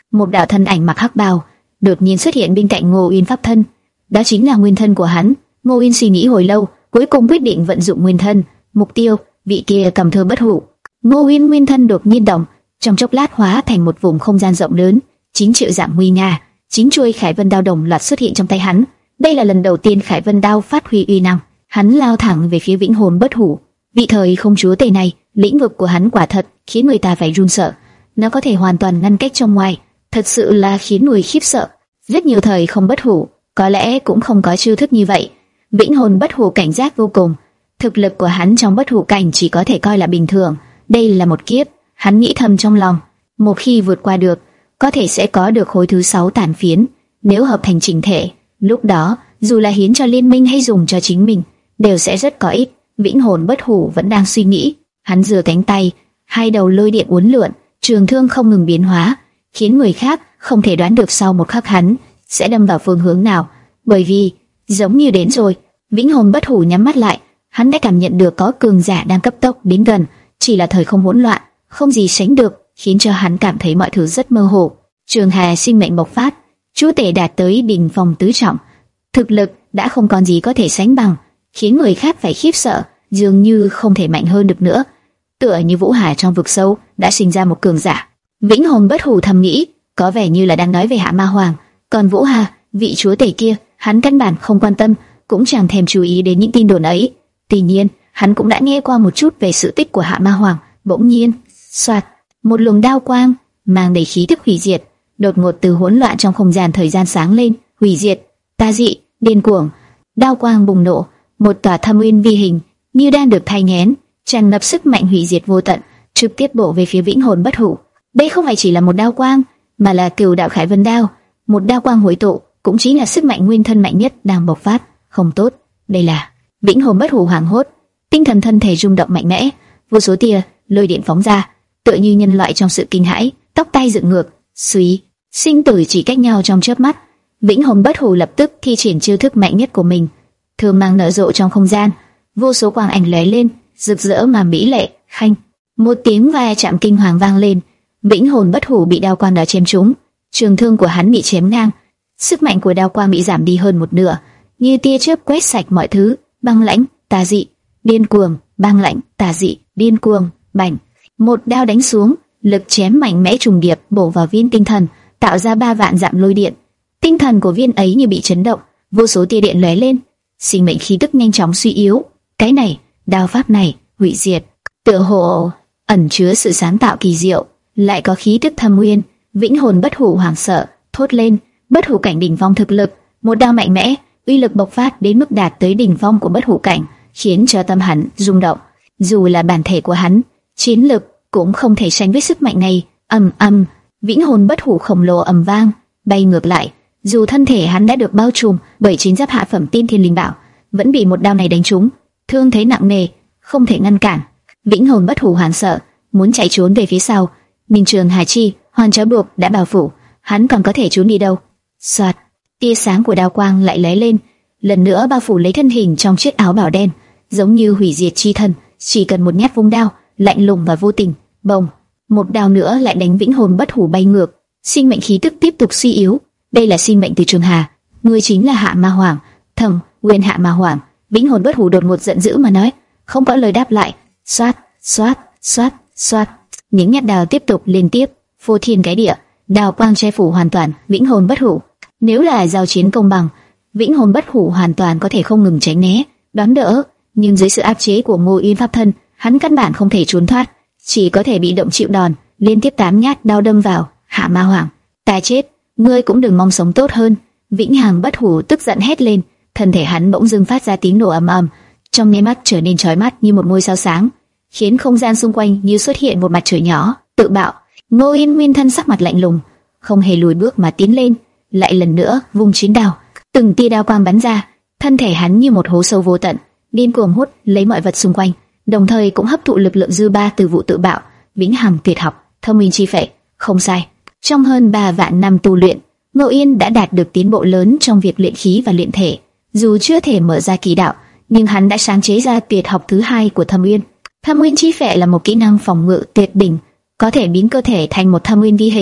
[SPEAKER 1] một đạo thân ảnh mặc hắc bào đột nhiên xuất hiện bên cạnh Ngô Uyên pháp thân. Đó chính là nguyên thân của hắn. Ngô Uyên suy nghĩ hồi lâu, cuối cùng quyết định vận dụng nguyên thân. Mục tiêu, vị kia cầm thơ bất hủ. Ngô Uyên nguyên thân đột nhiên động, trong chốc lát hóa thành một vùng không gian rộng lớn, chín triệu dạng nguy nga, chín chuôi Khải Vân đao đồng loạt xuất hiện trong tay hắn. Đây là lần đầu tiên Khải Vân đao phát huy uy năng. Hắn lao thẳng về phía vĩnh hồn bất hủ. Vị thời không chúa tể này, lĩnh vực của hắn quả thật khiến người ta phải run sợ. Nó có thể hoàn toàn ngăn cách trong ngoài, thật sự là khiến người khiếp sợ. Rất nhiều thời không bất hủ có lẽ cũng không có chiêu thức như vậy. Vĩnh hồn bất hủ cảnh giác vô cùng. Thực lực của hắn trong bất hủ cảnh chỉ có thể coi là bình thường. Đây là một kiếp, hắn nghĩ thầm trong lòng. Một khi vượt qua được, có thể sẽ có được khối thứ sáu tàn phiến. Nếu hợp thành chỉnh thể, lúc đó dù là hiến cho liên minh hay dùng cho chính mình, đều sẽ rất có ích. Vĩnh hồn bất hủ vẫn đang suy nghĩ. Hắn giơ cánh tay, hai đầu lôi điện uốn lượn, trường thương không ngừng biến hóa, khiến người khác không thể đoán được sau một khắc hắn sẽ đâm vào phương hướng nào. Bởi vì giống như đến rồi. Vĩnh hồn bất hủ nhắm mắt lại, hắn đã cảm nhận được có cường giả đang cấp tốc đến gần. Chỉ là thời không hỗn loạn, không gì sánh được, khiến cho hắn cảm thấy mọi thứ rất mơ hồ. Trường Hà sinh mệnh bộc phát, chúa tể đạt tới đỉnh phong tứ trọng, thực lực đã không còn gì có thể sánh bằng, khiến người khác phải khiếp sợ, dường như không thể mạnh hơn được nữa. Tựa như Vũ Hà trong vực sâu đã sinh ra một cường giả. Vĩnh hồn bất hủ thầm nghĩ, có vẻ như là đang nói về Hạ Ma Hoàng. Còn Vũ Hà, vị chúa tể kia, hắn căn bản không quan tâm, cũng chẳng thèm chú ý đến những tin đồn ấy. Tuy nhiên, hắn cũng đã nghe qua một chút về sự tích của Hạ Ma Hoàng. Bỗng nhiên, xoạt, một luồng đao quang mang đầy khí tức hủy diệt, đột ngột từ hỗn loạn trong không gian thời gian sáng lên, hủy diệt, tà dị, điên cuồng. Đao quang bùng nổ, một tòa thâm uyên vi hình như đang được thay nghén, tràn ngập sức mạnh hủy diệt vô tận, trực tiếp bổ về phía vĩnh hồn bất hủ. Đây không phải chỉ là một đao quang, mà là cửu đạo Khải Vân đao, một đao quang hội tụ, cũng chính là sức mạnh nguyên thân mạnh nhất đang bộc phát. Không tốt, đây là vĩnh hồn bất hủ hoảng hốt, tinh thần thân thể rung động mạnh mẽ, vô số tia lôi điện phóng ra, tựa như nhân loại trong sự kinh hãi, tóc tai dựng ngược, suy, sinh tử chỉ cách nhau trong chớp mắt. Vĩnh hồn bất hủ lập tức thi triển chiêu thức mạnh nhất của mình, thường mang nở rộ trong không gian, vô số quang ảnh lóe lên, rực rỡ mà mỹ lệ. Khanh, một tiếng va chạm kinh hoàng vang lên, vĩnh hồn bất hủ bị đao quang đó chém trúng, trường thương của hắn bị chém ngang, sức mạnh của đao quang bị giảm đi hơn một nửa, như tia chớp quét sạch mọi thứ, băng lãnh, tà dị, điên cuồng, băng lãnh, tà dị, điên cuồng, bành, một đao đánh xuống, lực chém mạnh mẽ trùng điệp bổ vào viên tinh thần, tạo ra ba vạn dặm lôi điện. Tinh thần của viên ấy như bị chấn động, vô số tia điện lóe lên, sinh mệnh khí tức nhanh chóng suy yếu. Cái này, đao pháp này, hủy diệt, tựa hồ ẩn chứa sự sáng tạo kỳ diệu, lại có khí tức thâm uyên. Vĩnh hồn bất hủ hoảng sợ, thốt lên, bất hủ cảnh đỉnh phong thực lực, một đao mạnh mẽ, uy lực bộc phát đến mức đạt tới đỉnh phong của bất hủ cảnh, khiến cho tâm hắn rung động. Dù là bản thể của hắn, chiến lực cũng không thể sánh với sức mạnh này. Ầm ầm, vĩnh hồn bất hủ khổng lồ ầm vang, bay ngược lại. Dù thân thể hắn đã được bao trùm bởi chiến giáp hạ phẩm tiên thiên linh bảo, vẫn bị một đao này đánh trúng, thương thế nặng nề, không thể ngăn cản. Vĩnh hồn bất hủ hoảng sợ, muốn chạy trốn về phía sau, nhưng Trường Hà chi hoàn trói buộc đã bao phủ, hắn còn có thể trốn đi đâu? Soạt, tia sáng của đao quang lại lóe lên, lần nữa bao phủ lấy thân hình trong chiếc áo bào đen, giống như hủy diệt chi thân, chỉ cần một nhát vung đao, lạnh lùng và vô tình. Bồng, một đao nữa lại đánh vĩnh hồn bất hủ bay ngược, sinh mệnh khí tức tiếp tục suy yếu. Đây là sinh mệnh từ Trường Hà, ngươi chính là Hạ Ma Hoàng, thầm nguyên Hạ Ma Hoàng. Vĩnh hồn bất hủ đột ngột giận dữ mà nói, không có lời đáp lại. Xoát, xoát, xoát, xoát, những nhát đao tiếp tục liên tiếp, phô thiên cái địa, đao quang che phủ hoàn toàn vĩnh hồn bất hủ. Nếu là giao chiến công bằng, vĩnh hồn bất hủ hoàn toàn có thể không ngừng tránh né, đón đỡ, nhưng dưới sự áp chế của Ngô Uyên pháp thân, hắn căn bản không thể trốn thoát, chỉ có thể bị động chịu đòn. Liên tiếp tám nhát đao đâm vào. Hạ Ma Hoàng, ta chết, ngươi cũng đừng mong sống tốt hơn. Vĩnh hằng bất hủ tức giận hét lên, thân thể hắn bỗng dưng phát ra tiếng nổ ầm ầm, trong nháy mắt trở nên chói mắt như một ngôi sao sáng, khiến không gian xung quanh như xuất hiện một mặt trời nhỏ, tự bạo. Ngô Yên nguyên thân sắc mặt lạnh lùng, không hề lùi bước mà tiến lên, lại lần nữa vung chiến đao, từng tia đao quang bắn ra, thân thể hắn như một hố sâu vô tận, điên cuồng hút lấy mọi vật xung quanh, đồng thời cũng hấp thụ lực lượng dư ba từ vụ tự bạo. Vĩnh hằng tuyệt học, thông minh chi phệ, không sai. Trong hơn ba vạn năm tu luyện, Ngô Yên đã đạt được tiến bộ lớn trong việc luyện khí và luyện thể. Dù chưa thể mở ra kỳ đạo, nhưng hắn đã sáng chế ra tuyệt học thứ hai của Thâm Uyên. Thâm Uyên chi phệ là một kỹ năng phòng ngự tuyệt đỉnh, có thể biến cơ thể thành một thâm uyên vi hình,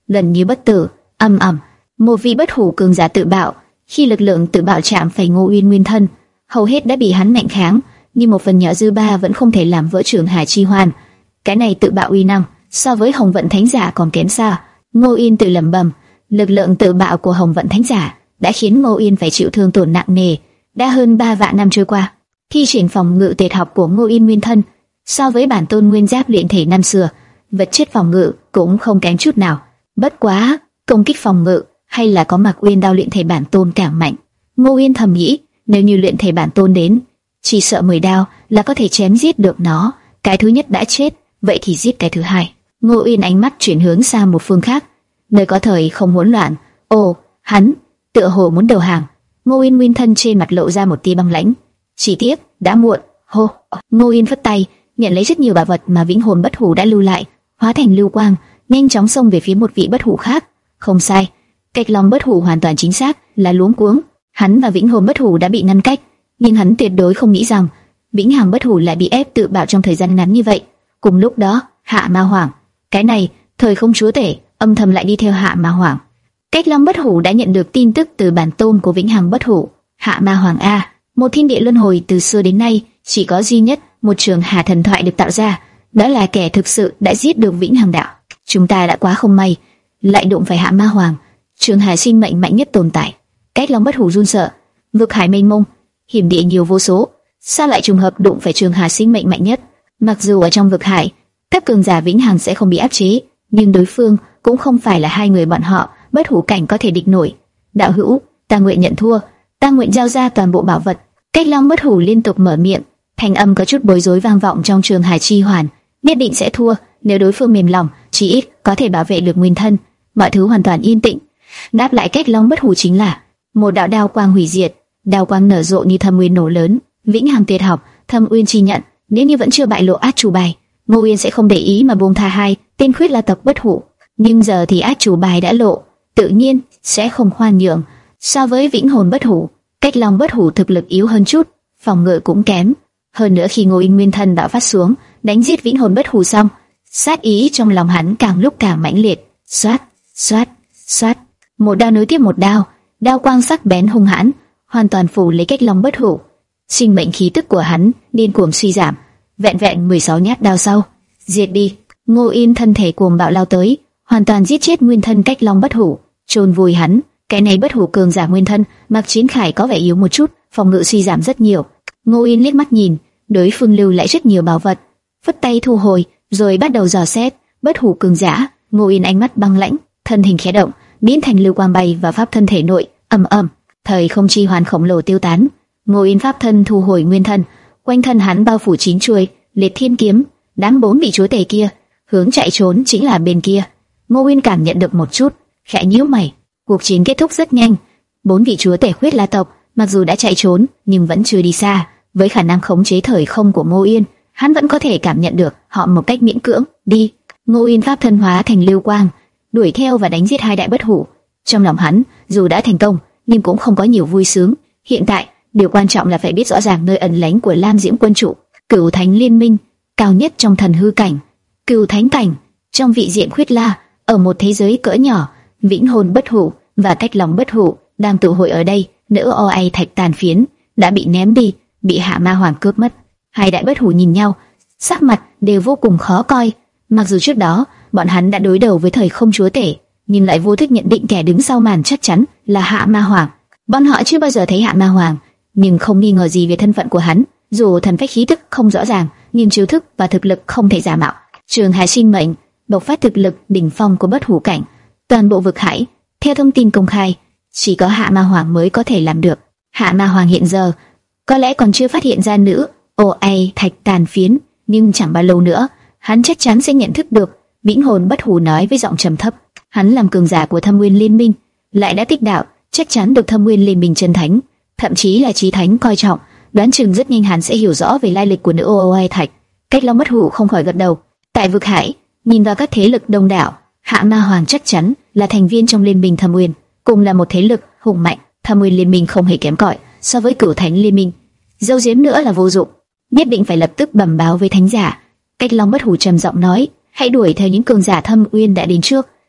[SPEAKER 1] gần như bất tử. Ầm ầm, một vị bất hủ cường giả tự bạo, khi lực lượng tự bạo chạm phải Ngô Uyên nguyên thân, hầu hết đã bị hắn mạnh kháng, nhưng một phần nhỏ dư ba vẫn không thể làm vỡ Trường Hà chi hoàn. Cái này tự bạo uy năng so với Hồng Vận Thánh Giả còn kém xa. Ngô Uyên tự lẩm bẩm, lực lượng tự bạo của Hồng Vận Thánh Giả đã khiến Ngô Uyên phải chịu thương tổn nặng nề. Đã hơn ba vạn năm trôi qua, thi triển phòng ngự tuyệt học của Ngô Uyên nguyên thân, so với bản tôn nguyên giáp luyện thể năm xưa, vật chất phòng ngự cũng không kém chút nào. Bất quá, công kích phòng ngự hay là có Mạc Uyên đao luyện thể bản tôn càng mạnh. Ngô Uyên thầm nghĩ, nếu như luyện thể bản tôn đến, chỉ sợ mười đao là có thể chém giết được nó. Cái thứ nhất đã chết, vậy thì giết cái thứ hai. Ngô Uyên ánh mắt chuyển hướng sang một phương khác, nơi có thời không hỗn loạn. Ồ, hắn tựa hồ muốn đầu hàng. Ngô Uyên nguyên thân trên mặt lộ ra một tia băng lãnh. Chỉ tiếc đã muộn. Hô. Ngô Uyên phất tay, nhận lấy rất nhiều bảo vật mà Vĩnh Hồn Bất Hủ đã lưu lại, hóa thành lưu quang, nhanh chóng xông về phía một vị bất hủ khác. Không sai, Cách Long Bất Hủ hoàn toàn chính xác là luống cuống. Hắn và Vĩnh Hồn Bất Hủ đã bị ngăn cách, nhưng hắn tuyệt đối không nghĩ rằng Vĩnh Hằng Bất Hủ lại bị ép tự bạo trong thời gian ngắn như vậy. Cùng lúc đó, Hạ Ma Hoàng, cái này, Thời Không Chúa Tể âm thầm lại đi theo Hạ Ma Hoàng. Cách Long Bất Hủ đã nhận được tin tức từ bản tôn của Vĩnh Hằng Bất Hủ. Hạ Ma Hoàng a, một thiên địa luân hồi từ xưa đến nay chỉ có duy nhất một Trường Hà thần thoại được tạo ra, đó là kẻ thực sự đã giết được Vĩnh Hằng đạo. Chúng ta đã quá không may, lại đụng phải Hạ Ma Hoàng, Trường Hà sinh mệnh mạnh nhất tồn tại. Cách Long Bất Hủ run sợ, vực hải mênh mông, hiểm địa nhiều vô số, sao lại trùng hợp đụng phải Trường Hà sinh mệnh mạnh nhất? Mặc dù ở trong vực hải, các cường giả Vĩnh Hằng sẽ không bị áp chế, nhưng đối phương cũng không phải là hai người bọn họ bất hủ cảnh có thể địch nổi. Đạo hữu, ta nguyện nhận thua, ta nguyện giao ra toàn bộ bảo vật. Cách Long Bất Hủ liên tục mở miệng, thanh âm có chút bối rối vang vọng trong Trường Hà chi hoàn. Nhất định sẽ thua, nếu đối phương mềm lòng, chỉ ít có thể bảo vệ được nguyên thân. Mọi thứ hoàn toàn yên tĩnh. Đáp lại Cách Long Bất Hủ chính là một đạo đao quang hủy diệt, đao quang nở rộ như thâm uyên nổ lớn. Vĩnh Hằng tuyệt học, Thâm Uyên chi nhận, nếu như vẫn chưa bại lộ át chủ bài, Ngô Uyên sẽ không để ý mà buông tha hai tên khuyết la tộc bất hủ. Nhưng giờ thì át chủ bài đã lộ, tự nhiên sẽ không khoan nhượng. So với Vĩnh Hồn Bất Hủ, Cách Long Bất Hủ thực lực yếu hơn chút, phòng ngự cũng kém. Hơn nữa khi Ngô Uyên nguyên thân bạo phát xuống, đánh giết Vĩnh Hồn Bất Hủ xong, sát ý trong lòng hắn càng lúc càng mãnh liệt. Xoát, xoát, xoát, một đao nối tiếp một đao, đao quang sắc bén hung hãn, hoàn toàn phủ lấy Cách Long Bất Hủ. Sinh mệnh khí tức của hắn điên cuồng suy giảm, vẹn vẹn mười sáu nhát đao sau, diệt đi. Ngô Uyên thân thể cuồng bạo lao tới, hoàn toàn giết chết nguyên thân Cách Long Bất Hủ, chôn vùi hắn. Cái này bất hủ cường giả nguyên thân, Mạc Chiến Khải có vẻ yếu một chút, phòng ngự suy giảm rất nhiều. Ngô Uyên liếc mắt nhìn, đối phương lưu lại rất nhiều bảo vật, phất tay thu hồi, rồi bắt đầu dò xét bất hủ cường giả. Ngô Uyên ánh mắt băng lãnh, thân hình khẽ động, biến thành lưu quang bay vào pháp thân thể nội. Ầm ầm, thời không chi hoàn khổng lồ tiêu tán. Ngô Uyên pháp thân thu hồi nguyên thân, quanh thân hắn bao phủ chín chuôi liệt thiên kiếm. Đám bốn vị chúa tể kia hướng chạy trốn chính là bên kia. Ngô Uyên cảm nhận được một chút, khẽ nhíu mày. Cuộc chiến kết thúc rất nhanh. Bốn vị chúa tể khuyết la tộc mặc dù đã chạy trốn nhưng vẫn chưa đi xa. Với khả năng khống chế thời không của Ngô Uyên, hắn vẫn có thể cảm nhận được họ một cách miễn cưỡng. Đi. Ngô Uyên pháp thân hóa thành lưu quang, đuổi theo và đánh giết hai đại bất hủ. Trong lòng hắn, dù đã thành công, nhưng cũng không có nhiều vui sướng. Hiện tại, điều quan trọng là phải biết rõ ràng nơi ẩn lánh của Lam Diễm Quân Chủ, Cửu Thánh Liên Minh, cao nhất trong thần hư cảnh, Cửu Thánh cảnh, trong vị diện khuyết la, ở một thế giới cỡ nhỏ, Vĩnh Hồn Bất Hủ và Cách Long Bất Hủ đang tụ hội ở đây. Nữ o a thạch tàn phiến đã bị ném đi, bị Hạ Ma Hoàng cướp mất. Hai đại bất hủ nhìn nhau, sắc mặt đều vô cùng khó coi. Mặc dù trước đó bọn hắn đã đối đầu với thời không chúa tể, nhưng lại vô thức nhận định kẻ đứng sau màn chắc chắn là Hạ Ma Hoàng. Bọn họ chưa bao giờ thấy Hạ Ma Hoàng, nhưng không nghi ngờ gì về thân phận của hắn. Dù thần phách khí tức không rõ ràng, nhưng chiêu thức và thực lực không thể giả mạo. Trường Hải sinh mệnh bộc phát thực lực đỉnh phong của bất hủ cảnh, toàn bộ vực hải, theo thông tin công khai, chỉ có Hạ Ma Hoàng mới có thể làm được. Hạ Ma Hoàng hiện giờ có lẽ còn chưa phát hiện ra nữ o a thạch tàn phiến, nhưng chẳng bao lâu nữa, hắn chắc chắn sẽ nhận thức được. Vĩnh Hồn Bất Hủ nói với giọng trầm thấp, hắn làm cường giả của Thâm Nguyên Liên Minh, lại đã tích đạo, chắc chắn được Thâm Nguyên Liên Minh chân thánh, thậm chí là chí thánh coi trọng, đoán chừng rất nhanh hắn sẽ hiểu rõ về lai lịch của nữ o a thạch. Cách Long Bất Hủ không khỏi gật đầu. Tại vực hải, nhìn vào các thế lực đông đảo, Hạ Ma Hoàng chắc chắn là thành viên trong Liên Minh Thâm Nguyên, cùng là một thế lực hùng mạnh. Thâm Nguyên Liên Minh không hề kém cỏi so với Cửu Thánh Liên Minh, dâu diếm nữa là vô dụng, nhất định phải lập tức bẩm báo với thánh giả. Cách Long Bất Hủ trầm giọng nói, hãy đuổi theo những cường giả Thâm Uyên đã đến trước,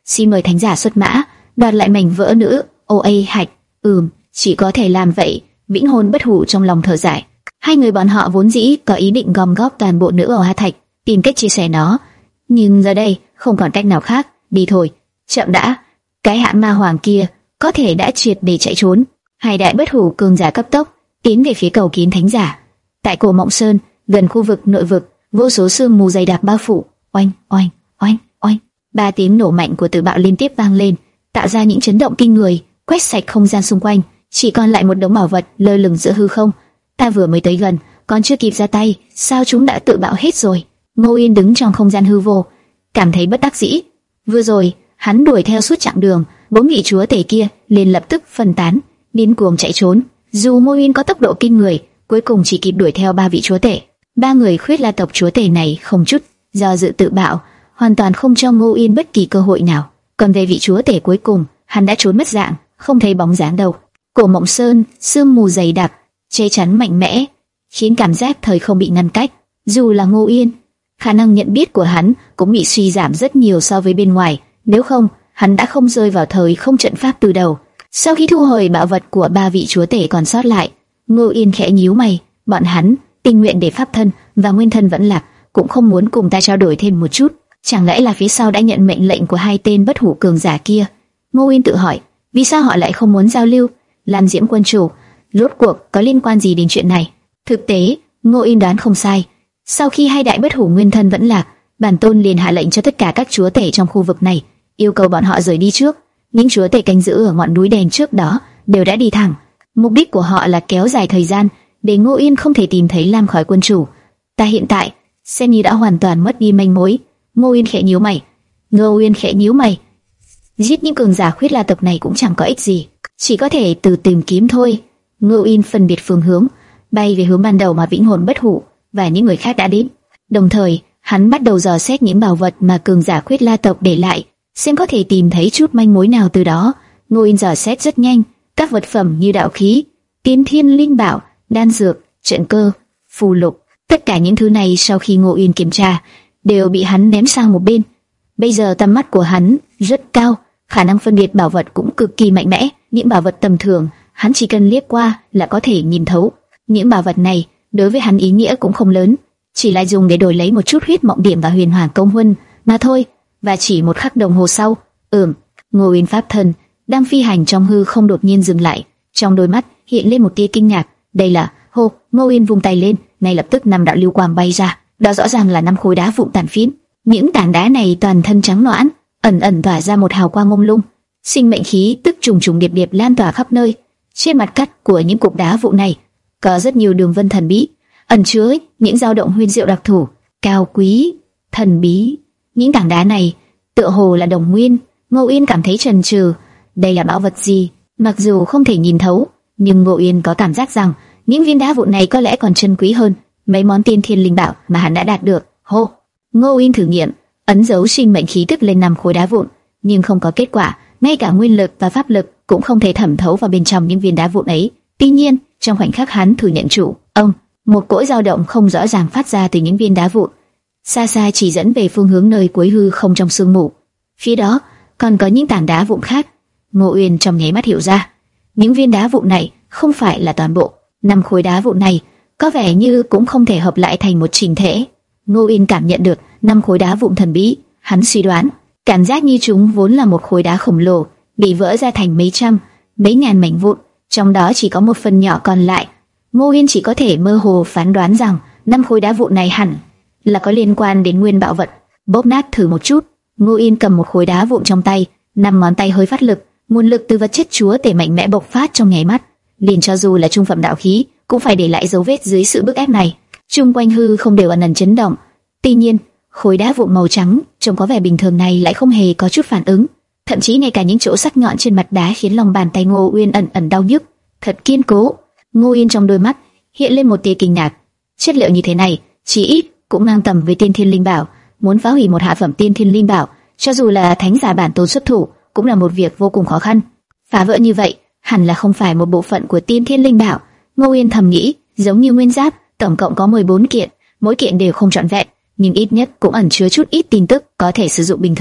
[SPEAKER 1] xin mời thánh giả xuất mã, đoạt lại mảnh vỡ nữ. Ô ây hạch, ừm, chỉ có thể làm vậy. Vĩnh Hồn Bất Hủ trong lòng thở dài. Hai người bọn họ vốn dĩ có ý định gom góp toàn bộ nữ ổ ha thạch, tìm cách chia sẻ nó, nhưng giờ đây không còn cách nào khác. Đi thôi. Chậm đã, cái hạ ma hoàng kia có thể đã triệt để chạy trốn. Hai đại bất hủ cường giả cấp tốc tiến về phía cầu kiến thánh giả. Tại Cổ Mộng Sơn, gần khu vực nội vực, vô số sương mù dày đặc bao phủ. Oanh, oanh, oanh, oanh. Ba tiếng nổ mạnh của tự bạo liên tiếp vang lên, tạo ra những chấn động kinh người, quét sạch không gian xung quanh, chỉ còn lại một đống bảo vật lơ lửng giữa hư không. Ta vừa mới tới gần, còn chưa kịp ra tay, sao chúng đã tự bạo hết rồi? Ngô Yên đứng trong không gian hư vô, cảm thấy bất đắc dĩ. Vừa rồi, hắn đuổi theo suốt chặng đường, bốn vị chúa tể kia liền lập tức phân tán, điên cuồng chạy trốn. Dù Ngô Yên có tốc độ kinh người, cuối cùng chỉ kịp đuổi theo ba vị chúa tể. Ba người Khuyết La tộc chúa tể này không chút do dự tự bạo, hoàn toàn không cho Ngô Yên bất kỳ cơ hội nào. Còn về vị chúa tể cuối cùng, hắn đã trốn mất dạng, không thấy bóng dáng đâu. Cổ Mộng Sơn, sương mù dày đặc, che chắn mạnh mẽ, khiến cảm giác thời không bị ngăn cách. Dù là Ngô Yên, khả năng nhận biết của hắn cũng bị suy giảm rất nhiều so với bên ngoài, nếu không, hắn đã không rơi vào thời không trận pháp từ đầu. Sau khi thu hồi bảo vật của ba vị chúa tể còn sót lại, Ngô Yên khẽ nhíu mày, bọn hắn tình nguyện để pháp thân và nguyên thân vẫn lạc, cũng không muốn cùng ta trao đổi thêm một chút. Chẳng lẽ là phía sau đã nhận mệnh lệnh của hai tên bất hủ cường giả kia? Ngô Yên tự hỏi, vì sao họ lại không muốn giao lưu? Lam Diễm quân chủ, rốt cuộc có liên quan gì đến chuyện này? Thực tế, Ngô Yên đoán không sai. Sau khi hai đại bất hủ nguyên thân vẫn lạc, bản tôn liền hạ lệnh cho tất cả các chúa tể trong khu vực này, yêu cầu bọn họ rời đi trước. Những chúa tể canh giữ ở ngọn núi đèn trước đó đều đã đi thẳng. Mục đích của họ là kéo dài thời gian để Ngô Yên không thể tìm thấy Lam Khói quân chủ. Ta hiện tại xem như đã hoàn toàn mất đi manh mối. Ngô Yên khẽ nhíu mày. Ngô Yên khẽ nhíu mày. Giết những cường giả Khuyết La tộc này cũng chẳng có ích gì, chỉ có thể từ tìm kiếm thôi. Ngô Yên phân biệt phương hướng, bay về hướng ban đầu mà Vĩnh Hồn Bất Hủ và những người khác đã đến. Đồng thời, hắn bắt đầu dò xét những bảo vật mà cường giả Khuyết La tộc để lại, xem có thể tìm thấy chút manh mối nào từ đó. Ngô Yên dò xét rất nhanh, các vật phẩm như đạo khí, tiên thiên linh bảo, đan dược, trận cơ, phù lục, tất cả những thứ này sau khi Ngô Yên kiểm tra đều bị hắn ném sang một bên. Bây giờ tầm mắt của hắn rất cao, khả năng phân biệt bảo vật cũng cực kỳ mạnh mẽ. Những bảo vật tầm thường, hắn chỉ cần liếc qua là có thể nhìn thấu. Những bảo vật này đối với hắn ý nghĩa cũng không lớn, chỉ là dùng để đổi lấy một chút huyết mộng điểm và huyền hoàng công huân mà thôi. Và chỉ một khắc đồng hồ sau, ừm, Ngô Yên pháp thân đang phi hành trong hư không đột nhiên dừng lại, trong đôi mắt hiện lên một tia kinh ngạc. Đây là hô! Ngô Yên vung tay lên, ngay lập tức năm đạo lưu quang bay ra, đó rõ ràng là năm khối đá vụn tàn phiến. Những tảng đá này toàn thân trắng nõn, ẩn ẩn tỏa ra một hào quang mông lung, sinh mệnh khí tức trùng trùng điệp điệp lan tỏa khắp nơi. Trên mặt cắt của những cục đá vụn này có rất nhiều đường vân thần bí, ẩn chứa những dao động huyền diệu đặc thù, cao quý, thần bí. Những tảng đá này tựa hồ là đồng nguyên. Ngô Yên cảm thấy chần chừ, đây là bảo vật gì? Mặc dù không thể nhìn thấu, nhưng Ngô Yên có cảm giác rằng những viên đá vụn này có lẽ còn chân quý hơn mấy món tiên thiên linh bảo mà hắn đã đạt được. Hô! Ngô Yên thử nghiệm ấn dấu sinh mệnh khí tức lên năm khối đá vụn, nhưng không có kết quả. Ngay cả nguyên lực và pháp lực cũng không thể thẩm thấu vào bên trong những viên đá vụn ấy. Tuy nhiên, trong khoảnh khắc hắn thử nhận chủ, ông, một cỗ dao động không rõ ràng phát ra từ những viên đá vụn, xa xa chỉ dẫn về phương hướng nơi cuối hư không trong sương mù. Phía đó còn có những tảng đá vụn khác. Ngô Uyên trong nháy mắt hiểu ra, những viên đá vụn này không phải là toàn bộ. Năm khối đá vụn này có vẻ như cũng không thể hợp lại thành một chỉnh thể. Ngô Uyên cảm nhận được năm khối đá vụn thần bí, hắn suy đoán, cảm giác như chúng vốn là một khối đá khổng lồ, bị vỡ ra thành mấy trăm, mấy ngàn mảnh vụn, trong đó chỉ có một phần nhỏ còn lại. Ngô Uyên chỉ có thể mơ hồ phán đoán rằng năm khối đá vụn này hẳn là có liên quan đến nguyên bảo vật. Bóp nát thử một chút. Ngô Uyên cầm một khối đá vụn trong tay, năm ngón tay hơi phát lực, nguồn lực từ vật chất chúa tể mạnh mẽ bộc phát trong nháy mắt, liền cho dù là trung phẩm đạo khí cũng phải để lại dấu vết dưới sự bức ép này. Trung quanh hư không đều ẩn ẩn chấn động. Tuy nhiên, khối đá vụn màu trắng trông có vẻ bình thường này lại không hề có chút phản ứng, thậm chí ngay cả những chỗ sắc nhọn trên mặt đá khiến lòng bàn tay Ngô Uyên ẩn ẩn đau nhức. Thật kiên cố. Ngô Uyên trong đôi mắt hiện lên một tia kinh ngạc. Chất liệu như thế này, chỉ ít cũng ngang tầm với tiên thiên linh bảo. Muốn phá hủy một hạ phẩm tiên thiên linh bảo, cho dù là thánh giả bản tôn xuất thủ, cũng là một việc vô cùng khó khăn. Phá vỡ như vậy, hẳn là không phải một bộ phận của tiên thiên linh bảo. Ngô Uyên thầm nghĩ, giống như nguyên giáp, tổng cộng có mười bốn kiện, mỗi kiện đều không trọn vẹn, nhưng ít nhất cũng ẩn chứa chút ít tin tức có thể sử dụng bình thường.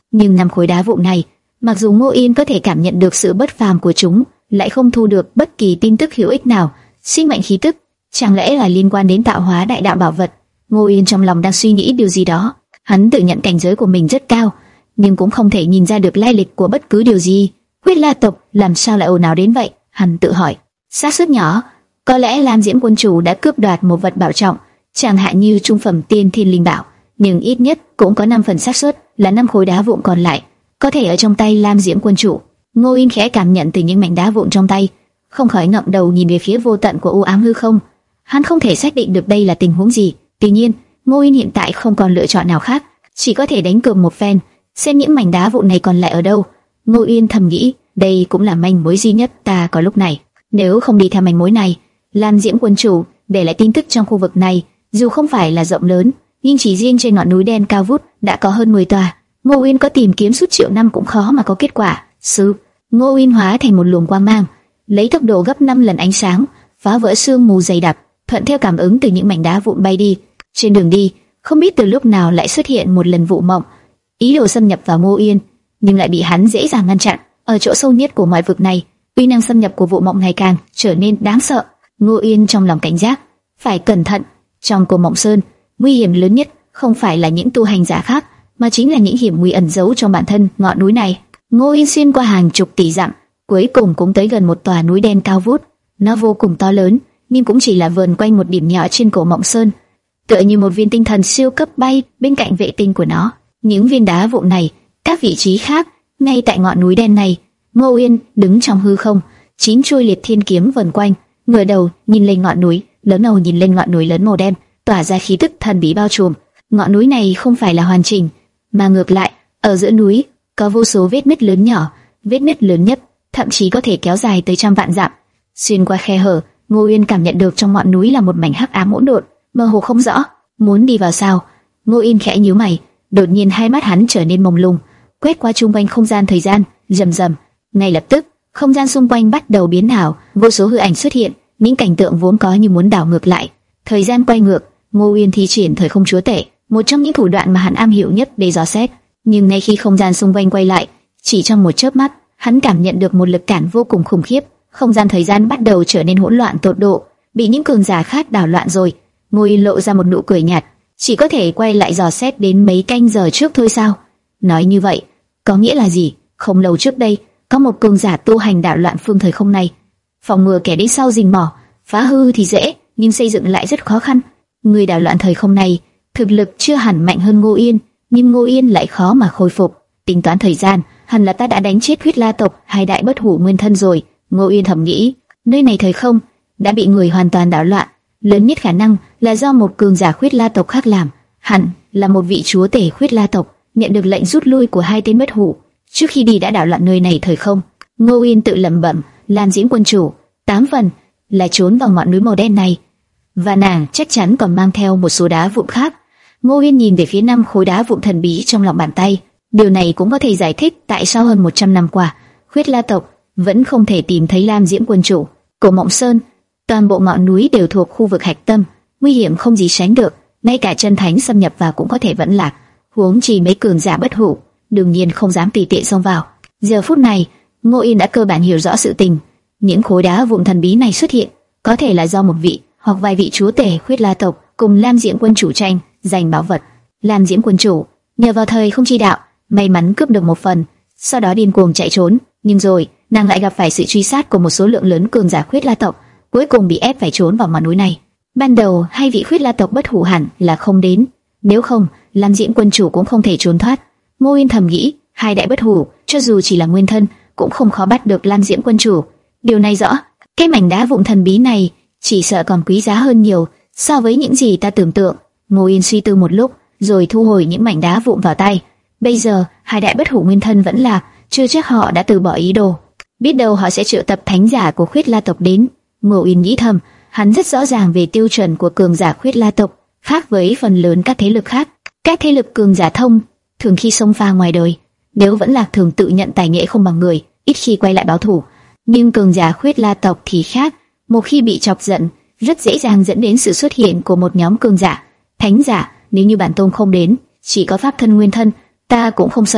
[SPEAKER 1] Nhưng năm khối đá vụn này, mặc dù Ngô Yên có thể cảm nhận được sự bất phàm của chúng, lại không thu được bất kỳ tin tức hữu ích nào. Sinh mệnh khí tức, chẳng lẽ là liên quan đến tạo hóa đại đạo bảo vật? Ngô Yên trong lòng đang suy nghĩ điều gì đó. Hắn tự nhận cảnh giới của mình rất cao, nhưng cũng không thể nhìn ra được lai lịch của bất cứ điều gì. Huyết La tộc làm sao lại ồn ào đến vậy? Hắn tự hỏi. Xác suất nhỏ, có lẽ Lam Diễm quân chủ đã cướp đoạt một vật bảo trọng, chẳng hạn như trung phẩm tiên thiên linh bảo, nhưng ít nhất cũng có năm phần xác suất là năm khối đá vụn còn lại có thể ở trong tay Lam Diễm quân chủ. Ngô Yên khẽ cảm nhận từ những mảnh đá vụn trong tay, không khỏi ngẩng đầu nhìn về phía vô tận của u ám hư không. Hắn không thể xác định được đây là tình huống gì. Tuy nhiên, Ngô Yên hiện tại không còn lựa chọn nào khác, chỉ có thể đánh cược một phen, xem những mảnh đá vụn này còn lại ở đâu. Ngô Yên thầm nghĩ, đây cũng là manh mối duy nhất ta có lúc này. Nếu không đi theo manh mối này, Lam Diễm quân chủ để lại tin tức trong khu vực này, dù không phải là rộng lớn, nhưng chỉ riêng trên ngọn núi đen cao vút đã có hơn mười tòa. Ngô Yên có tìm kiếm suốt triệu năm cũng khó mà có kết quả. Sư, Ngô Yên hóa thành một luồng quang mang, lấy tốc độ gấp năm lần ánh sáng, phá vỡ sương mù dày đặc, thuận theo cảm ứng từ những mảnh đá vụn bay đi. Trên đường đi, không biết từ lúc nào lại xuất hiện một lần vụ mộng, ý đồ xâm nhập vào Ngô Yên, nhưng lại bị hắn dễ dàng ngăn chặn. Ở chỗ sâu nhất của mọi vực này, uy năng xâm nhập của vụ mộng ngày càng trở nên đáng sợ. Ngô Yên trong lòng cảnh giác, phải cẩn thận. Trong Cổ Mộng Sơn, nguy hiểm lớn nhất không phải là những tu hành giả khác, mà chính là những hiểm nguy ẩn giấu trong bản thân ngọn núi này. Ngô Yên xuyên qua hàng chục tỷ dặm, cuối cùng cũng tới gần một tòa núi đen cao vút. Nó vô cùng to lớn, nhưng cũng chỉ là vờn quanh một điểm nhỏ trên Cổ Mộng Sơn, tựa như một viên tinh thần siêu cấp bay bên cạnh vệ tinh của nó. Những viên đá vụn này, các vị trí khác, ngay tại ngọn núi đen này. Ngô Yên đứng trong hư không, chín chuôi liệt thiên kiếm vần quanh, ngửa đầu nhìn lên ngọn núi lớn đầu nhìn lên ngọn núi lớn màu đen, tỏa ra khí tức thần bí bao trùm. Ngọn núi này không phải là hoàn chỉnh, mà ngược lại, ở giữa núi có vô số vết nứt lớn nhỏ, vết nứt lớn nhất thậm chí có thể kéo dài tới trăm vạn dặm. Xuyên qua khe hở, Ngô Yên cảm nhận được trong ngọn núi là một mảnh hắc ám hỗn độn, mơ hồ không rõ. Muốn đi vào sao? Ngô Yên khẽ nhíu mày, đột nhiên hai mắt hắn trở nên mông lung, quét qua chung quanh không gian thời gian, rầm rầm. Ngay lập tức, không gian xung quanh bắt đầu biến ảo, vô số hư ảnh xuất hiện, những cảnh tượng vốn có như muốn đảo ngược lại. Thời gian quay ngược, Ngô Yên thi triển thời không chúa tể, một trong những thủ đoạn mà hắn am hiểu nhất để dò xét. Nhưng ngay khi không gian xung quanh quay lại, chỉ trong một chớp mắt, hắn cảm nhận được một lực cản vô cùng khủng khiếp. Không gian thời gian bắt đầu trở nên hỗn loạn tột độ, bị những cường giả khác đảo loạn rồi. Ngô Yên lộ ra một nụ cười nhạt, chỉ có thể quay lại dò xét đến mấy canh giờ trước thôi sao? Nói như vậy, có nghĩa là gì? Không lâu trước đây, có một cường giả tu hành đảo loạn phương thời không này. Phòng ngừa kẻ đến sau rình mò, phá hư thì dễ, nhưng xây dựng lại rất khó khăn. Người đảo loạn thời không này, thực lực chưa hẳn mạnh hơn Ngô Yên, nhưng Ngô Yên lại khó mà khôi phục. Tính toán thời gian, hẳn là ta đã đánh chết Huyết La tộc hai đại bất hủ nguyên thân rồi. Ngô Yên thầm nghĩ, nơi này thời không đã bị người hoàn toàn đảo loạn, lớn nhất khả năng là do một cường giả Huyết La tộc khác làm, hẳn là một vị chúa tể Huyết La tộc nhận được lệnh rút lui của hai tên bất hủ, trước khi đi đã đảo loạn nơi này thời không. Ngô Yên tự lẩm bẩm, Lam Diễm quân chủ, tám phần là trốn vào ngọn núi màu đen này, và nàng chắc chắn còn mang theo một số đá vụn khác. Ngô Yên nhìn về phía năm khối đá vụn thần bí trong lòng bàn tay, điều này cũng có thể giải thích tại sao hơn một trăm năm qua, Huyết La tộc vẫn không thể tìm thấy Lam Diễm quân chủ. Cổ Mộng Sơn, toàn bộ ngọn núi đều thuộc khu vực hạch tâm, nguy hiểm không gì sánh được, ngay cả chân thánh xâm nhập vào cũng có thể vẫn lạc, huống chi mấy cường giả bất hủ, đương nhiên không dám tùy tiện xông vào. Giờ phút này, Ngô Yên đã cơ bản hiểu rõ sự tình. Những khối đá vụn thần bí này xuất hiện, có thể là do một vị hoặc vài vị chúa tể Huyết La tộc cùng Lam Diễm quân chủ tranh giành bảo vật. Lam Diễm quân chủ nhờ vào thời không chi đạo, may mắn cướp được một phần, sau đó điên cuồng chạy trốn, nhưng rồi nàng lại gặp phải sự truy sát của một số lượng lớn cường giả Huyết La tộc, cuối cùng bị ép phải trốn vào ngọn núi này. Ban đầu hai vị Huyết La tộc bất hủ hẳn là không đến, nếu không Lam Diễm quân chủ cũng không thể trốn thoát. Ngô Yên thầm nghĩ, hai đại bất hủ cho dù chỉ là nguyên thân cũng không khó bắt được Lam Diễm quân chủ. Điều này rõ, cái mảnh đá vụn thần bí này chỉ sợ còn quý giá hơn nhiều so với những gì ta tưởng tượng. Ngô Yên suy tư một lúc, rồi thu hồi những mảnh đá vụn vào tay. Bây giờ hai đại bất hủ nguyên thân vẫn là, chưa chắc họ đã từ bỏ ý đồ. Biết đâu họ sẽ triệu tập thánh giả của Huyết La tộc đến. Ngô Yên nghĩ thầm, hắn rất rõ ràng về tiêu chuẩn của cường giả Huyết La tộc, khác với phần lớn các thế lực khác. Các thế lực cường giả thông thường khi xông pha ngoài đời, nếu vẫn lạc thường tự nhận tài nghệ không bằng người, ít khi quay lại báo thù. Nhưng cường giả Huyết La tộc thì khác, một khi bị chọc giận, rất dễ dàng dẫn đến sự xuất hiện của một nhóm cường giả, thánh giả. Nếu như bản tôn không đến, chỉ có pháp thân nguyên thân, ta cũng không sợ.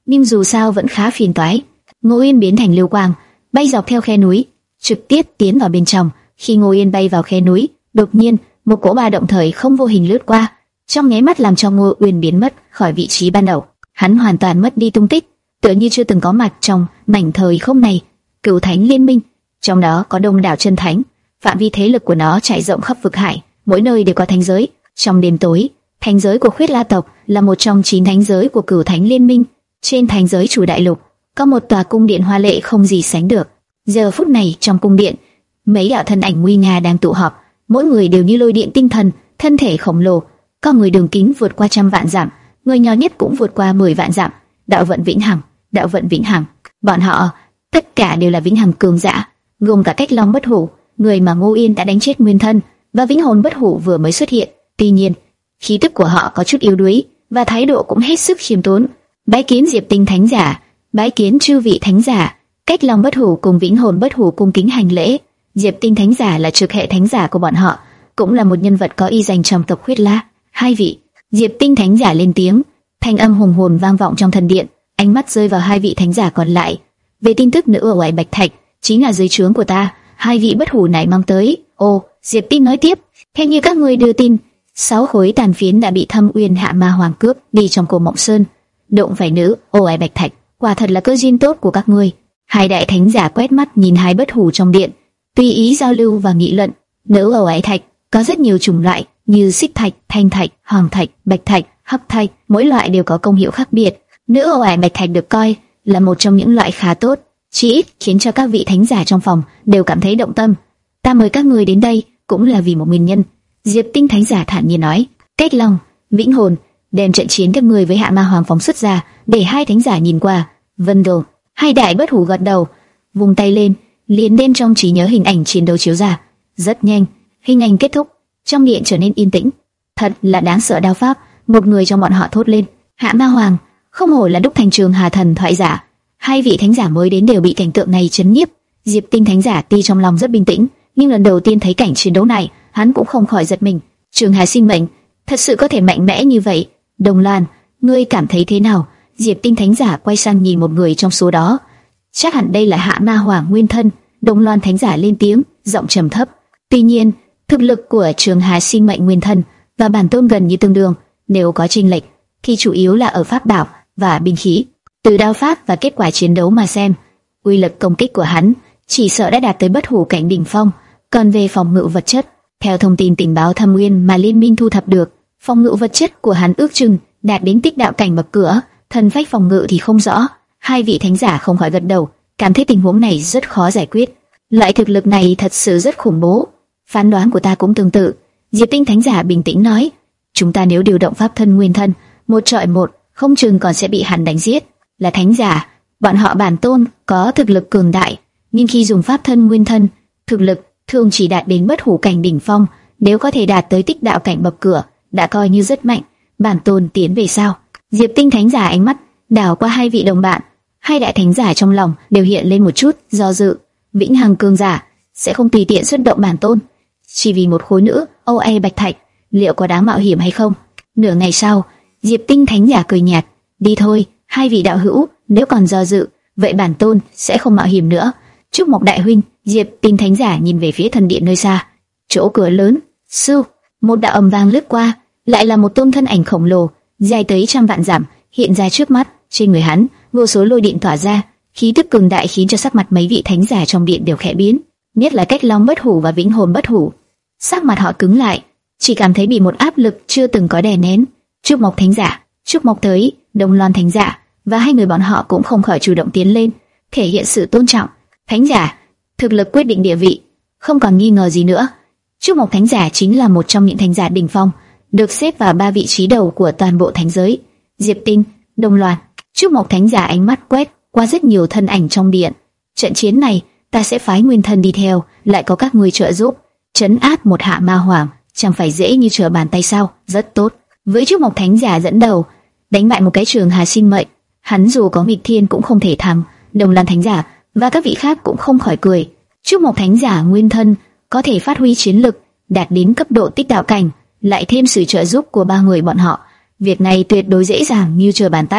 [SPEAKER 1] nhưng dù sao vẫn khá phiền toái. Ngô Yên biến thành lưu quang, bay dọc theo khe núi, trực tiếp tiến vào bên trong. Khi Ngô Yên bay vào khe núi, đột nhiên một cỗ ba động thời không vô hình lướt qua, trong nháy mắt làm cho Ngô Uyên biến mất khỏi vị trí ban đầu. Hắn hoàn toàn mất đi tung tích, tựa như chưa từng có mặt trong mảnh thời không này. Cửu Thánh Liên Minh, trong đó có đông đảo chân thánh, phạm vi thế lực của nó trải rộng khắp vực hải, mỗi nơi đều có thánh giới. Trong đêm tối, thánh giới của Khuyết La tộc là một trong chín thánh giới của Cửu Thánh Liên Minh. Trên thánh giới chủ đại lục có một tòa cung điện hoa lệ không gì sánh được. Giờ phút này trong cung điện, mấy đạo thân ảnh nguy nga đang tụ họp, mỗi người đều như lôi điện tinh thần, thân thể khổng lồ, có người đường kính vượt qua trăm vạn dặm, người nhỏ nhất cũng vượt qua mười vạn dặm. Đạo vận vĩnh hằng, đạo vận vĩnh hằng, bọn họ tất cả đều là vĩnh hằng cường giả, gồm cả Cách Long Bất Hủ, người mà Ngô Yên đã đánh chết nguyên thân, và Vĩnh Hồn Bất Hủ vừa mới xuất hiện. Tuy nhiên, khí tức của họ có chút yếu đuối và thái độ cũng hết sức khiêm tốn. Bái kiến Diệp Tinh Thánh giả, bái kiến chư vị thánh giả. Cách Long Bất Hủ cùng Vĩnh Hồn Bất Hủ cung kính hành lễ. Diệp Tinh Thánh giả là trực hệ thánh giả của bọn họ, cũng là một nhân vật có uy danh trong tộc Khuyết La. Hai vị. Diệp Tinh Thánh giả lên tiếng, thanh âm hùng hồn vang vọng trong thần điện. Ánh mắt rơi vào hai vị thánh giả còn lại. Về tin tức nữ ở ngoài Bạch Thạch, chính là dưới trướng của ta, hai vị bất hủ này mang tới. Ồ, Diệp Tinh nói tiếp, theo như các ngươi đưa tin, sáu khối tàn phiến đã bị Thâm Uyên Hạ Ma Hoàng cướp đi trong Cổ Mộng Sơn. Động phải nữ ở ngoài Bạch Thạch, quả thật là cơ duyên tốt của các ngươi. Hai đại thánh giả quét mắt nhìn hai bất hủ trong điện, tùy ý giao lưu và nghị luận. Nữ ở ngoài thạch có rất nhiều chủng loại, như xích thạch, thanh thạch, hoàng thạch, bạch thạch, hắc thạch, mỗi loại đều có công hiệu khác biệt. Nữ ở ngoài bạch thạch được coi là một trong những loại khá tốt, chỉ ít khiến cho các vị thánh giả trong phòng đều cảm thấy động tâm. Ta mời các người đến đây cũng là vì một nguyên nhân. Diệp Tinh Thánh giả thản nhiên nói. Cách Long, Vĩnh Hồn, đem trận chiến các người với Hạ Ma Hoàng phóng xuất ra, để hai thánh giả nhìn qua. Vân Đồ, hai đại bất hủ gật đầu, vung tay lên, liền bên trong trí nhớ hình ảnh chiến đấu chiếu ra. Rất nhanh, hình ảnh kết thúc, trong điện trở nên yên tĩnh. Thật là đáng sợ đao pháp, một người trong bọn họ thốt lên. Hạ Ma Hoàng, không hổ là đúc thành Trường Hà thần thoại giả. Hai vị thánh giả mới đến đều bị cảnh tượng này chấn nhiếp. Diệp Tinh Thánh giả tuy trong lòng rất bình tĩnh, nhưng lần đầu tiên thấy cảnh chiến đấu này, hắn cũng không khỏi giật mình. Trường Hà sinh mệnh, thật sự có thể mạnh mẽ như vậy? Đồng Lan, ngươi cảm thấy thế nào? Diệp Tinh Thánh giả quay sang nhìn một người trong số đó. Chắc hẳn đây là Hạ Ma Hoàng nguyên thân. Đồng Loan Thánh giả lên tiếng, giọng trầm thấp. Tuy nhiên, thực lực của Trường Hà sinh mệnh nguyên thân và bản tôn gần như tương đương, nếu có chênh lệch thì chủ yếu là ở pháp bảo và binh khí. Từ đao pháp và kết quả chiến đấu mà xem, uy lực công kích của hắn chỉ sợ đã đạt tới bất hủ cảnh đỉnh phong. Còn về phòng ngự vật chất, theo thông tin tình báo Thâm Uyên mà Liên Minh thu thập được, phòng ngự vật chất của hắn ước chừng đạt đến tích đạo cảnh bậc cửa, thần phách phòng ngự thì không rõ. Hai vị thánh giả không khỏi gật đầu, cảm thấy tình huống này rất khó giải quyết. Loại thực lực này thật sự rất khủng bố. Phán đoán của ta cũng tương tự. Diệp Tinh Thánh giả bình tĩnh nói, chúng ta nếu điều động pháp thân nguyên thân, một trọi một, không chừng còn sẽ bị hắn đánh giết. Là thánh giả, bọn họ bản tôn có thực lực cường đại, nhưng khi dùng pháp thân nguyên thân, thực lực thường chỉ đạt đến bất hủ cảnh đỉnh phong. Nếu có thể đạt tới tích đạo cảnh bậc cửa, đã coi như rất mạnh. Bản tôn tiến về sao? Diệp Tinh Thánh giả ánh mắt đảo qua hai vị đồng bạn, hai đại thánh giả trong lòng đều hiện lên một chút do dự. Vĩnh hằng cường giả sẽ không tùy tiện xuất động bản tôn, chỉ vì một khối nữ ô a bạch thạch, liệu có đáng mạo hiểm hay không? Nửa ngày sau, Diệp Tinh Thánh giả cười nhạt, đi thôi, hai vị đạo hữu, nếu còn do dự, vậy bản tôn sẽ không mạo hiểm nữa. Trúc Mộc đại huynh. Diệp Tinh Thánh giả nhìn về phía thần điện nơi xa, chỗ cửa lớn, sưu, một đạo âm vang lướt qua, lại là một tôn thân ảnh khổng lồ, dài tới trăm vạn dặm, hiện ra trước mắt. Trên người hắn, vô số lôi điện tỏa ra, khí tức cường đại khiến cho sắc mặt mấy vị thánh giả trong điện đều khẽ biến, nhất là Cách Long Bất Hủ và Vĩnh Hồn Bất Hủ. Sắc mặt họ cứng lại, chỉ cảm thấy bị một áp lực chưa từng có đè nén. Trúc Mộc Thánh giả, Trúc Mộc tới, Đồng Loan Thánh giả và hai người bọn họ cũng không khỏi chủ động tiến lên, thể hiện sự tôn trọng. Thánh giả, thực lực quyết định địa vị, không còn nghi ngờ gì nữa. Trúc Mộc Thánh giả chính là một trong những thánh giả đỉnh phong, được xếp vào ba vị trí đầu của toàn bộ thánh giới. Diệp Tinh, Đồng Loan, Trúc Mộc Thánh giả ánh mắt quét qua rất nhiều thân ảnh trong điện. Trận chiến này, ta sẽ phái nguyên thân đi theo, lại có các ngươi trợ giúp, trấn áp một Hạ Ma Hoàng, chẳng phải dễ như trở bàn tay sao? Rất tốt. Với Trúc Mộc Thánh giả dẫn đầu, đánh bại một cái Trường Hà sinh mệnh, hắn dù có nghịch thiên cũng không thể thắng. Đồng Lan Thánh giả và các vị khác cũng không khỏi cười. Trúc Mộc Thánh giả nguyên thân có thể phát huy chiến lực đạt đến cấp độ tích đạo cảnh, lại thêm sự trợ giúp của ba người bọn họ, việc này tuyệt đối dễ dàng như trở bàn tay.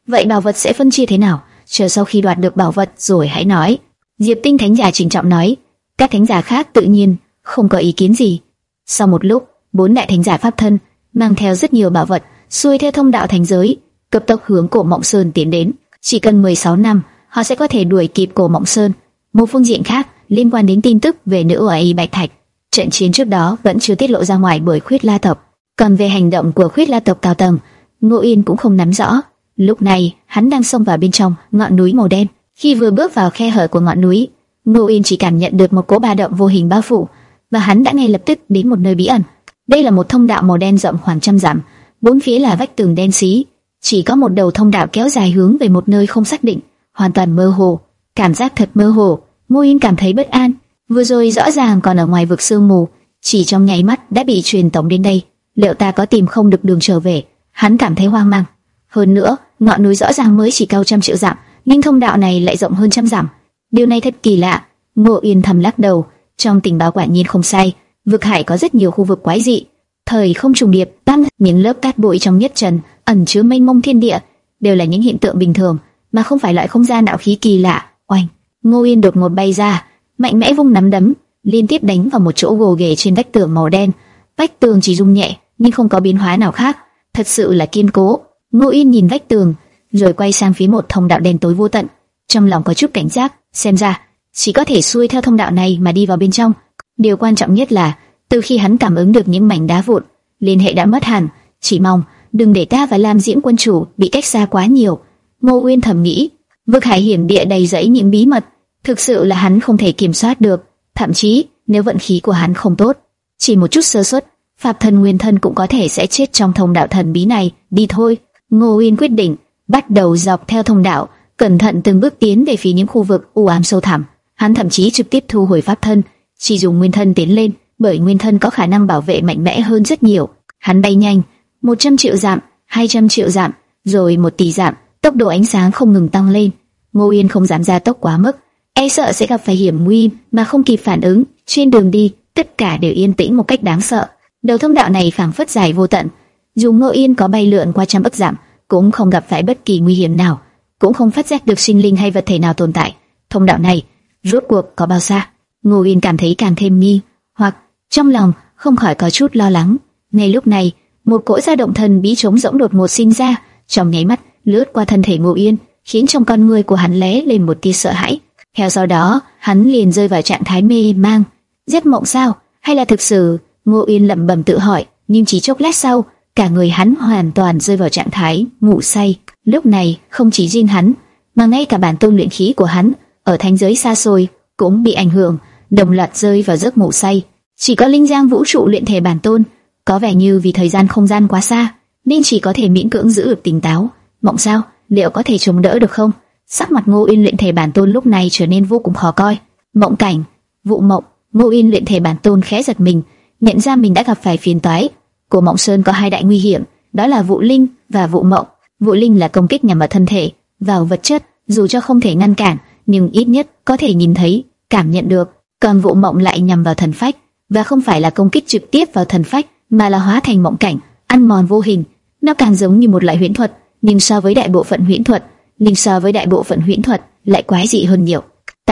[SPEAKER 1] Vậy bảo vật sẽ phân chia thế nào? Chờ sau khi đoạt được bảo vật rồi hãy nói. Diệp Tinh thánh giả trịnh trọng nói. Các thánh giả khác tự nhiên không có ý kiến gì. Sau một lúc, bốn đại thánh giả pháp thân mang theo rất nhiều bảo vật, xuôi theo thông đạo thành giới, cấp tốc hướng Cổ Mộng Sơn tiến đến. Chỉ cần mười sáu năm, họ sẽ có thể đuổi kịp Cổ Mộng Sơn. Một phương diện khác, liên quan đến tin tức về nữ oai Bạch Thạch, trận chiến trước đó vẫn chưa tiết lộ ra ngoài bởi Khuyết La tộc. Còn về hành động của Khuyết La tộc cao tầng, Ngô Yên cũng không nắm rõ. Lúc này, hắn đang xông vào bên trong ngọn núi màu đen. Khi vừa bước vào khe hở của ngọn núi, Ngô Yên chỉ cảm nhận được một cỗ ba động vô hình bao phủ, và hắn đã ngay lập tức đến một nơi bí ẩn. Đây là một thông đạo màu đen rộng khoảng trăm dặm, bốn phía là vách tường đen xí, chỉ có một đầu thông đạo kéo dài hướng về một nơi không xác định, hoàn toàn mơ hồ. Cảm giác thật mơ hồ, Ngô Yên cảm thấy bất an. Vừa rồi rõ ràng còn ở ngoài vực sương mù, chỉ trong nháy mắt đã bị truyền tống đến đây. Liệu ta có tìm không được đường trở về? Hắn cảm thấy hoang mang. Hơn nữa, ngọn núi rõ ràng mới chỉ cao trăm triệu dặm, nhưng thông đạo này lại rộng hơn trăm dặm. Điều này thật kỳ lạ. Ngô Yên thầm lắc đầu. Trong tình báo quả nhiên không sai, vực hải có rất nhiều khu vực quái dị, thời không trùng điệp, tan những lớp cát bụi trong nhất trần ẩn chứa mênh mông thiên địa, đều là những hiện tượng bình thường, mà không phải loại không gian đạo khí kỳ lạ. Oanh! Ngô Yên đột ngột bay ra, mạnh mẽ vung nắm đấm, liên tiếp đánh vào một chỗ gồ ghề trên vách tường màu đen. Vách tường chỉ rung nhẹ, nhưng không có biến hóa nào khác, thật sự là kiên cố. Ngô Yên nhìn vách tường, rồi quay sang phía một thông đạo đen tối vô tận, trong lòng có chút cảnh giác, xem ra chỉ có thể xuôi theo thông đạo này mà đi vào bên trong. Điều quan trọng nhất là, từ khi hắn cảm ứng được những mảnh đá vụn, liên hệ đã mất hẳn. Chỉ mong đừng để ta và Lam Diễm quân chủ bị cách xa quá nhiều. Ngô Uyên thầm nghĩ, vực hải hiểm địa đầy rẫy những bí mật, thực sự là hắn không thể kiểm soát được. Thậm chí nếu vận khí của hắn không tốt, chỉ một chút sơ suất, pháp thân nguyên thân cũng có thể sẽ chết trong thông đạo thần bí này. Đi thôi. Ngô Uyên quyết định bắt đầu dọc theo thông đạo, cẩn thận từng bước tiến về phía những khu vực u ám sâu thẳm. Hắn thậm chí trực tiếp thu hồi pháp thân, chỉ dùng nguyên thân tiến lên, bởi nguyên thân có khả năng bảo vệ mạnh mẽ hơn rất nhiều. Hắn bay nhanh, một trăm triệu dặm, hai trăm triệu dặm, rồi một tỷ dặm, tốc độ ánh sáng không ngừng tăng lên. Ngô Yên không dám gia tốc quá mức, e sợ sẽ gặp phải hiểm nguy mà không kịp phản ứng. Trên đường đi, tất cả đều yên tĩnh một cách đáng sợ. Đầu thông đạo này phảng phất dài vô tận, dù Ngô Yên có bay lượn qua trăm ức dặm, cũng không gặp phải bất kỳ nguy hiểm nào, cũng không phát giác được sinh linh hay vật thể nào tồn tại. Thông đạo này rốt cuộc có bao xa? Ngô Yên cảm thấy càng thêm nghi hoặc, trong lòng không khỏi có chút lo lắng. Ngay lúc này, một cỗ dao động thần bí trống rỗng đột ngột sinh ra, trong nháy mắt lướt qua thân thể Ngô Yên, khiến trong con người của hắn lóe lên một tia sợ hãi. Theo sau đó, hắn liền rơi vào trạng thái mê mang. Giấc mộng sao? Hay là thực sự? Ngô Yên lẩm bẩm tự hỏi, nhưng chỉ chốc lát sau, cả người hắn hoàn toàn rơi vào trạng thái ngủ say. Lúc này, không chỉ riêng hắn, mà ngay cả bản tôn luyện khí của hắn ở thánh giới xa xôi cũng bị ảnh hưởng, đồng loạt rơi vào giấc ngủ say. Chỉ có linh giang vũ trụ luyện thể bản tôn, có vẻ như vì thời gian không gian quá xa, nên chỉ có thể miễn cưỡng giữ được tỉnh táo. Mộng sao? Liệu có thể chống đỡ được không? Sắc mặt Ngô Yên luyện thể bản tôn lúc này trở nên vô cùng khó coi. Mộng cảnh, vụ mộng. Ngô Yên luyện thể bản tôn khẽ giật mình, nhận ra mình đã gặp phải phiền toái. Cổ Mộng Sơn có hai đại nguy hiểm, đó là vụ linh và vụ mộng. Vụ linh là công kích nhằm vào thân thể, vào vật chất, dù cho không thể ngăn cản, nhưng ít nhất có thể nhìn thấy, cảm nhận được. Còn vụ mộng lại nhằm vào thần phách, và không phải là công kích trực tiếp vào thần phách, mà là hóa thành mộng cảnh, ăn mòn vô hình. Nó càng giống như một loại huyễn thuật, nhưng so với đại bộ phận huyễn thuật, nhưng so với đại bộ phận huyễn thuật lại quái dị hơn nhiều.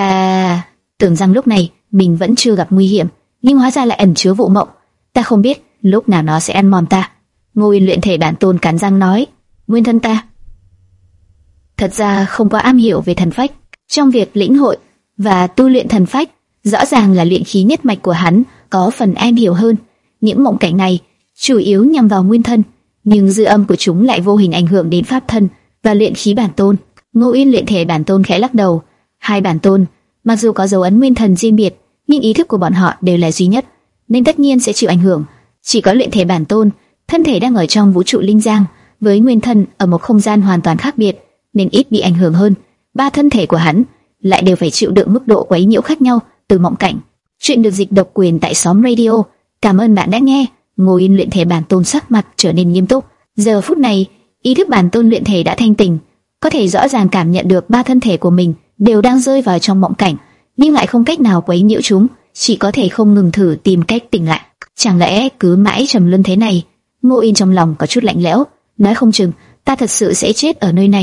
[SPEAKER 1] Ta tưởng rằng lúc này mình vẫn chưa gặp nguy hiểm, nhưng hóa ra lại ẩn chứa vụ mộng. Ta không biết lúc nào nó sẽ ăn mòn ta. Ngô Yên luyện thể bản tôn cắn răng nói, nguyên thân ta thật ra không có am hiểu về thần phách. Trong việc lĩnh hội và tu luyện thần phách, rõ ràng là luyện khí nhất mạch của hắn có phần am hiểu hơn. Những mộng cảnh này chủ yếu nhằm vào nguyên thân, nhưng dư âm của chúng lại vô hình ảnh hưởng đến pháp thân và luyện khí bản tôn. Ngô Yên luyện thể bản tôn khẽ lắc đầu. Hai bản tôn, mặc dù có dấu ấn nguyên thần riêng biệt, nhưng ý thức của bọn họ đều là duy nhất, nên tất nhiên sẽ chịu ảnh hưởng. Chỉ có luyện thể bản tôn, thân thể đang ở trong vũ trụ linh giang, với nguyên thân ở một không gian hoàn toàn khác biệt, nên ít bị ảnh hưởng hơn. Ba thân thể của hắn lại đều phải chịu đựng mức độ quấy nhiễu khác nhau từ mộng cảnh. Chuyện được dịch độc quyền tại xóm radio. Cảm ơn bạn đã nghe. Ngô Yên luyện thể bản tôn sắc mặt trở nên nghiêm túc. Giờ phút này, ý thức bản tôn luyện thể đã thanh tỉnh, có thể rõ ràng cảm nhận được ba thân thể của mình đều đang rơi vào trong mộng cảnh, nhưng lại không cách nào quấy nhiễu chúng, chỉ có thể không ngừng thử tìm cách tỉnh lại. Chẳng lẽ cứ mãi trầm luân thế này? Ngô Yên trong lòng có chút lạnh lẽo, nói không chừng ta thật sự sẽ chết ở nơi này.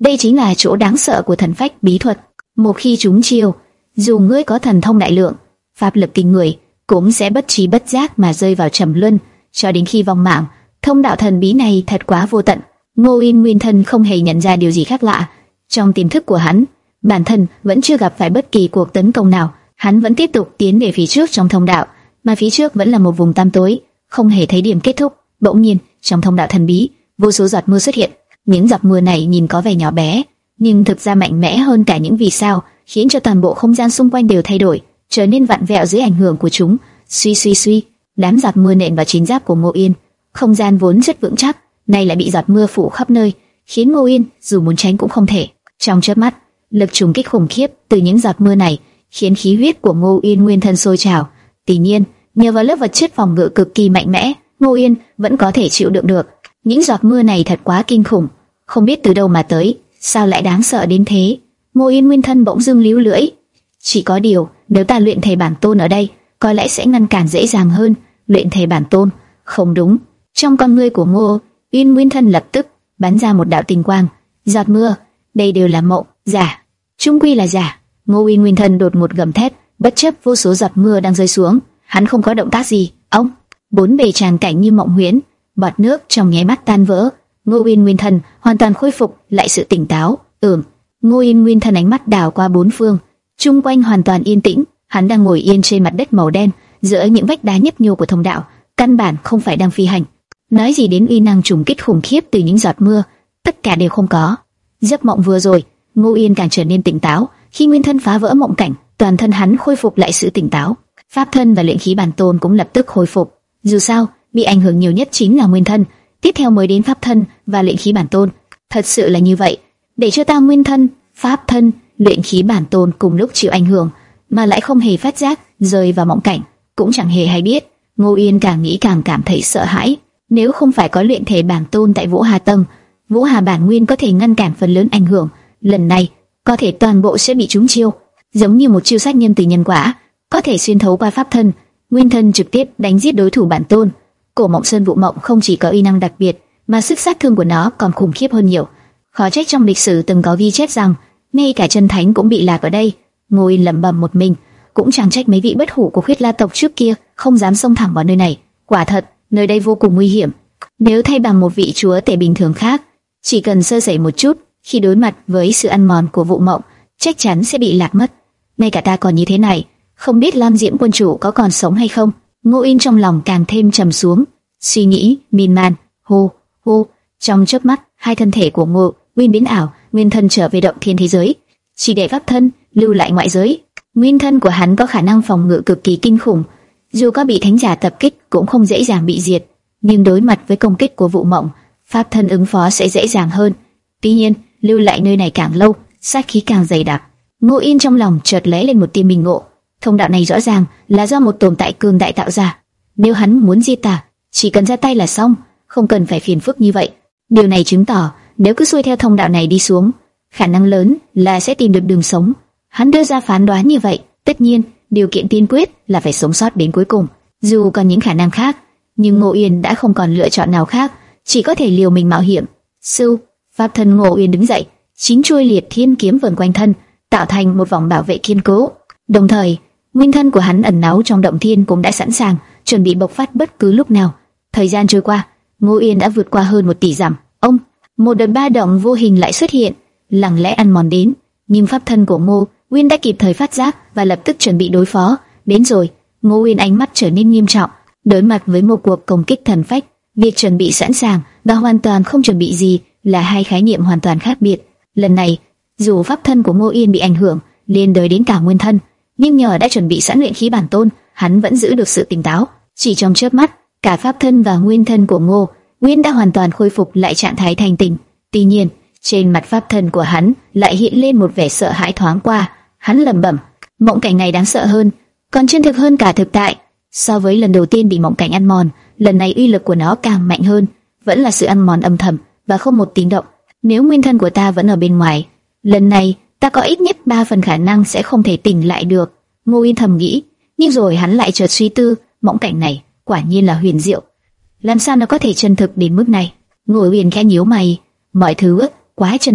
[SPEAKER 1] Đây chính là chỗ đáng sợ của thần phách bí thuật. Một khi chúng chiêu, dù ngươi có thần thông đại lượng, pháp lực kinh người, cũng sẽ bất trí bất giác mà rơi vào trầm luân, cho đến khi vong mạng. Thông đạo thần bí này thật quá vô tận. Ngô Yên nguyên thân không hề nhận ra điều gì khác lạ. Trong tiềm thức của hắn, bản thân vẫn chưa gặp phải bất kỳ cuộc tấn công nào. Hắn vẫn tiếp tục tiến về phía trước trong thông đạo, mà phía trước vẫn là một vùng tăm tối, không hề thấy điểm kết thúc. Bỗng nhiên, trong thông đạo thần bí, vô số giọt mưa xuất hiện. Những giọt mưa này nhìn có vẻ nhỏ bé, nhưng thực ra mạnh mẽ hơn cả những vì sao, khiến cho toàn bộ không gian xung quanh đều thay đổi, trở nên vặn vẹo dưới ảnh hưởng của chúng. Suy suy suy, đám giọt mưa nện vào chiến giáp của Ngô Yên. Không gian vốn rất vững chắc, nay lại bị giọt mưa phủ khắp nơi, khiến Ngô Yên dù muốn tránh cũng không thể. Trong chớp mắt, lực trùng kích khủng khiếp từ những giọt mưa này khiến khí huyết của Ngô Yên nguyên thân sôi trào. Tuy nhiên, nhờ vào lớp vật chất phòng ngự cực kỳ mạnh mẽ, Ngô Yên vẫn có thể chịu đựng được. Những giọt mưa này thật quá kinh khủng, không biết từ đâu mà tới, sao lại đáng sợ đến thế. Ngô Yên nguyên thân bỗng dưng líu lưỡi. Chỉ có điều, nếu ta luyện thể bản tôn ở đây, có lẽ sẽ ngăn cản dễ dàng hơn. Luyện thể bản tôn? Không đúng. Trong con ngươi của Ngô Yên nguyên thân lập tức bắn ra một đạo tinh quang. Giọt mưa, đây đều là mộng, giả, chung quy là giả. Ngô Yên nguyên thân đột ngột gầm thét, bất chấp vô số giọt mưa đang rơi xuống, hắn không có động tác gì. Ông, bốn bề tràn cảnh như mộng huyễn, bọt nước trong nháy mắt tan vỡ. Ngô Yên nguyên thân hoàn toàn khôi phục lại sự tỉnh táo. Ừm. Ngô Yên nguyên thân ánh mắt đảo qua bốn phương, chung quanh hoàn toàn yên tĩnh. Hắn đang ngồi yên trên mặt đất màu đen, giữa những vách đá nhấp nhô của thông đạo, căn bản không phải đang phi hành. Nói gì đến uy năng trùng kích khủng khiếp từ những giọt mưa, tất cả đều không có. Giấc mộng vừa rồi, Ngô Yên càng trở nên tỉnh táo. Khi nguyên thân phá vỡ mộng cảnh, toàn thân hắn khôi phục lại sự tỉnh táo. Pháp thân và luyện khí bản tôn cũng lập tức khôi phục. Dù sao, bị ảnh hưởng nhiều nhất chính là nguyên thân, tiếp theo mới đến pháp thân và luyện khí bản tôn. Thật sự là như vậy, để cho ta nguyên thân, pháp thân, luyện khí bản tôn cùng lúc chịu ảnh hưởng, mà lại không hề phát giác, rơi vào mộng cảnh, cũng chẳng hề hay biết. Ngô Yên càng nghĩ càng cảm thấy sợ hãi. Nếu không phải có luyện thể bản tôn tại Vũ Hà Tông, Vũ Hà bản nguyên có thể ngăn cản phần lớn ảnh hưởng, lần này có thể toàn bộ sẽ bị trúng chiêu, giống như một chiêu sát nhân từ nhân quả, có thể xuyên thấu qua pháp thân, nguyên thân trực tiếp đánh giết đối thủ bản tôn. Cổ Mộng Sơn Vụ Mộng không chỉ có uy năng đặc biệt, mà sức sát thương của nó còn khủng khiếp hơn nhiều. Khó trách trong lịch sử từng có ghi chép rằng ngay cả chân thánh cũng bị lạc ở đây. Ngô Yên lẩm bẩm một mình, cũng chẳng trách mấy vị bất hủ của Khuyết La tộc trước kia không dám xông thẳng vào nơi này. Quả thật, nơi đây vô cùng nguy hiểm. Nếu thay bằng một vị chúa tể bình thường khác, chỉ cần sơ sẩy một chút, khi đối mặt với sự ăn mòn của Vụ Mộng, chắc chắn sẽ bị lạc mất. Ngay cả ta còn như thế này, không biết Lam Diễm quân chủ có còn sống hay không. Ngô Yên trong lòng càng thêm trầm xuống, suy nghĩ miên man. Hô hô, trong chớp mắt, hai thân thể của Ngô Uyên biến ảo, nguyên thân trở về động thiên thế giới, chỉ để pháp thân lưu lại ngoại giới. Nguyên thân của hắn có khả năng phòng ngự cực kỳ kinh khủng, dù có bị thánh giả tập kích cũng không dễ dàng bị diệt. Nhưng đối mặt với công kích của Vụ Mộng, pháp thân ứng phó sẽ dễ dàng hơn. Tuy nhiên, lưu lại nơi này càng lâu, sát khí càng dày đặc. Ngô Yên trong lòng chợt lóe lên một tia minh ngộ. Thông đạo này rõ ràng là do một tồn tại cường đại tạo ra. Nếu hắn muốn diệt ta, chỉ cần ra tay là xong, không cần phải phiền phức như vậy. Điều này chứng tỏ nếu cứ xuôi theo thông đạo này đi xuống, khả năng lớn là sẽ tìm được đường sống. Hắn đưa ra phán đoán như vậy. Tất nhiên, điều kiện tiên quyết là phải sống sót đến cuối cùng. Dù còn những khả năng khác, nhưng Ngô Yên đã không còn lựa chọn nào khác, chỉ có thể liều mình mạo hiểm. Sư, pháp thân Ngô Yên đứng dậy, chín chuôi liệt thiên kiếm vờn quanh thân, tạo thành một vòng bảo vệ kiên cố. Đồng thời, nguyên thân của hắn ẩn náu trong động thiên cũng đã sẵn sàng, chuẩn bị bộc phát bất cứ lúc nào. Thời gian trôi qua, Ngô Yên đã vượt qua hơn một tỷ dặm. Ông, một đợt ba động vô hình lại xuất hiện, lặng lẽ ăn mòn đến, nhưng pháp thân của Ngô Uyên đã kịp thời phát giác và lập tức chuẩn bị đối phó. Đến rồi. Ngô Uyên ánh mắt trở nên nghiêm trọng, đối mặt với một cuộc công kích thần phách, việc chuẩn bị sẵn sàng và hoàn toàn không chuẩn bị gì là hai khái niệm hoàn toàn khác biệt. Lần này, dù pháp thân của Ngô Uyên bị ảnh hưởng, liên đới đến cả nguyên thân, nhưng nhờ đã chuẩn bị sẵn luyện khí bản tôn, hắn vẫn giữ được sự tỉnh táo. Chỉ trong chớp mắt, cả pháp thân và nguyên thân của Ngô Uyên đã hoàn toàn khôi phục lại trạng thái thanh tỉnh. Tuy nhiên, trên mặt pháp thân của hắn lại hiện lên một vẻ sợ hãi thoáng qua. Hắn lẩm bẩm, mộng cảnh này đáng sợ hơn, còn chân thực hơn cả thực tại. So với lần đầu tiên bị mộng cảnh ăn mòn, lần này uy lực của nó càng mạnh hơn, vẫn là sự ăn mòn âm thầm và không một tiếng động. Nếu nguyên thân của ta vẫn ở bên ngoài, lần này ta có ít nhất ba phần khả năng sẽ không thể tỉnh lại được. Ngô Uyên thầm nghĩ, nhưng rồi hắn lại chợt suy tư, mộng cảnh này quả nhiên là huyền diệu, làm sao nó có thể chân thực đến mức này? Ngô Uyên khẽ nhíu mày, mọi thứ quá chân thực,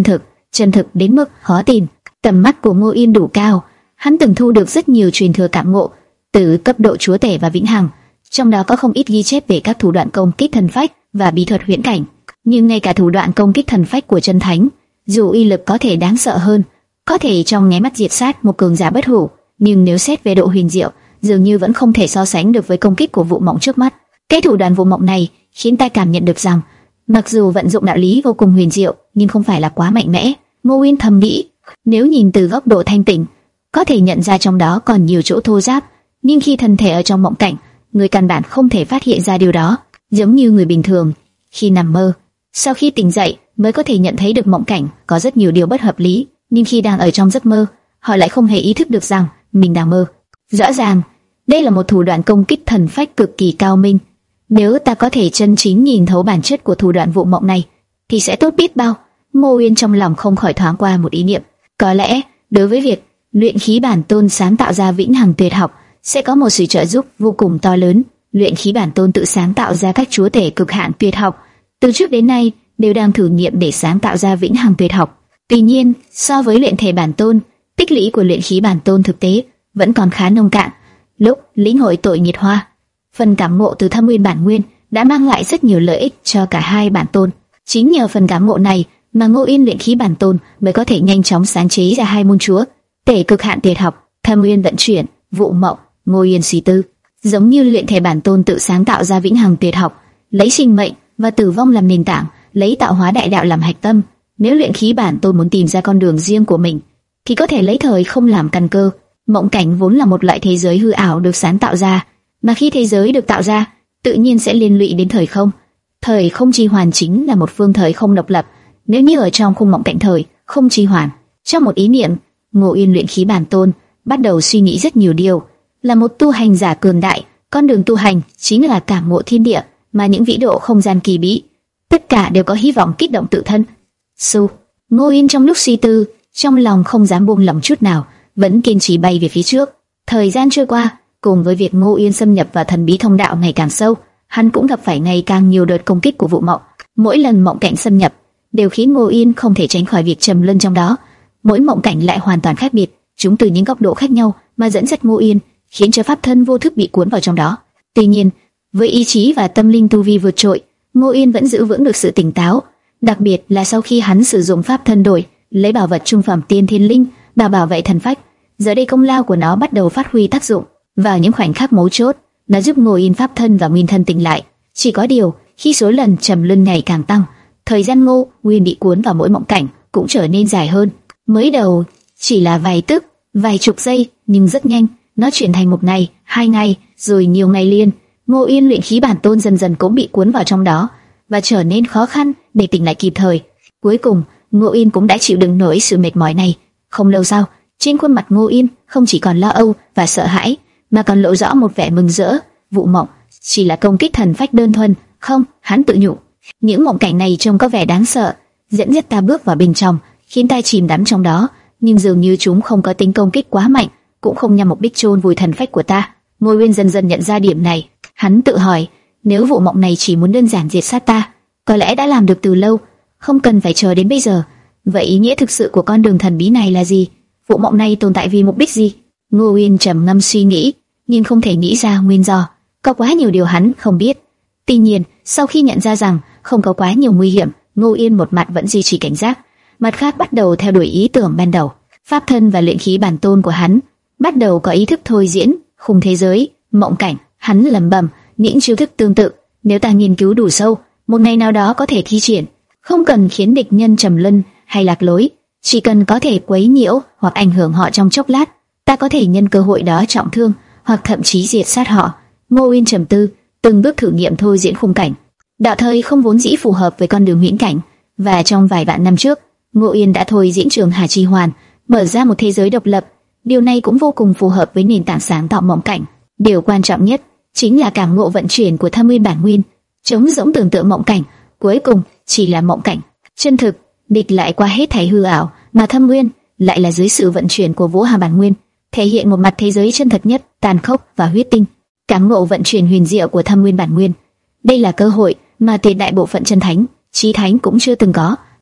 [SPEAKER 1] chân thực đến mức khó tin. Tầm mắt của Ngô Yên đủ cao, hắn từng thu được rất nhiều truyền thừa cảm ngộ từ cấp độ chúa tể và vĩnh hằng, trong đó có không ít ghi chép về các thủ đoạn công kích thần phách và bí thuật huyễn cảnh. Nhưng ngay cả thủ đoạn công kích thần phách của chân thánh, dù uy lực có thể đáng sợ hơn, có thể trong nháy mắt diệt sát một cường giả bất hủ, nhưng nếu xét về độ huyền diệu, dường như vẫn không thể so sánh được với công kích của Vụ Mộng trước mắt. Cái thủ đoạn Vụ Mộng này khiến ta cảm nhận được rằng, mặc dù vận dụng đạo lý vô cùng huyền diệu, nhưng không phải là quá mạnh mẽ. Ngô Uyên thầm nghĩ, nếu nhìn từ góc độ thanh tỉnh, có thể nhận ra trong đó còn nhiều chỗ thô ráp, nhưng khi thân thể ở trong mộng cảnh, người căn bản không thể phát hiện ra điều đó. Giống như người bình thường khi nằm mơ, sau khi tỉnh dậy mới có thể nhận thấy được mộng cảnh có rất nhiều điều bất hợp lý, nhưng khi đang ở trong giấc mơ, họ lại không hề ý thức được rằng mình đang mơ. Rõ ràng, đây là một thủ đoạn công kích thần phách cực kỳ cao minh. Nếu ta có thể chân chính nhìn thấu bản chất của thủ đoạn Vụ Mộng này, thì sẽ tốt biết bao. Ngô Uyên trong lòng không khỏi thoáng qua một ý niệm, có lẽ đối với việc luyện khí bản tôn sáng tạo ra vĩnh hằng tuyệt học sẽ có một sự trợ giúp vô cùng to lớn. Luyện khí bản tôn tự sáng tạo ra các chúa tể cực hạn tuyệt học, từ trước đến nay đều đang thử nghiệm để sáng tạo ra vĩnh hằng tuyệt học. Tuy nhiên, so với luyện thể bản tôn, tích lũy của luyện khí bản tôn thực tế vẫn còn khá nông cạn. Lúc lĩnh hội tội nghiệt hoa, phần cảm ngộ từ thâm nguyên bản nguyên đã mang lại rất nhiều lợi ích cho cả hai bản tôn. Chính nhờ phần cảm ngộ này mà Ngô Yên luyện khí bản tôn mới có thể nhanh chóng sáng chế ra hai môn chúa tể cực hạn tuyệt học, thâm nguyên vận chuyển, Vụ Mộng. Ngô Yên suy tư, giống như luyện thể bản tôn tự sáng tạo ra vĩnh hằng tuyệt học, lấy sinh mệnh và tử vong làm nền tảng, lấy tạo hóa đại đạo làm hạch tâm. Nếu luyện khí bản tôn muốn tìm ra con đường riêng của mình, thì có thể lấy thời không làm căn cơ. Mộng cảnh vốn là một loại thế giới hư ảo được sáng tạo ra, mà khi thế giới được tạo ra, tự nhiên sẽ liên lụy đến thời không. Thời không chi hoàn chính là một phương thời không độc lập. Nếu như ở trong khung mộng cảnh thời không chi hoàn, trong một ý niệm, Ngô Yên luyện khí bản tôn bắt đầu suy nghĩ rất nhiều điều. Là một tu hành giả cường đại, con đường tu hành chính là cảm ngộ thiên địa, mà những vĩ độ không gian kỳ bí, tất cả đều có hy vọng kích động tự thân. Su, Ngô Yên trong lúc suy tư, trong lòng không dám buông lỏng chút nào, vẫn kiên trì bay về phía trước. Thời gian trôi qua, cùng với việc Ngô Yên xâm nhập vào thần bí thông đạo ngày càng sâu, hắn cũng gặp phải ngày càng nhiều đợt công kích của Vụ Mộng. Mỗi lần mộng cảnh xâm nhập đều khiến Ngô Yên không thể tránh khỏi việc trầm luân trong đó. Mỗi mộng cảnh lại hoàn toàn khác biệt, chúng từ những góc độ khác nhau mà dẫn dắt Ngô Yên, khiến cho pháp thân vô thức bị cuốn vào trong đó. Tuy nhiên, với ý chí và tâm linh tu vi vượt trội, Ngô Yên vẫn giữ vững được sự tỉnh táo, đặc biệt là sau khi hắn sử dụng pháp thân đổi lấy bảo vật trung phẩm tiên thiên linh, bảo bảo vệ thần phách. Giờ đây công lao của nó bắt đầu phát huy tác dụng. Vào những khoảnh khắc mấu chốt, nó giúp Ngô Yên pháp thân và nguyên thân tỉnh lại. Chỉ có điều, khi số lần trầm luân ngày càng tăng, thời gian Ngô Uyên bị cuốn vào mỗi mộng cảnh cũng trở nên dài hơn. Mới đầu chỉ là vài tức, vài chục giây, nhưng rất nhanh nó chuyển thành một ngày, hai ngày, rồi nhiều ngày liền. Ngô Uyên luyện khí bản tôn dần dần cũng bị cuốn vào trong đó và trở nên khó khăn để tỉnh lại kịp thời. Cuối cùng, Ngô Uyên cũng đã chịu đựng nổi sự mệt mỏi này. Không lâu sau, trên khuôn mặt Ngô Uyên không chỉ còn lo âu và sợ hãi, mà còn lộ rõ một vẻ mừng rỡ. Vụ Mộng chỉ là công kích thần phách đơn thuần, không? Hắn tự nhủ. Những mộng cảnh này trông có vẻ đáng sợ, dẫn dắt ta bước vào bên trong, khiến ta chìm đắm trong đó, nhưng dường như chúng không có tính công kích quá mạnh, cũng không nhằm mục đích chôn vùi thần phách của ta. Ngô Uyên dần dần nhận ra điểm này, hắn tự hỏi, nếu Vụ Mộng này chỉ muốn đơn giản diệt sát ta, có lẽ đã làm được từ lâu, không cần phải chờ đến bây giờ. Vậy ý nghĩa thực sự của con đường thần bí này là gì? Vụ Mộng này tồn tại vì mục đích gì? Ngô Uyên trầm ngâm suy nghĩ, nhưng không thể nghĩ ra nguyên do. Có quá nhiều điều hắn không biết. Tuy nhiên, sau khi nhận ra rằng không có quá nhiều nguy hiểm, Ngô Uyên một mặt vẫn duy trì cảnh giác, mặt khác bắt đầu theo đuổi ý tưởng ban đầu. Pháp thân và luyện khí bản tôn của hắn bắt đầu có ý thức thôi diễn khung thế giới, mộng cảnh. Hắn lẩm bẩm, những chiêu thức tương tự, nếu ta nghiên cứu đủ sâu, một ngày nào đó có thể thi triển, không cần khiến địch nhân trầm luân hay lạc lối, chỉ cần có thể quấy nhiễu hoặc ảnh hưởng họ trong chốc lát, ta có thể nhân cơ hội đó trọng thương hoặc thậm chí diệt sát họ. Ngô Uyên trầm tư, từng bước thử nghiệm thôi diễn khung cảnh. Đạo thời không vốn dĩ phù hợp với con đường huyễn cảnh, và trong vài vạn năm trước, Ngô Uyên đã thôi diễn Trường Hà Chi Hoàn, mở ra một thế giới độc lập. Điều này cũng vô cùng phù hợp với nền tảng sáng tạo mộng cảnh. Điều quan trọng nhất chính là cảm ngộ vận chuyển của thâm nguyên bản nguyên, chống rỗng tưởng tượng mộng cảnh, cuối cùng chỉ là mộng cảnh chân thực, địch lại qua hết thảy hư ảo, mà thâm nguyên lại là dưới sự vận chuyển của Vũ Hà bản nguyên, thể hiện một mặt thế giới chân thật nhất, tàn khốc và huyết tinh. Cảm ngộ vận chuyển huyền diệu của thâm nguyên bản nguyên, đây là cơ hội mà tuyệt đại bộ phận chân thánh, chí thánh cũng chưa từng có.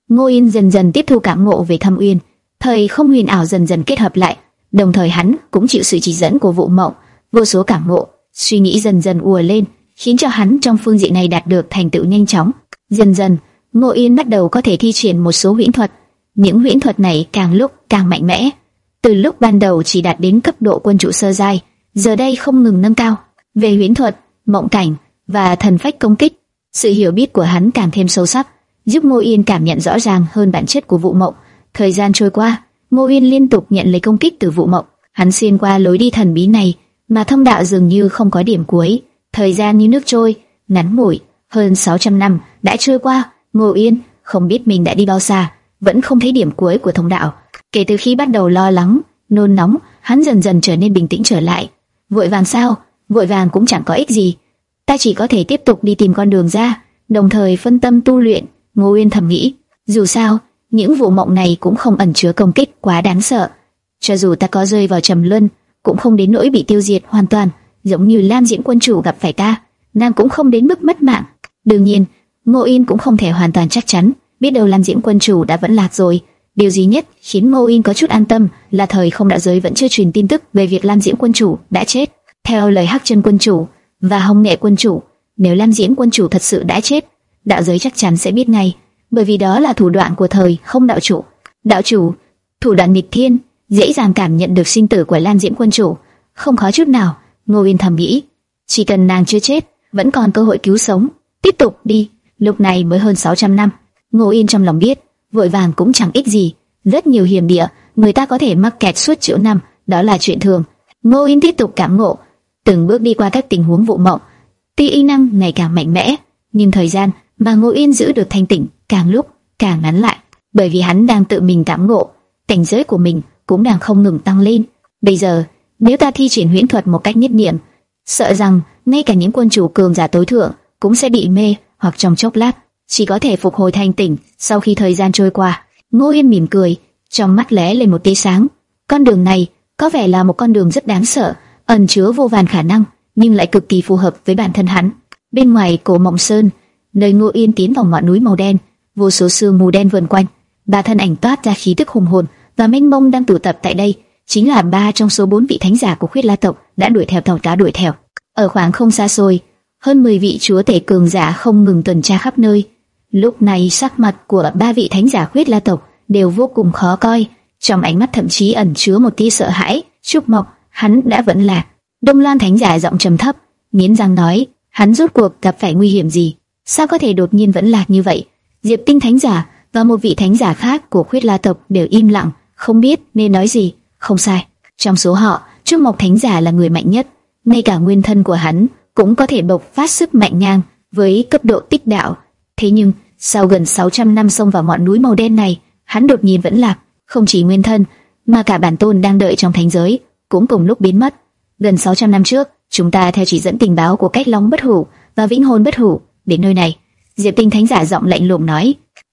[SPEAKER 1] Ngô Yên dần dần tiếp thu cảm ngộ về Thâm Uyên, thời không huyền ảo dần dần kết hợp lại, đồng thời hắn cũng chịu sự chỉ dẫn của Vũ Mộng, vô số cảm ngộ, suy nghĩ dần dần ùa lên, khiến cho hắn trong phương diện này đạt được thành tựu nhanh chóng. Dần dần, Ngô Yên bắt đầu có thể thi triển một số huyễn thuật. Những huyễn thuật này càng lúc càng mạnh mẽ. Từ lúc ban đầu chỉ đạt đến cấp độ quân chủ sơ giai, giờ đây không ngừng nâng cao. Về huyễn thuật, mộng cảnh và thần phách công kích, sự hiểu biết của hắn càng thêm sâu sắc, giúp Ngô Yên cảm nhận rõ ràng hơn bản chất của Vũ Mộng. Thời gian trôi qua, Ngô Yên liên tục nhận lấy công kích từ Vũ Mộng. Hắn xuyên qua lối đi thần bí này, mà thông đạo dường như không có điểm cuối. Thời gian như nước trôi, ngắn ngủi, hơn sáu trăm năm đã trôi qua. Ngô Yên không biết mình đã đi bao xa, vẫn không thấy điểm cuối của thông đạo. Kể từ khi bắt đầu lo lắng, nôn nóng, hắn dần dần trở nên bình tĩnh trở lại. Vội vàng sao? Vội vàng cũng chẳng có ích gì. Ta chỉ có thể tiếp tục đi tìm con đường ra, đồng thời phân tâm tu luyện. Ngô Yên thầm nghĩ, dù sao, những vụ mộng này cũng không ẩn chứa công kích quá đáng sợ. Cho dù ta có rơi vào trầm luân, cũng không đến nỗi bị tiêu diệt hoàn toàn, giống như Lam Diễm quân chủ gặp phải ta, nàng cũng không đến mức mất mạng. Đương nhiên, Ngô Yên cũng không thể hoàn toàn chắc chắn, biết đâu Lam Diễm quân chủ đã vẫn lạc rồi. Điều duy nhất khiến Ngô Yên có chút an tâm là thời không đạo giới vẫn chưa truyền tin tức về việc Lam Diễm quân chủ đã chết. Theo lời Hắc Chân quân chủ và Hồng Nghệ quân chủ, nếu Lam Diễm quân chủ thật sự đã chết, đạo giới chắc chắn sẽ biết ngay, bởi vì đó là thủ đoạn của thời không đạo chủ. Đạo chủ, thủ đoạn nghịch thiên, dễ dàng cảm nhận được sinh tử của Lam Diễm quân chủ, không khó chút nào. Ngô Yên thầm nghĩ, chỉ cần nàng chưa chết, vẫn còn cơ hội cứu sống, tiếp tục đi. Lúc này mới hơn sáu trăm năm, Ngô Yên trong lòng biết, vội vàng cũng chẳng ích gì. Rất nhiều hiểm địa, người ta có thể mắc kẹt suốt triệu năm, đó là chuyện thường. Ngô Yên tiếp tục cảm ngộ, từng bước đi qua các tình huống vụ mộng. Tuy y năng ngày càng mạnh mẽ, nhưng thời gian mà Ngô Yên giữ được thanh tỉnh càng lúc càng ngắn lại, bởi vì hắn đang tự mình cảm ngộ, cảnh giới của mình cũng đang không ngừng tăng lên. Bây giờ, nếu ta thi triển huyễn thuật một cách nhất niệm, sợ rằng ngay cả những quân chủ cường giả tối thượng cũng sẽ bị mê, hoặc trong chốc lát chỉ có thể phục hồi thanh tỉnh sau khi thời gian trôi qua. Ngô Yên mỉm cười, trong mắt lóe lên một tia sáng. Con đường này có vẻ là một con đường rất đáng sợ, ẩn chứa vô vàn khả năng, nhưng lại cực kỳ phù hợp với bản thân hắn. Bên ngoài Cổ Mộng Sơn, nơi Ngô Yên tiến vào ngọn núi màu đen, vô số sương mù đen vần quanh, ba thân ảnh toát ra khí tức hùng hồn và mênh mông đang tụ tập tại đây, chính là ba trong số bốn vị thánh giả của Khuyết La tộc đã đuổi theo tàu cá đuổi theo. Ở khoảng không xa xôi, hơn mười vị chúa tể cường giả không ngừng tuần tra khắp nơi. Lúc này sắc mặt của ba vị thánh giả Khuyết La tộc đều vô cùng khó coi, trong ánh mắt thậm chí ẩn chứa một tia sợ hãi. Trúc Mộc, hắn đã vẫn lạc. Đông Loan thánh giả giọng trầm thấp, nghiến răng nói, hắn rốt cuộc gặp phải nguy hiểm gì? Sao có thể đột nhiên vẫn lạc như vậy? Diệp Tinh thánh giả và một vị thánh giả khác của Khuyết La tộc đều im lặng, không biết nên nói gì. Không sai, trong số họ, Trúc Mộc thánh giả là người mạnh nhất, ngay cả nguyên thân của hắn cũng có thể bộc phát sức mạnh ngang với cấp độ tích đạo. Thế nhưng, sau gần sáu trăm năm xông vào ngọn núi màu đen này, hắn đột nhiên vẫn lạc. Không chỉ nguyên thân, mà cả bản tôn đang đợi trong thánh giới cũng cùng lúc biến mất. Gần sáu trăm năm trước, chúng ta theo chỉ dẫn tình báo của Cách Long Bất Hủ và Vĩnh Hồn Bất Hủ đến nơi này. Diệp Tinh thánh giả giọng lạnh lùng nói,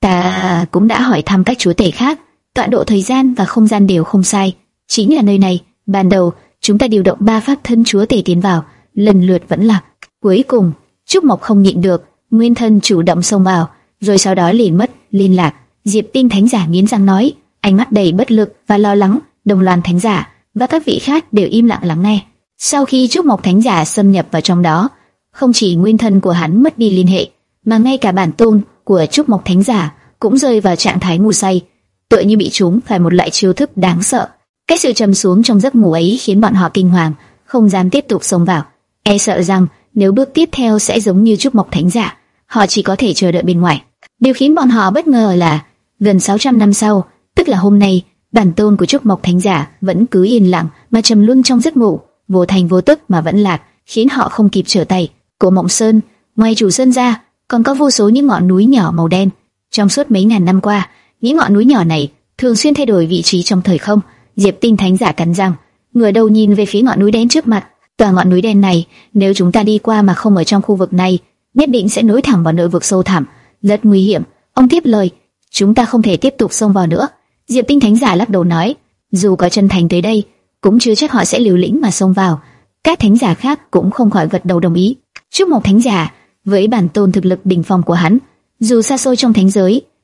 [SPEAKER 1] ta cũng đã hỏi thăm các chúa tể khác, tọa độ thời gian và không gian đều không sai, chính là nơi này. Ban đầu chúng ta điều động ba pháp thân chúa tể tiến vào, lần lượt vẫn lạc. Cuối cùng Trúc Mộc không nhịn được, nguyên thân chủ động xông vào, rồi sau đó liền mất liên lạc. Diệp Tinh thánh giả nghiến răng nói, ánh mắt đầy bất lực và lo lắng. Đồng Loan thánh giả và các vị khác đều im lặng lắng nghe. Sau khi Trúc Mộc thánh giả xâm nhập vào trong đó, không chỉ nguyên thân của hắn mất đi liên hệ, mà ngay cả bản tôn của Trúc Mộc thánh giả cũng rơi vào trạng thái ngủ say, tựa như bị trúng phải một loại chiêu thức đáng sợ. Cái sự trầm xuống trong giấc ngủ ấy khiến bọn họ kinh hoàng, không dám tiếp tục xông vào, e sợ rằng nếu bước tiếp theo sẽ giống như Trúc Mộc thánh giả, họ chỉ có thể chờ đợi bên ngoài. Điều khiến bọn họ bất ngờ là gần sáu trăm năm sau, tức là hôm nay, bản tôn của Trúc Mộc thánh giả vẫn cứ yên lặng mà trầm luân trong giấc ngủ, vô thành vô tức mà vẫn lạc, khiến họ không kịp trở tay. Cổ Mộng Sơn, ngoài Chủ Sơn ra, còn có vô số những ngọn núi nhỏ màu đen. Trong suốt mấy ngàn năm qua, những ngọn núi nhỏ này thường xuyên thay đổi vị trí trong thời không. Diệp Tinh thánh giả cắn răng, ngửa đầu nhìn về phía ngọn núi đen trước mặt. Tòa ngọn núi đen này, nếu chúng ta đi qua mà không ở trong khu vực này, nhất định sẽ nối thẳng vào nội vực sâu thẳm, rất nguy hiểm. Ông tiếp lời, chúng ta không thể tiếp tục xông vào nữa. Diệp Tinh thánh giả lắc đầu nói, dù có chân thành tới đây, cũng chưa chắc họ sẽ liều lĩnh mà xông vào. Các thánh giả khác cũng không khỏi gật đầu đồng ý. Trúc Mộc thánh giả với bản tôn thực lực đỉnh phong của hắn, dù xa xôi trong thánh giới,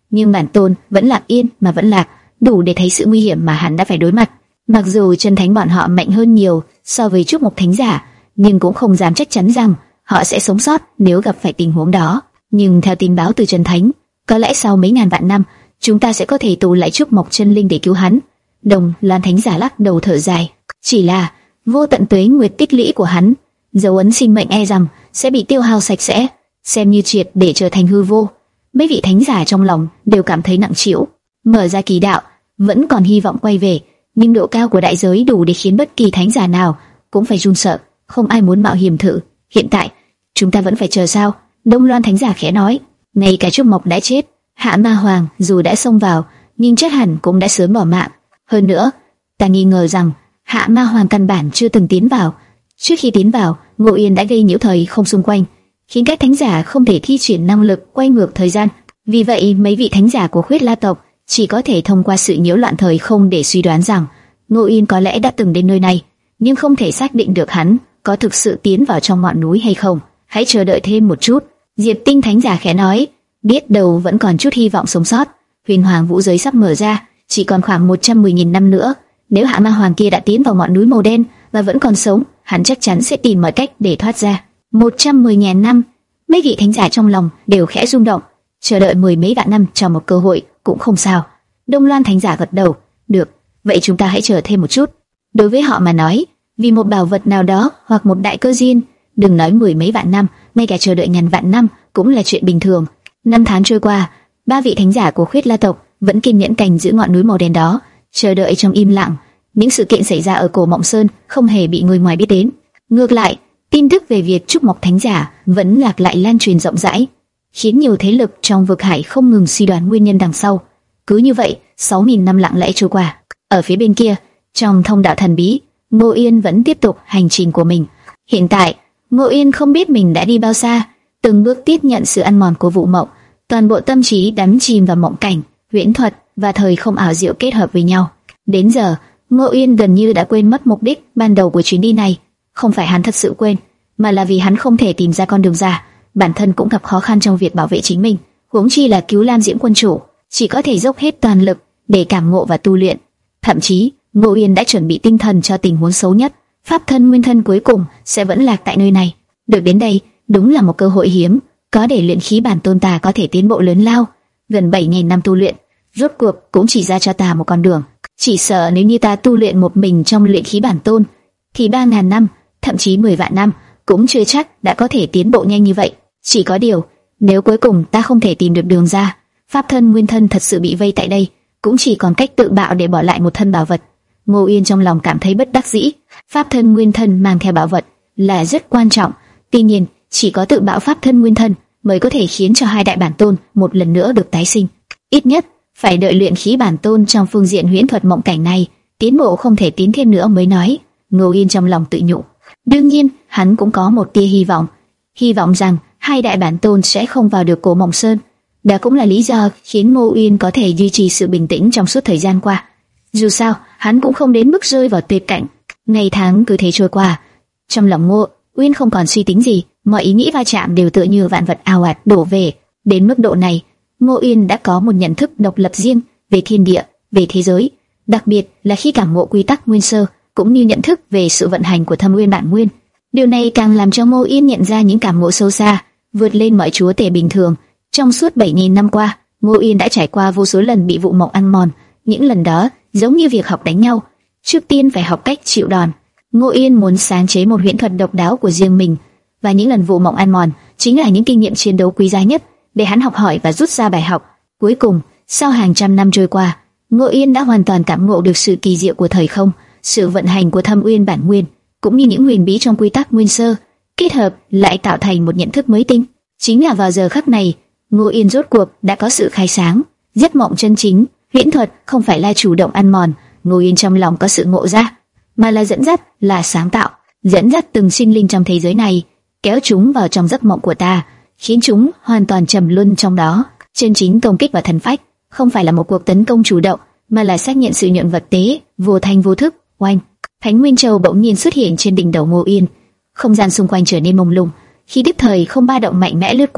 [SPEAKER 1] nhưng bản tôn vẫn lặng yên mà vẫn lạc, đủ để thấy sự nguy hiểm mà hắn đã phải đối mặt. Mặc dù chân thánh bọn họ mạnh hơn nhiều so với trúc mộc thánh giả, nhưng cũng không dám chắc chắn rằng họ sẽ sống sót nếu gặp phải tình huống đó. Nhưng theo tin báo từ chân thánh, có lẽ sau mấy ngàn vạn năm, chúng ta sẽ có thể tụ lại trúc mộc chân linh để cứu hắn. Đồng Lan thánh giả lắc đầu thở dài, chỉ là vô tận tuế nguyệt tích lũy của hắn, dấu ấn sinh mệnh e rằng sẽ bị tiêu hao sạch sẽ, xem như triệt để trở thành hư vô. Mấy vị thánh giả trong lòng đều cảm thấy nặng trĩu. Mở ra kỳ đạo, vẫn còn hy vọng quay về, nhưng độ cao của đại giới đủ để khiến bất kỳ thánh giả nào cũng phải run sợ, không ai muốn mạo hiểm thử. Hiện tại, chúng ta vẫn phải chờ sao? Đông Loan thánh giả khẽ nói. Ngay cả trúc mộc đã chết, Hạ Ma Hoàng dù đã xông vào, nhưng chắc hẳn cũng đã sớm bỏ mạng. Hơn nữa, ta nghi ngờ rằng Hạ Ma Hoàng căn bản chưa từng tiến vào. Trước khi tiến vào, Ngô Yên đã gây nhiễu thời không xung quanh, khiến các thánh giả không thể thi triển năng lực quay ngược thời gian. Vì vậy, mấy vị thánh giả của Khuyết La tộc chỉ có thể thông qua sự nhiễu loạn thời không để suy đoán rằng Ngô Yên có lẽ đã từng đến nơi này, nhưng không thể xác định được hắn có thực sự tiến vào trong ngọn núi hay không. Hãy chờ đợi thêm một chút, Diệp Tinh thánh giả khẽ nói, biết đâu vẫn còn chút hy vọng sống sót. Huyền Hoàng vũ giới sắp mở ra, chỉ còn khoảng một trăm mười nghìn năm nữa. Nếu Hạ Ma Hoàng kia đã tiến vào ngọn núi màu đen và vẫn còn sống, hắn chắc chắn sẽ tìm mọi cách để thoát ra. một trăm mười nghìn năm, mấy vị thánh giả trong lòng đều khẽ rung động. Chờ đợi mười mấy vạn năm cho một cơ hội cũng không sao. Đông Loan thánh giả gật đầu, được, vậy chúng ta hãy chờ thêm một chút. Đối với họ mà nói, vì một bảo vật nào đó hoặc một đại cơ duyên, đừng nói mười mấy vạn năm, ngay cả chờ đợi ngàn vạn năm cũng là chuyện bình thường. Năm tháng trôi qua, ba vị thánh giả của Khuyết La tộc vẫn kiên nhẫn canh giữ ngọn núi màu đen đó, chờ đợi trong im lặng. Những sự kiện xảy ra ở Cổ Mộng Sơn không hề bị người ngoài biết đến. Ngược lại, tin tức về việc trúc mộc thánh giả vẫn lạc lại lan truyền rộng rãi, khiến nhiều thế lực trong vực hải không ngừng suy đoán nguyên nhân đằng sau. Cứ như vậy, sáu nghìn năm lặng lẽ trôi qua. Ở phía bên kia, trong thông đạo thần bí, Ngô Yên vẫn tiếp tục hành trình của mình. Hiện tại, Ngô Yên không biết mình đã đi bao xa, từng bước tiếp nhận sự ăn mòn của vụ mộng, toàn bộ tâm trí đắm chìm vào mộng cảnh, huyễn thuật và thời không ảo diệu kết hợp với nhau. Đến giờ, Ngô Yên gần như đã quên mất mục đích ban đầu của chuyến đi này. Không phải hắn thật sự quên, mà là vì hắn không thể tìm ra con đường ra. Bản thân cũng gặp khó khăn trong việc bảo vệ chính mình, huống chi là cứu Lam Diễm quân chủ, chỉ có thể dốc hết toàn lực để cảm ngộ và tu luyện. Thậm chí, Ngô Yên đã chuẩn bị tinh thần cho tình huống xấu nhất, pháp thân nguyên thân cuối cùng sẽ vẫn lạc tại nơi này. Được đến đây, đúng là một cơ hội hiếm, có để luyện khí bản tôn ta có thể tiến bộ lớn lao. Gần bảy nghìn năm tu luyện, rốt cuộc cũng chỉ ra cho ta một con đường. Chỉ sợ nếu như ta tu luyện một mình trong luyện khí bản tôn, thì ba ngàn năm, thậm chí mười vạn năm cũng chưa chắc đã có thể tiến bộ nhanh như vậy. Chỉ có điều, nếu cuối cùng ta không thể tìm được đường ra, pháp thân nguyên thân thật sự bị vây tại đây, cũng chỉ còn cách tự bạo để bỏ lại một thân bảo vật. Ngô Yên trong lòng cảm thấy bất đắc dĩ. Pháp thân nguyên thân mang theo bảo vật là rất quan trọng, tuy nhiên chỉ có tự bạo pháp thân nguyên thân mới có thể khiến cho hai đại bản tôn một lần nữa được tái sinh. Ít nhất phải đợi luyện khí bản tôn trong phương diện huyễn thuật mộng cảnh này tiến bộ không thể tiến thêm nữa mới nói. Ngô Yên trong lòng tự nhủ. Đương nhiên, hắn cũng có một tia hy vọng, hy vọng rằng hai đại bản tôn sẽ không vào được Cổ Mộng Sơn. Đó cũng là lý do khiến Ngô Yên có thể duy trì sự bình tĩnh trong suốt thời gian qua. Dù sao, hắn cũng không đến mức rơi vào tuyệt cảnh. Ngày tháng cứ thế trôi qua, trong lòng Ngô Uyên không còn suy tính gì, mọi ý nghĩ va chạm đều tựa như vạn vật ào ạt đổ về. Đến mức độ này, Ngô Uyên đã có một nhận thức độc lập riêng về thiên địa, về thế giới, đặc biệt là khi cảm ngộ quy tắc nguyên sơ, cũng như nhận thức về sự vận hành của thâm nguyên bản nguyên. Điều này càng làm cho Ngô Uyên nhận ra những cảm ngộ sâu xa, vượt lên mọi chúa tể bình thường. Trong suốt bảy nghìn năm qua, Ngô Uyên đã trải qua vô số lần bị vụ mộng ăn mòn. Những lần đó giống như việc học đánh nhau, trước tiên phải học cách chịu đòn. Ngô Uyên muốn sáng chế một huyễn thuật độc đáo của riêng mình, và những lần vụ mộng ăn mòn chính là những kinh nghiệm chiến đấu quý giá nhất để hắn học hỏi và rút ra bài học. Cuối cùng, sau hàng trăm năm trôi qua, Ngô Uyên đã hoàn toàn cảm ngộ được sự kỳ diệu của thời không, sự vận hành của thâm uyên bản nguyên, cũng như những huyền bí trong quy tắc nguyên sơ, kết hợp lại tạo thành một nhận thức mới tinh. Chính là vào giờ khắc này, Ngô Uyên rốt cuộc đã có sự khai sáng. Giấc mộng chân chính, huyễn thuật không phải là chủ động ăn mòn, Ngô Uyên trong lòng có sự ngộ ra, mà là dẫn dắt, là sáng tạo, dẫn dắt từng sinh linh trong thế giới này, kéo chúng vào trong giấc mộng của ta, khiến chúng hoàn toàn trầm luân trong đó. Chân chính công kích và thần phách không phải là một cuộc tấn công chủ động, mà là xác nhận sự nhuận vật tế, vô thanh vô thức. Oanh! Thánh Nguyên Châu bỗng nhiên xuất hiện trên đỉnh đầu Ngô Uyên. Không gian xung quanh trở nên mông lung, khi đích thời không ba động mạnh mẽ lướt qua,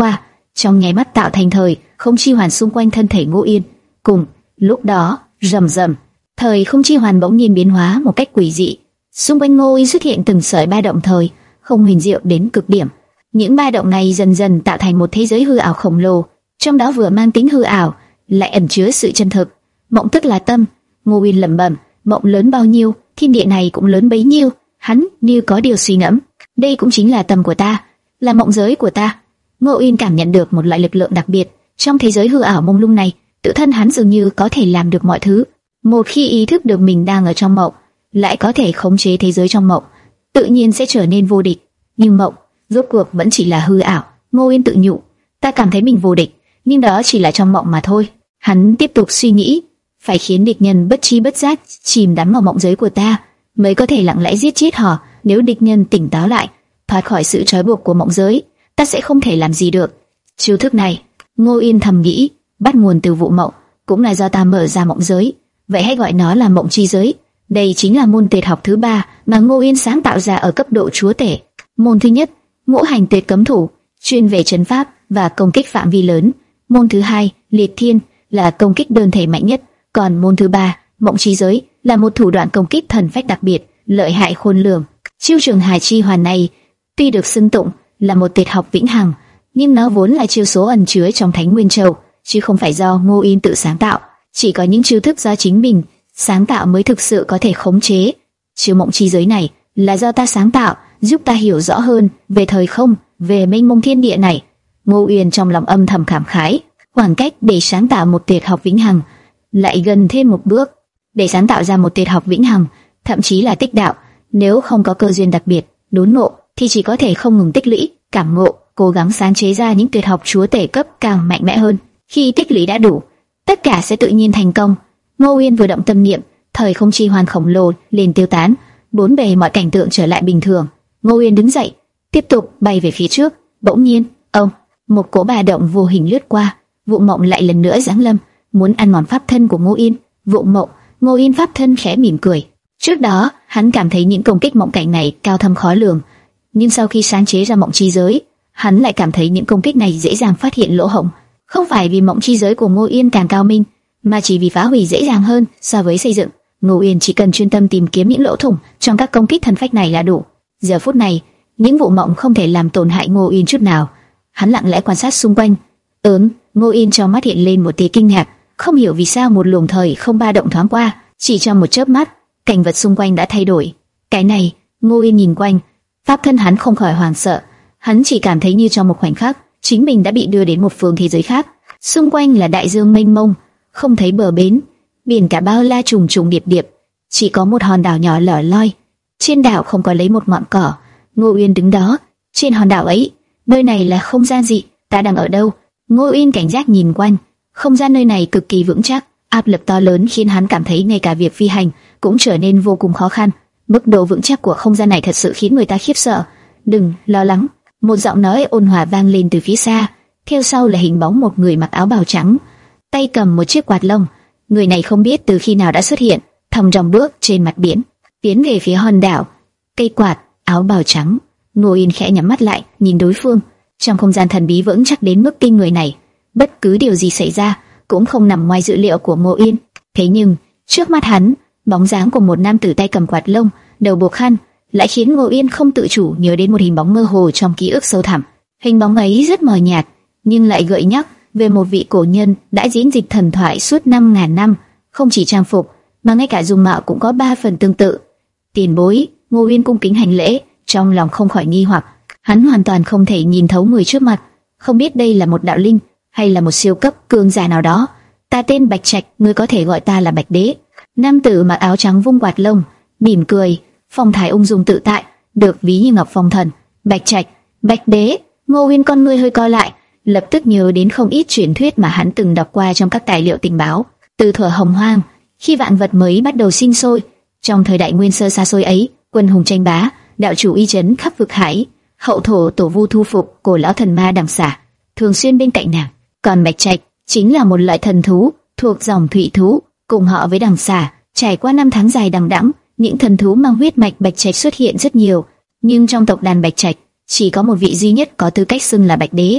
[SPEAKER 1] trong nháy mắt tạo thành thời không chi hoàn xung quanh thân thể Ngô Yên. Cùng lúc đó, rầm rầm, thời không chi hoàn bỗng nhiên biến hóa một cách quỷ dị. Xung quanh Ngô Yên xuất hiện từng sợi ba động thời không huyền diệu đến cực điểm. Những ba động này dần dần tạo thành một thế giới hư ảo khổng lồ, trong đó vừa mang tính hư ảo, lại ẩn chứa sự chân thực. Mộng tức là tâm. Ngô Yên lẩm bẩm, mộng lớn bao nhiêu, thiên địa này cũng lớn bấy nhiêu. Hắn như có điều suy ngẫm, đây cũng chính là tâm của ta, là mộng giới của ta. Ngô Yên cảm nhận được một loại lực lượng đặc biệt trong thế giới hư ảo mông lung này. Tự thân hắn dường như có thể làm được mọi thứ. Một khi ý thức được mình đang ở trong mộng, lại có thể khống chế thế giới trong mộng, tự nhiên sẽ trở nên vô địch. Nhưng mộng rốt cuộc vẫn chỉ là hư ảo. Ngô Yên tự nhủ, ta cảm thấy mình vô địch, nhưng đó chỉ là trong mộng mà thôi. Hắn tiếp tục suy nghĩ, phải khiến địch nhân bất tri bất giác chìm đắm vào mộng giới của ta, mới có thể lặng lẽ giết chết họ. Nếu địch nhân tỉnh táo lại, thoát khỏi sự trói buộc của mộng giới, ta sẽ không thể làm gì được. Chiêu thức này, Ngô Yên thầm nghĩ, bắt nguồn từ vụ mộng, cũng là do ta mở ra mộng giới, vậy hãy gọi nó là mộng chi giới. Đây chính là môn tuyệt học thứ ba mà Ngô Yên sáng tạo ra ở cấp độ chúa tể. Môn thứ nhất, ngũ hành tuyệt cấm thủ, chuyên về trấn pháp và công kích phạm vi lớn. Môn thứ hai, liệt thiên, là công kích đơn thể mạnh nhất. Còn môn thứ ba, mộng chi giới, là một thủ đoạn công kích thần phách đặc biệt, lợi hại khôn lường. Chiêu trường hải chi hoàn này, tuy được xưng tụng là một tuyệt học vĩnh hằng, nhưng nó vốn là chiêu số ẩn chứa trong Thánh Nguyên Châu, chứ không phải do Ngô Yên tự sáng tạo. Chỉ có những chiêu thức do chính mình sáng tạo mới thực sự có thể khống chế. Chiêu mộng chi giới này là do ta sáng tạo, giúp ta hiểu rõ hơn về thời không, về mênh mông thiên địa này. Ngô Yên trong lòng âm thầm cảm khái, khoảng cách để sáng tạo một tuyệt học vĩnh hằng lại gần thêm một bước. Để sáng tạo ra một tuyệt học vĩnh hằng, thậm chí là tích đạo, nếu không có cơ duyên đặc biệt, đốn ngộ, thì chỉ có thể không ngừng tích lũy, cảm ngộ, cố gắng sáng chế ra những tuyệt học chúa tể cấp càng mạnh mẽ hơn. Khi tích lũy đã đủ, tất cả sẽ tự nhiên thành công. Ngô Yên vừa động tâm niệm, thời không chi hoàn khổng lồ liền tiêu tán, bốn bề mọi cảnh tượng trở lại bình thường. Ngô Yên đứng dậy, tiếp tục bay về phía trước. Bỗng nhiên, ông, một cỗ ba động vô hình lướt qua, vụ mộng lại lần nữa giáng lâm, muốn ăn mòn pháp thân của Ngô Yên. Vụ mộng, Ngô Yên pháp thân khẽ mỉm cười. Trước đó, hắn cảm thấy những công kích mộng cảnh này cao thâm khó lường, nhưng sau khi sáng chế ra mộng chi giới, hắn lại cảm thấy những công kích này dễ dàng phát hiện lỗ hổng. Không phải vì mộng chi giới của Ngô Yên càng cao minh, mà chỉ vì phá hủy dễ dàng hơn so với xây dựng. Ngô Yên chỉ cần chuyên tâm tìm kiếm những lỗ thủng trong các công kích thần phách này là đủ. Giờ phút này, những vụ mộng không thể làm tổn hại Ngô Yên chút nào. Hắn lặng lẽ quan sát xung quanh. Ớn, Ngô Yên trong mắt hiện lên một tia kinh ngạc, không hiểu vì sao một luồng thời không ba động thoáng qua, chỉ trong một chớp mắt, cảnh vật xung quanh đã thay đổi. Cái này, Ngô Yên nhìn quanh, pháp thân hắn không khỏi hoảng sợ. Hắn chỉ cảm thấy như trong một khoảnh khắc, chính mình đã bị đưa đến một phương thế giới khác. Xung quanh là đại dương mênh mông, không thấy bờ bến, biển cả bao la trùng trùng điệp điệp, chỉ có một hòn đảo nhỏ lẻ loi. Trên đảo không có lấy một ngọn cỏ. Ngô Uyên đứng đó, trên hòn đảo ấy, nơi này là không gian gì, ta đang ở đâu? Ngô Uyên cảnh giác nhìn quanh, không gian nơi này cực kỳ vững chắc, áp lực to lớn khiến hắn cảm thấy ngay cả việc phi hành cũng trở nên vô cùng khó khăn. Mức độ vững chắc của không gian này thật sự khiến người ta khiếp sợ. Đừng lo lắng, một giọng nói ôn hòa vang lên từ phía xa, theo sau là hình bóng một người mặc áo bào trắng, tay cầm một chiếc quạt lông. Người này không biết từ khi nào đã xuất hiện, thong dong bước trên mặt biển, tiến về phía hòn đảo. Cây quạt, áo bào trắng. Ngô Yên khẽ nhắm mắt lại, nhìn đối phương. Trong không gian thần bí vững chắc đến mức kinh người này, bất cứ điều gì xảy ra cũng không nằm ngoài dự liệu của Ngô Yên. Thế nhưng trước mắt hắn, bóng dáng của một nam tử tay cầm quạt lông, đầu buộc khăn, lại khiến Ngô Yên không tự chủ nhớ đến một hình bóng mơ hồ trong ký ức sâu thẳm. Hình bóng ấy rất mờ nhạt, nhưng lại gợi nhắc về một vị cổ nhân đã diễn dịch thần thoại suốt năm ngàn năm. Không chỉ trang phục, mà ngay cả dung mạo cũng có ba phần tương tự. Tiền bối. Ngô Yên cung kính hành lễ, trong lòng không khỏi nghi hoặc. Hắn hoàn toàn không thể nhìn thấu người trước mặt, không biết đây là một đạo linh hay là một siêu cấp cường giả nào đó. Ta tên Bạch Trạch, ngươi có thể gọi ta là Bạch Đế. Nam tử mặc áo trắng vung quạt lông, mỉm cười, phong thái ung dung tự tại, được ví như ngọc phong thần. Bạch Trạch, Bạch Đế. Ngô Uyên con ngươi hơi co lại, lập tức nhớ đến không ít truyền thuyết mà hắn từng đọc qua trong các tài liệu tình báo. Từ thuở Hồng Hoang, khi vạn vật mới bắt đầu sinh sôi, trong thời đại nguyên sơ xa xôi ấy, quân hùng tranh bá, đạo chủ uy chấn khắp vực hải, hậu thổ tổ vu thu phục cổ lão thần ma Đằng Xà, thường xuyên bên cạnh nàng. Còn Bạch Trạch chính là một loại thần thú thuộc dòng thủy thú, cùng họ với Đằng Xà. Trải qua năm tháng dài đằng đẵng, những thần thú mang huyết mạch Bạch Trạch xuất hiện rất nhiều, nhưng trong tộc đàn Bạch Trạch chỉ có một vị duy nhất có tư cách xưng là Bạch Đế,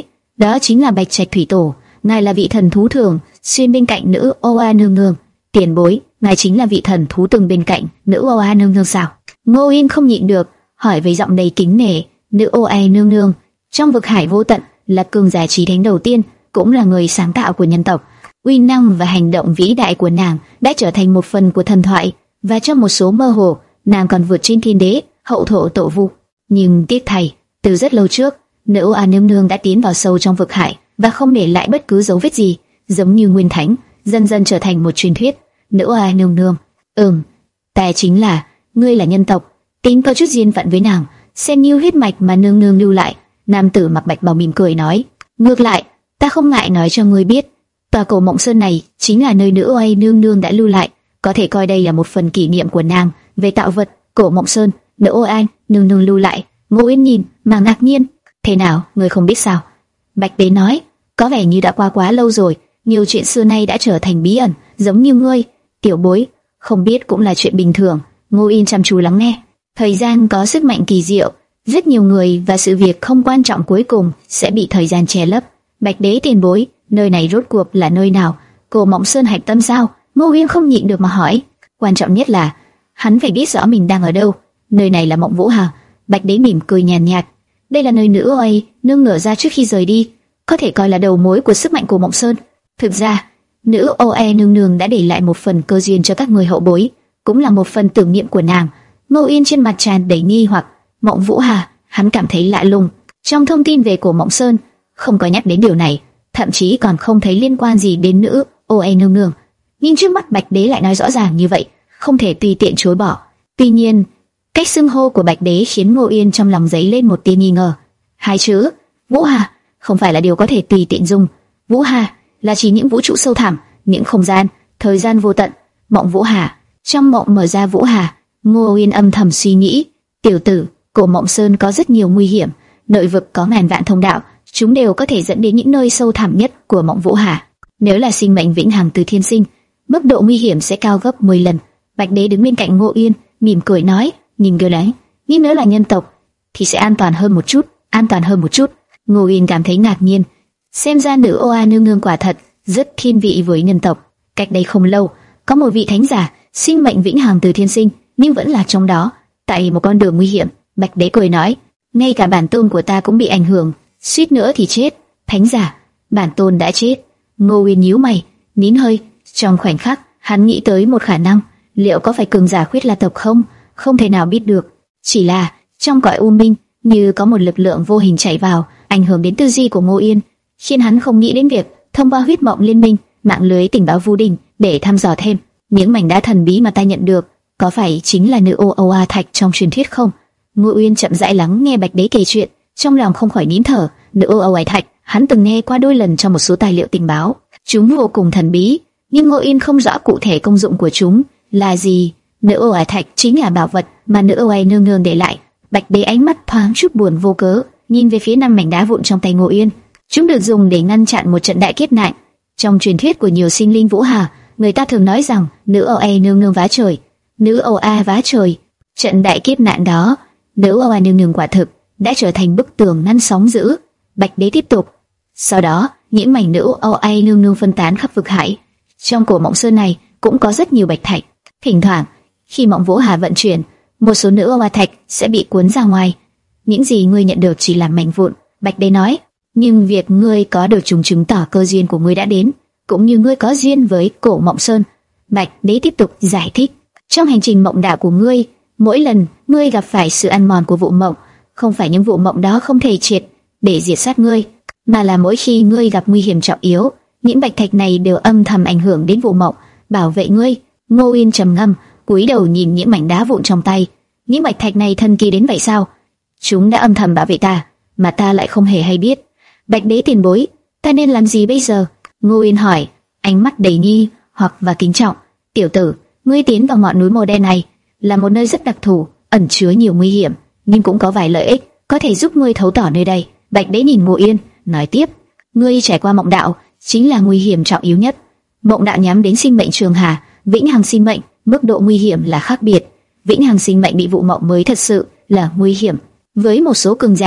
[SPEAKER 1] Đó chính là Bạch Trạch Thủy Tổ, ngài là vị thần thú thường xuyên bên cạnh nữ Oa nương nương. Tiền bối, ngài chính là vị thần thú từng bên cạnh nữ Oa nương nương sao? Ngô Yên không nhịn được hỏi với giọng đầy kính nể. Nữ Oa nương nương trong vực hải vô tận là cường giả chí thánh đầu tiên, cũng là người sáng tạo của nhân tộc. Uy năng và hành động vĩ đại của nàng đã trở thành một phần của thần thoại, và trong một số mơ hồ, nàng còn vượt trên thiên đế, hậu thổ tổ vu. Nhưng tiếc thay, từ rất lâu trước, nữ Oa nương nương đã tiến vào sâu trong vực hải và không để lại bất cứ dấu vết gì, giống như nguyên thánh, dần dần trở thành một truyền thuyết. Nữ Oa nương nương, ừm, ta chính là, ngươi là nhân tộc, tính có chút duyên phận với nàng, xem như huyết mạch mà nương nương lưu lại. Nam tử mặc bạch bào mỉm cười nói, ngược lại, ta không ngại nói cho ngươi biết, tòa cổ Mộng Sơn này chính là nơi nữ Oa nương nương đã lưu lại, có thể coi đây là một phần kỷ niệm của nàng về tạo vật cổ Mộng Sơn. Nữ Oa nương nương lưu lại. Ngô Uyên nhìn mà ngạc nhiên, thế nào, ngươi không biết sao? Bạch Đế nói, có vẻ như đã qua quá lâu rồi, nhiều chuyện xưa nay đã trở thành bí ẩn, giống như ngươi, tiểu bối, không biết cũng là chuyện bình thường. Ngô Yên chăm chú lắng nghe. Thời gian có sức mạnh kỳ diệu, rất nhiều người và sự việc không quan trọng cuối cùng sẽ bị thời gian che lấp. Bạch Đế tiền bối, nơi này rốt cuộc là nơi nào? Cổ Mộng Sơn hạch tâm sao? Ngô Yên không nhịn được mà hỏi. Quan trọng nhất là hắn phải biết rõ mình đang ở đâu. Nơi này là Mộng Vũ Hà. Bạch Đế mỉm cười nhàn nhạt, nhạt. Đây là nơi nữ Oa nương nở ra trước khi rời đi, có thể coi là đầu mối của sức mạnh của Mộng Sơn. Thực ra, nữ Oa nương nương đã để lại một phần cơ duyên cho các người hậu bối, cũng là một phần tưởng niệm của nàng. Ngô Yên trên mặt tràn đầy nghi hoặc. Mộng Vũ Hà, hắn cảm thấy lạ lùng. Trong thông tin về cổ Mộng Sơn, không có nhắc đến điều này, thậm chí còn không thấy liên quan gì đến nữ Oa nương nương. Nhưng trước mắt Bạch Đế lại nói rõ ràng như vậy, không thể tùy tiện chối bỏ. Tuy nhiên, cách xưng hô của Bạch Đế khiến Ngô Yên trong lòng dấy lên một tia nghi ngờ. Hai chữ Vũ Hà không phải là điều có thể tùy tiện dùng. Vũ Hà là chỉ những vũ trụ sâu thẳm, những không gian, thời gian vô tận. Mộng Vũ Hà, trong mộng mở ra Vũ Hà. Ngô Yên âm thầm suy nghĩ, tiểu tử, cổ Mộng Sơn có rất nhiều nguy hiểm, nội vực có ngàn vạn thông đạo, chúng đều có thể dẫn đến những nơi sâu thẳm nhất của Mộng Vũ Hà. Nếu là sinh mệnh vĩnh hằng từ thiên sinh, mức độ nguy hiểm sẽ cao gấp mười lần. Bạch Đế đứng bên cạnh Ngô Yên, mỉm cười nói, nhìn người đấy, nhưng nếu là nhân tộc thì sẽ an toàn hơn một chút, an toàn hơn một chút. Ngô Yên cảm thấy ngạc nhiên, xem ra nữ Oa nương nương quả thật rất thiên vị với nhân tộc. Cách đây không lâu, có một vị thánh giả sinh mệnh vĩnh hằng từ thiên sinh, nhưng vẫn là trong đó, tại một con đường nguy hiểm. Bạch Đế cười nói, ngay cả bản tôn của ta cũng bị ảnh hưởng, suýt nữa thì chết. Thánh giả, bản tôn đã chết. Ngô Uyên nhíu mày, nín hơi. Trong khoảnh khắc, hắn nghĩ tới một khả năng, liệu có phải cường giả Khuyết La tộc không? Không thể nào biết được. Chỉ là trong cõi u minh, như có một lực lượng vô hình chảy vào, ảnh hưởng đến tư duy của Ngô Yên, khiến hắn không nghĩ đến việc thông qua huyết mộng liên minh, mạng lưới tình báo vô đình để thăm dò thêm những mảnh đá thần bí mà ta nhận được, có phải chính là nữ Oa thạch trong truyền thuyết không? Ngô Uyên chậm rãi lắng nghe Bạch Đế kể chuyện, trong lòng không khỏi nín thở. Nữ Oa thạch, hắn từng nghe qua đôi lần trong một số tài liệu tình báo, chúng vô cùng thần bí, nhưng Ngô Yên không rõ cụ thể công dụng của chúng là gì. Nữ Oa thạch chính là bảo vật mà nữ Oa nương nương để lại. Bạch Đế ánh mắt thoáng chút buồn vô cớ, nhìn về phía năm mảnh đá vụn trong tay Ngô Yên. Chúng được dùng để ngăn chặn một trận đại kiếp nạn. Trong truyền thuyết của nhiều sinh linh Vũ Hà, người ta thường nói rằng nữ Oa nương nương vá trời, nữ Oa vá trời. Trận đại kiếp nạn đó, nữ Oa nương nương quả thực đã trở thành bức tường ngăn sóng dữ. Bạch Đế tiếp tục. Sau đó, những mảnh nữ Oa nương nương phân tán khắp vực hải. Trong cổ Mộng Sơn này cũng có rất nhiều bạch thạch. Thỉnh thoảng, khi Mộng Vũ Hà vận chuyển, một số nữ Oa thạch sẽ bị cuốn ra ngoài. Những gì ngươi nhận được chỉ là mảnh vụn, Bạch Đế nói. Nhưng việc ngươi có được chúng chứng tỏ cơ duyên của ngươi đã đến, cũng như ngươi có duyên với cổ Mộng Sơn. Bạch Đế tiếp tục giải thích. Trong hành trình mộng đạo của ngươi, mỗi lần ngươi gặp phải sự ăn mòn của vụ mộng, không phải những vụ mộng đó không thể triệt để diệt sát ngươi, mà là mỗi khi ngươi gặp nguy hiểm trọng yếu, những bạch thạch này đều âm thầm ảnh hưởng đến vụ mộng, bảo vệ ngươi. Ngô Uyên trầm ngâm, cúi đầu nhìn những mảnh đá vụn trong tay. Những bạch thạch này thần kỳ đến vậy sao? Chúng đã âm thầm bảo vệ ta, mà ta lại không hề hay biết. Bạch Đế tiền bối, ta nên làm gì bây giờ? Ngô Uyên hỏi, ánh mắt đầy nghi hoặc và kính trọng. Tiểu tử, ngươi tiến vào ngọn núi màu đen này là một nơi rất đặc thù, ẩn chứa nhiều nguy hiểm, nhưng cũng có vài lợi ích có thể giúp ngươi thấu tỏ nơi đây. Bạch Đế nhìn Ngô Uyên, nói tiếp, ngươi trải qua mộng đạo chính là nguy hiểm trọng yếu nhất. Mộng đạo nhắm đến sinh mệnh trường hà, vĩnh hằng sinh mệnh, mức độ nguy hiểm là khác biệt. Vĩnh hằng sinh mệnh bị vụ mộng mới thật sự là nguy hiểm. Với một số cường giả,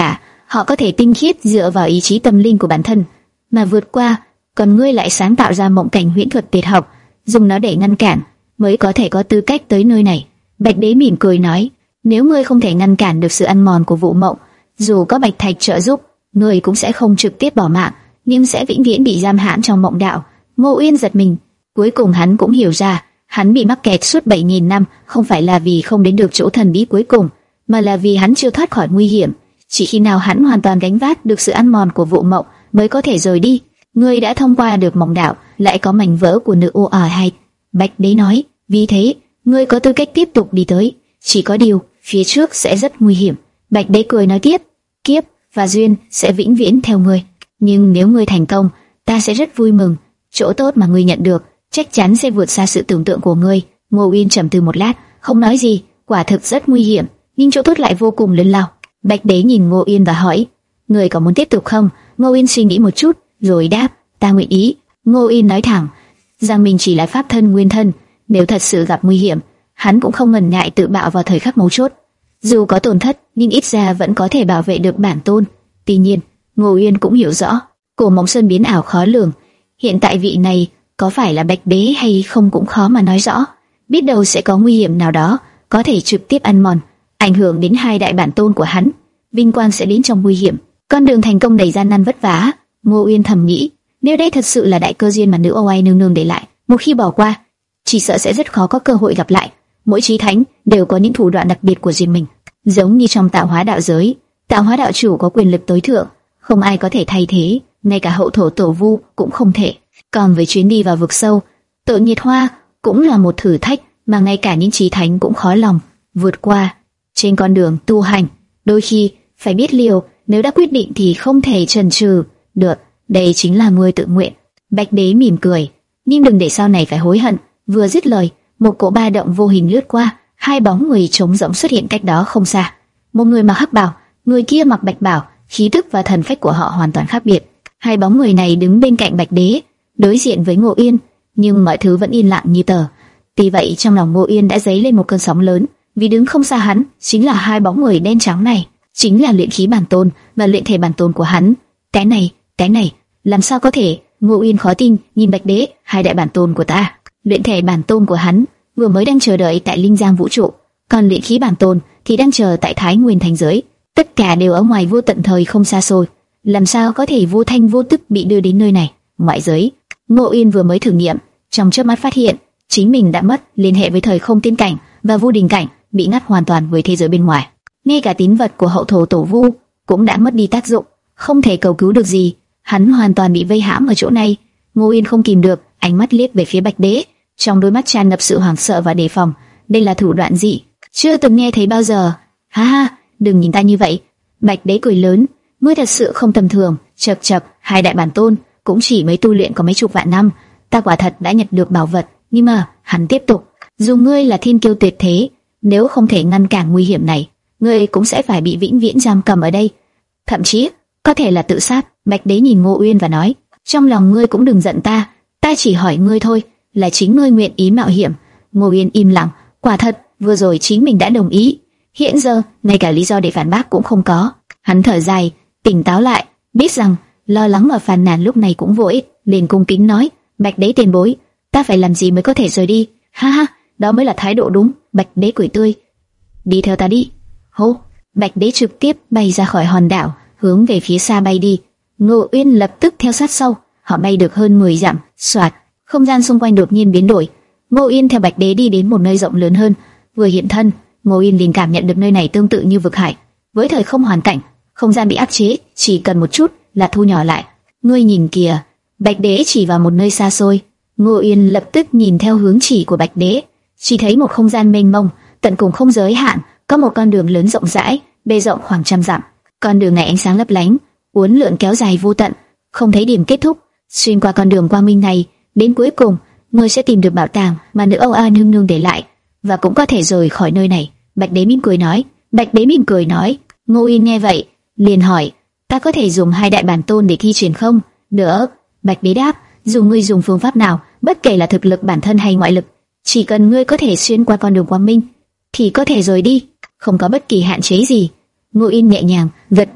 [SPEAKER 1] họ có thể tinh khiết dựa vào ý chí tâm linh của bản thân mà vượt qua, còn ngươi lại sáng tạo ra mộng cảnh huyễn thuật tuyệt học, dùng nó để ngăn cản, mới có thể có tư cách tới nơi này. Bạch Đế mỉm cười nói, nếu ngươi không thể ngăn cản được sự ăn mòn của vụ mộng, dù có Bạch Thạch trợ giúp, ngươi cũng sẽ không trực tiếp bỏ mạng, nhưng sẽ vĩnh viễn bị giam hãm trong mộng đạo. Ngô Uyên giật mình, cuối cùng hắn cũng hiểu ra, hắn bị mắc kẹt suốt bảy nghìn năm không phải là vì không đến được chỗ thần bí cuối cùng, mà là vì hắn chưa thoát khỏi nguy hiểm. Chỉ khi nào hắn hoàn toàn gánh vác được sự ăn mòn của vụ mộng mới có thể rời đi. Ngươi đã thông qua được mộng đạo, lại có mảnh vỡ của nữ ô ở hay? Bạch Đế nói, vì thế ngươi có tư cách tiếp tục đi tới. Chỉ có điều phía trước sẽ rất nguy hiểm. Bạch Đế cười nói tiếp, kiếp và duyên sẽ vĩnh viễn theo ngươi, nhưng nếu ngươi thành công, ta sẽ rất vui mừng. Chỗ tốt mà ngươi nhận được chắc chắn sẽ vượt xa sự tưởng tượng của ngươi. Ngô Uyên trầm tư một lát, không nói gì. Quả thực rất nguy hiểm, nhưng chỗ tốt lại vô cùng lớn lao. Bạch Đế nhìn Ngô Uyên và hỏi, ngươi có muốn tiếp tục không? Ngô Uyên suy nghĩ một chút, rồi đáp, ta nguyện ý. Ngô Uyên nói thẳng rằng mình chỉ là pháp thân nguyên thân, nếu thật sự gặp nguy hiểm, hắn cũng không ngần ngại tự bạo vào thời khắc mấu chốt. Dù có tổn thất, nhưng ít ra vẫn có thể bảo vệ được bản tôn. Tuy nhiên, Ngô Uyên cũng hiểu rõ, Cổ Mộng Sơn biến ảo khó lường. Hiện tại vị này có phải là Bạch Đế hay không cũng khó mà nói rõ. Biết đâu sẽ có nguy hiểm nào đó, có thể trực tiếp ăn mòn, ảnh hưởng đến hai đại bản tôn của hắn. Vinh quang sẽ đến trong nguy hiểm. Con đường thành công đầy gian nan vất vả. Ngô Uyên thầm nghĩ, nếu đây thật sự là đại cơ duyên mà nữ Oai nương nương để lại, một khi bỏ qua, chỉ sợ sẽ rất khó có cơ hội gặp lại. Mỗi chí thánh đều có những thủ đoạn đặc biệt của riêng mình, giống như trong tạo hóa đạo giới, tạo hóa đạo chủ có quyền lực tối thượng, không ai có thể thay thế, ngay cả hậu thổ tổ vu cũng không thể. Còn với chuyến đi vào vực sâu, Tội Nhiệt Hoa cũng là một thử thách mà ngay cả những chí thánh cũng khó lòng vượt qua. Trên con đường tu hành, đôi khi phải biết liều, nếu đã quyết định thì không thể chần chừ được. Đây chính là ngươi tự nguyện. Bạch Đế mỉm cười, nhưng đừng để sau này phải hối hận. Vừa dứt lời, một cỗ ba động vô hình lướt qua, hai bóng người trống rỗng xuất hiện cách đó không xa. Một người mặc hắc bào, người kia mặc bạch bào, khí tức và thần phách của họ hoàn toàn khác biệt. Hai bóng người này đứng bên cạnh Bạch Đế, đối diện với Ngô Uyên, nhưng mọi thứ vẫn yên lặng như tờ. Tuy vậy, trong lòng Ngô Uyên đã dấy lên một cơn sóng lớn, vì đứng không xa hắn chính là hai bóng người đen trắng này, chính là luyện khí bản tôn và luyện thể bản tôn của hắn. Cái này, cái này, làm sao có thể? Ngô Uyên khó tin nhìn Bạch Đế, hai đại bản tôn của ta. Luyện thể bản tôn của hắn vừa mới đang chờ đợi tại Linh Giang vũ trụ, còn luyện khí bản tôn thì đang chờ tại Thái Nguyên thành giới. Tất cả đều ở ngoài vô tận thời không xa xôi, làm sao có thể vô thanh vô tức bị đưa đến nơi này? Ngoại giới. Ngô Uyên vừa mới thử nghiệm, trong chớp mắt phát hiện chính mình đã mất liên hệ với thời không tiên cảnh và vô đình cảnh, bị ngắt hoàn toàn với thế giới bên ngoài. Ngay cả tín vật của hậu thổ tổ vu cũng đã mất đi tác dụng, không thể cầu cứu được gì. Hắn hoàn toàn bị vây hãm ở chỗ này. Ngô Uyên không kìm được, ánh mắt liếc về phía Bạch Đế, trong đôi mắt tràn ngập sự hoảng sợ và đề phòng. Đây là thủ đoạn gì? Chưa từng nghe thấy bao giờ. Ha ha, đừng nhìn ta như vậy. Bạch Đế cười lớn, ngươi thật sự không tầm thường. Chậc chậc, hai đại bản tôn cũng chỉ mới tu luyện có mấy chục vạn năm, ta quả thật đã nhận được bảo vật. Nhưng mà hắn tiếp tục, dù ngươi là thiên kiêu tuyệt thế, nếu không thể ngăn cản nguy hiểm này, ngươi cũng sẽ phải bị vĩnh viễn giam cầm ở đây, thậm chí có thể là tự sát. Bạch Đế nhìn Ngô Uyên và nói, trong lòng ngươi cũng đừng giận ta, ta chỉ hỏi ngươi thôi, là chính ngươi nguyện ý mạo hiểm. Ngô Uyên im lặng, quả thật vừa rồi chính mình đã đồng ý, hiện giờ ngay cả lý do để phản bác cũng không có. Hắn thở dài, tỉnh táo lại, biết rằng lo lắng và phàn nàn lúc này cũng vô ích, liền cung kính nói, Bạch Đế tiền bối, ta phải làm gì mới có thể rời đi? Ha ha, đó mới là thái độ đúng. Bạch Đế cười tươi, đi theo ta đi. Hô, Bạch Đế trực tiếp bay ra khỏi hòn đảo, hướng về phía xa bay đi. Ngô Uyên lập tức theo sát sau, họ bay được hơn mười dặm, xoạt, không gian xung quanh đột nhiên biến đổi. Ngô Uyên theo Bạch Đế đi đến một nơi rộng lớn hơn, vừa hiện thân, Ngô Uyên liền cảm nhận được nơi này tương tự như vực hải, với thời không hoàn cảnh, không gian bị áp chế, chỉ cần một chút là thu nhỏ lại. Ngươi nhìn kìa, Bạch Đế chỉ vào một nơi xa xôi. Ngô Uyên lập tức nhìn theo hướng chỉ của Bạch Đế, chỉ thấy một không gian mênh mông, tận cùng không giới hạn, có một con đường lớn rộng rãi, bề rộng khoảng trăm dặm. Con đường này ánh sáng lấp lánh, uốn lượn kéo dài vô tận, không thấy điểm kết thúc. Xuyên qua con đường quang minh này, đến cuối cùng, ngươi sẽ tìm được bảo tàng mà nữ Âu A nương nương để lại, và cũng có thể rời khỏi nơi này. Bạch Đế mỉm cười nói. Bạch Đế mỉm cười nói. Ngô Uyên nghe vậy, liền hỏi, ta có thể dùng hai đại bản tôn để thi triển không? Được. Bạch Đế đáp, dù ngươi dùng phương pháp nào, bất kể là thực lực bản thân hay ngoại lực, chỉ cần ngươi có thể xuyên qua con đường quang minh, thì có thể rời đi, không có bất kỳ hạn chế gì. Ngô Uyên nhẹ nhàng gật đầu,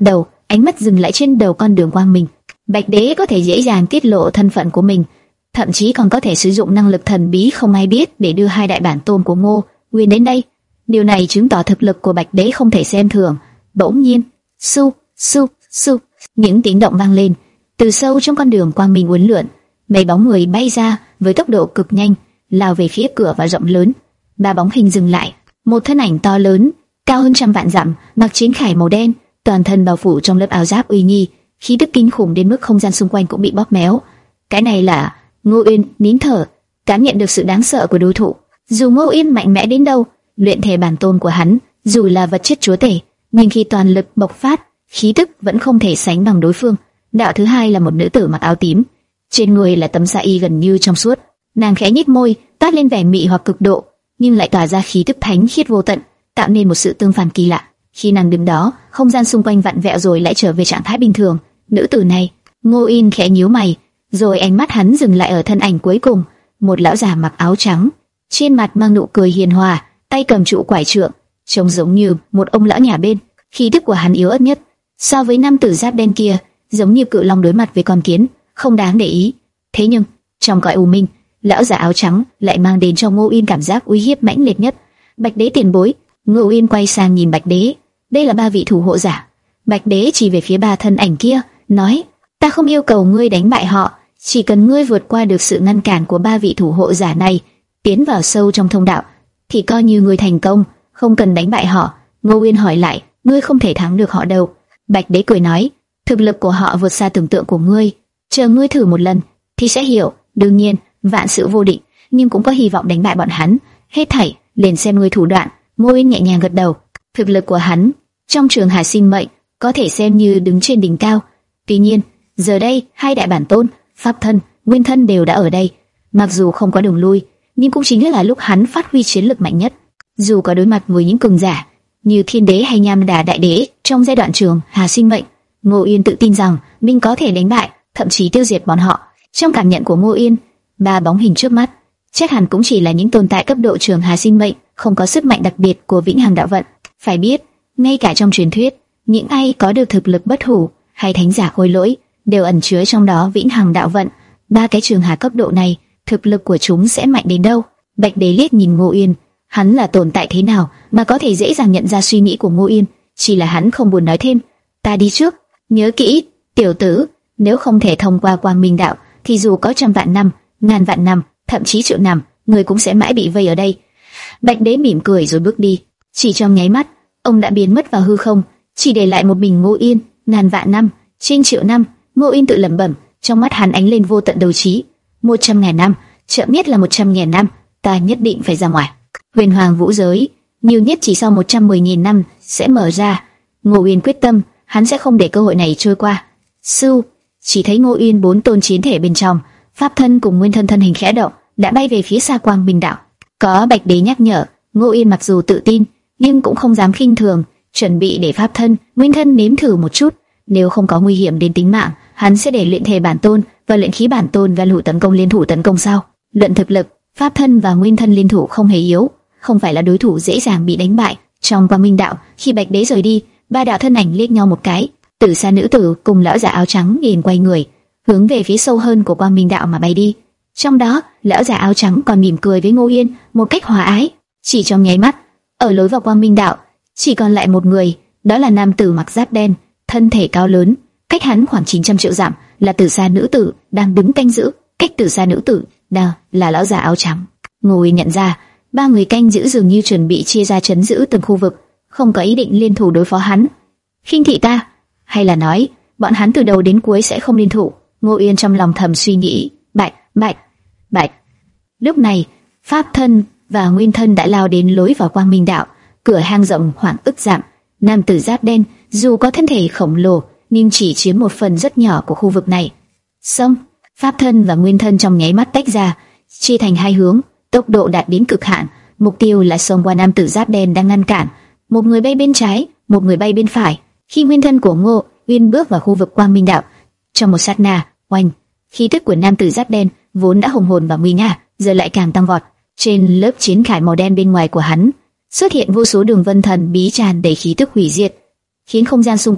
[SPEAKER 1] ánh mắt dừng lại trên đầu con đường quang minh. Bạch Đế có thể dễ dàng tiết lộ thân phận của mình, thậm chí còn có thể sử dụng năng lực thần bí không ai biết để đưa hai đại bản tôn của Ngô Uyên đến đây. Điều này chứng tỏ thực lực của Bạch Đế không thể xem thường. Bỗng nhiên, su su su, những tiếng động vang lên từ sâu trong con đường quang minh uốn lượn, mấy bóng người bay ra với tốc độ cực nhanh, lao về phía cửa và rộng lớn. Ba bóng hình dừng lại, một thân ảnh to lớn, cao hơn trăm vạn dặm, mặc chiến khải màu đen, toàn thân bao phủ trong lớp áo giáp uy nghi, khí tức kinh khủng đến mức không gian xung quanh cũng bị bóp méo. Cái này là Ngô Uyên. Nín thở, cảm nhận được sự đáng sợ của đối thủ. Dù Ngô Uyên mạnh mẽ đến đâu, luyện thể bản tôn của hắn dù là vật chất chúa tể, nhưng khi toàn lực bộc phát, khí tức vẫn không thể sánh bằng đối phương. Đạo thứ hai là một nữ tử mặc áo tím, trên người là tấm sa y gần như trong suốt. Nàng khẽ nhếch môi, toát lên vẻ mị hoặc cực độ, nhưng lại tỏa ra khí tức thánh khiết vô tận, tạo nên một sự tương phản kỳ lạ. Khi nàng đứng đó, không gian xung quanh vặn vẹo rồi lại trở về trạng thái bình thường. Nữ tử này, Ngô Uyên khẽ nhíu mày, rồi ánh mắt hắn dừng lại ở thân ảnh cuối cùng, một lão già mặc áo trắng, trên mặt mang nụ cười hiền hòa, tay cầm trụ quải trượng, trông giống như một ông lão nhà bên. Khí tức của hắn yếu ớt nhất, so với nam tử giáp đen kia, giống như cự long đối mặt với con kiến, không đáng để ý. Thế nhưng, trong cõi u minh, lão già áo trắng lại mang đến cho Ngô Uyên cảm giác uy hiếp mãnh liệt nhất. Bạch Đế tiền bối. Ngô Uyên quay sang nhìn Bạch Đế. Đây là ba vị thủ hộ giả. Bạch Đế chỉ về phía ba thân ảnh kia, nói: ta không yêu cầu ngươi đánh bại họ, chỉ cần ngươi vượt qua được sự ngăn cản của ba vị thủ hộ giả này, tiến vào sâu trong thông đạo, thì coi như ngươi thành công, không cần đánh bại họ. Ngô Uyên hỏi lại: ngươi không thể thắng được họ đâu. Bạch Đế cười nói: thực lực của họ vượt xa tưởng tượng của ngươi, chờ ngươi thử một lần thì sẽ hiểu. Đương nhiên, vạn sự vô định, nhưng cũng có hy vọng đánh bại bọn hắn. Hết thảy liền xem ngươi thủ đoạn. Ngô Uyên nhẹ nhàng gật đầu. Thực lực của hắn trong trường Hà Sinh Mệnh có thể xem như đứng trên đỉnh cao. Tuy nhiên, giờ đây hai đại bản tôn, pháp thân, nguyên thân đều đã ở đây. Mặc dù không có đường lui, nhưng cũng chính là lúc hắn phát huy chiến lực mạnh nhất. Dù có đối mặt với những cường giả như Thiên Đế hay Nham Đà Đại Đế trong giai đoạn trường Hà Sinh Mệnh, Ngô Uyên tự tin rằng mình có thể đánh bại, thậm chí tiêu diệt bọn họ. Trong cảm nhận của Ngô Uyên, ba bóng hình trước mắt chắc hẳn cũng chỉ là những tồn tại cấp độ trường Hà Sinh Mệnh, không có sức mạnh đặc biệt của Vĩnh Hằng Đạo Vận. Phải biết, ngay cả trong truyền thuyết, những ai có được thực lực bất hủ hay thánh giả khôi lỗi đều ẩn chứa trong đó Vĩnh Hằng Đạo Vận. Ba cái trường hà cấp độ này, thực lực của chúng sẽ mạnh đến đâu? Bạch Đế liếc nhìn Ngô Uyên, hắn là tồn tại thế nào mà có thể dễ dàng nhận ra suy nghĩ của Ngô Uyên? Chỉ là hắn không buồn nói thêm. Ta đi trước, nhớ kỹ, tiểu tử, nếu không thể thông qua Quang Minh Đạo, thì dù có trăm vạn năm, ngàn vạn năm, thậm chí triệu năm, người cũng sẽ mãi bị vây ở đây. Bạch Đế mỉm cười rồi bước đi. Chỉ trong nháy mắt, ông đã biến mất vào hư không, chỉ để lại một mình Ngô Uyên. Ngàn vạn năm, trên triệu năm, Ngô Uyên tự lẩm bẩm, trong mắt hắn ánh lên vô tận đấu trí. Một trăm ngàn năm, chậm nhất là một trăm ngàn năm, ta nhất định phải ra ngoài. Huyền Hoàng Vũ Giới, nhiều nhất chỉ sau một trăm mười nghìn năm sẽ mở ra. Ngô Uyên quyết tâm, hắn sẽ không để cơ hội này trôi qua. Sư, chỉ thấy Ngô Uyên bốn tôn chiến thể bên trong, pháp thân cùng nguyên thân thân hình khẽ động, đã bay về phía xa Quang Minh Đạo. Có Bạch Đế nhắc nhở, Ngô Uyên mặc dù tự tin, nhưng cũng không dám khinh thường, chuẩn bị để pháp thân, nguyên thân nếm thử một chút. Nếu không có nguy hiểm đến tính mạng, hắn sẽ để luyện thể bản tôn và luyện khí bản tôn và lũ tấn công liên thủ tấn công sau. Luận thực lực, pháp thân và nguyên thân liên thủ không hề yếu, không phải là đối thủ dễ dàng bị đánh bại. Trong Quang Minh Đạo, khi Bạch Đế rời đi, ba đạo thân ảnh liếc nhau một cái. Tử Sa nữ tử cùng lão già áo trắng liền quay người, hướng về phía sâu hơn của Quang Minh Đạo mà bay đi. Trong đó, lão già áo trắng còn mỉm cười với Ngô Uyên một cách hòa ái. Chỉ trong nháy mắt, ở lối vào Quang Minh Đạo, chỉ còn lại một người, đó là nam tử mặc giáp đen, thân thể cao lớn, cách hắn khoảng chín trăm triệu dặm là Tử Sa nữ tử đang đứng canh giữ. Cách Tử Sa nữ tử nào là lão già áo trắng. Ngô Uyên nhận ra, ba người canh giữ dường như chuẩn bị chia ra trấn giữ từng khu vực, không có ý định liên thủ đối phó hắn. Khinh thị ta, hay là nói bọn hắn từ đầu đến cuối sẽ không liên thủ? Ngô Uyên trong lòng thầm suy nghĩ. Bạch, bạch, bạch. Lúc này, pháp thân và nguyên thân đã lao đến lối vào Quang Minh Đạo. Cửa hang rộng khoảng ức dặm. Nam tử giáp đen dù có thân thể khổng lồ nhưng chỉ chiếm một phần rất nhỏ của khu vực này. Xong, pháp thân và nguyên thân trong nháy mắt tách ra, chia thành hai hướng, tốc độ đạt đến cực hạn. Mục tiêu là xông qua nam tử giáp đen đang ngăn cản. Một người bay bên trái, một người bay bên phải. Khi nguyên thân của Ngô Uyên bước vào khu vực Quang Minh Đạo, trong một sát na, oanh, khí tức của nam tử giáp đen vốn đã hùng hồn và nguy nga, giờ lại càng tăng vọt. Trên lớp chiến khải màu đen bên ngoài của hắn xuất hiện vô số đường vân thần bí tràn đầy khí tức hủy diệt, khiến không gian xung quanh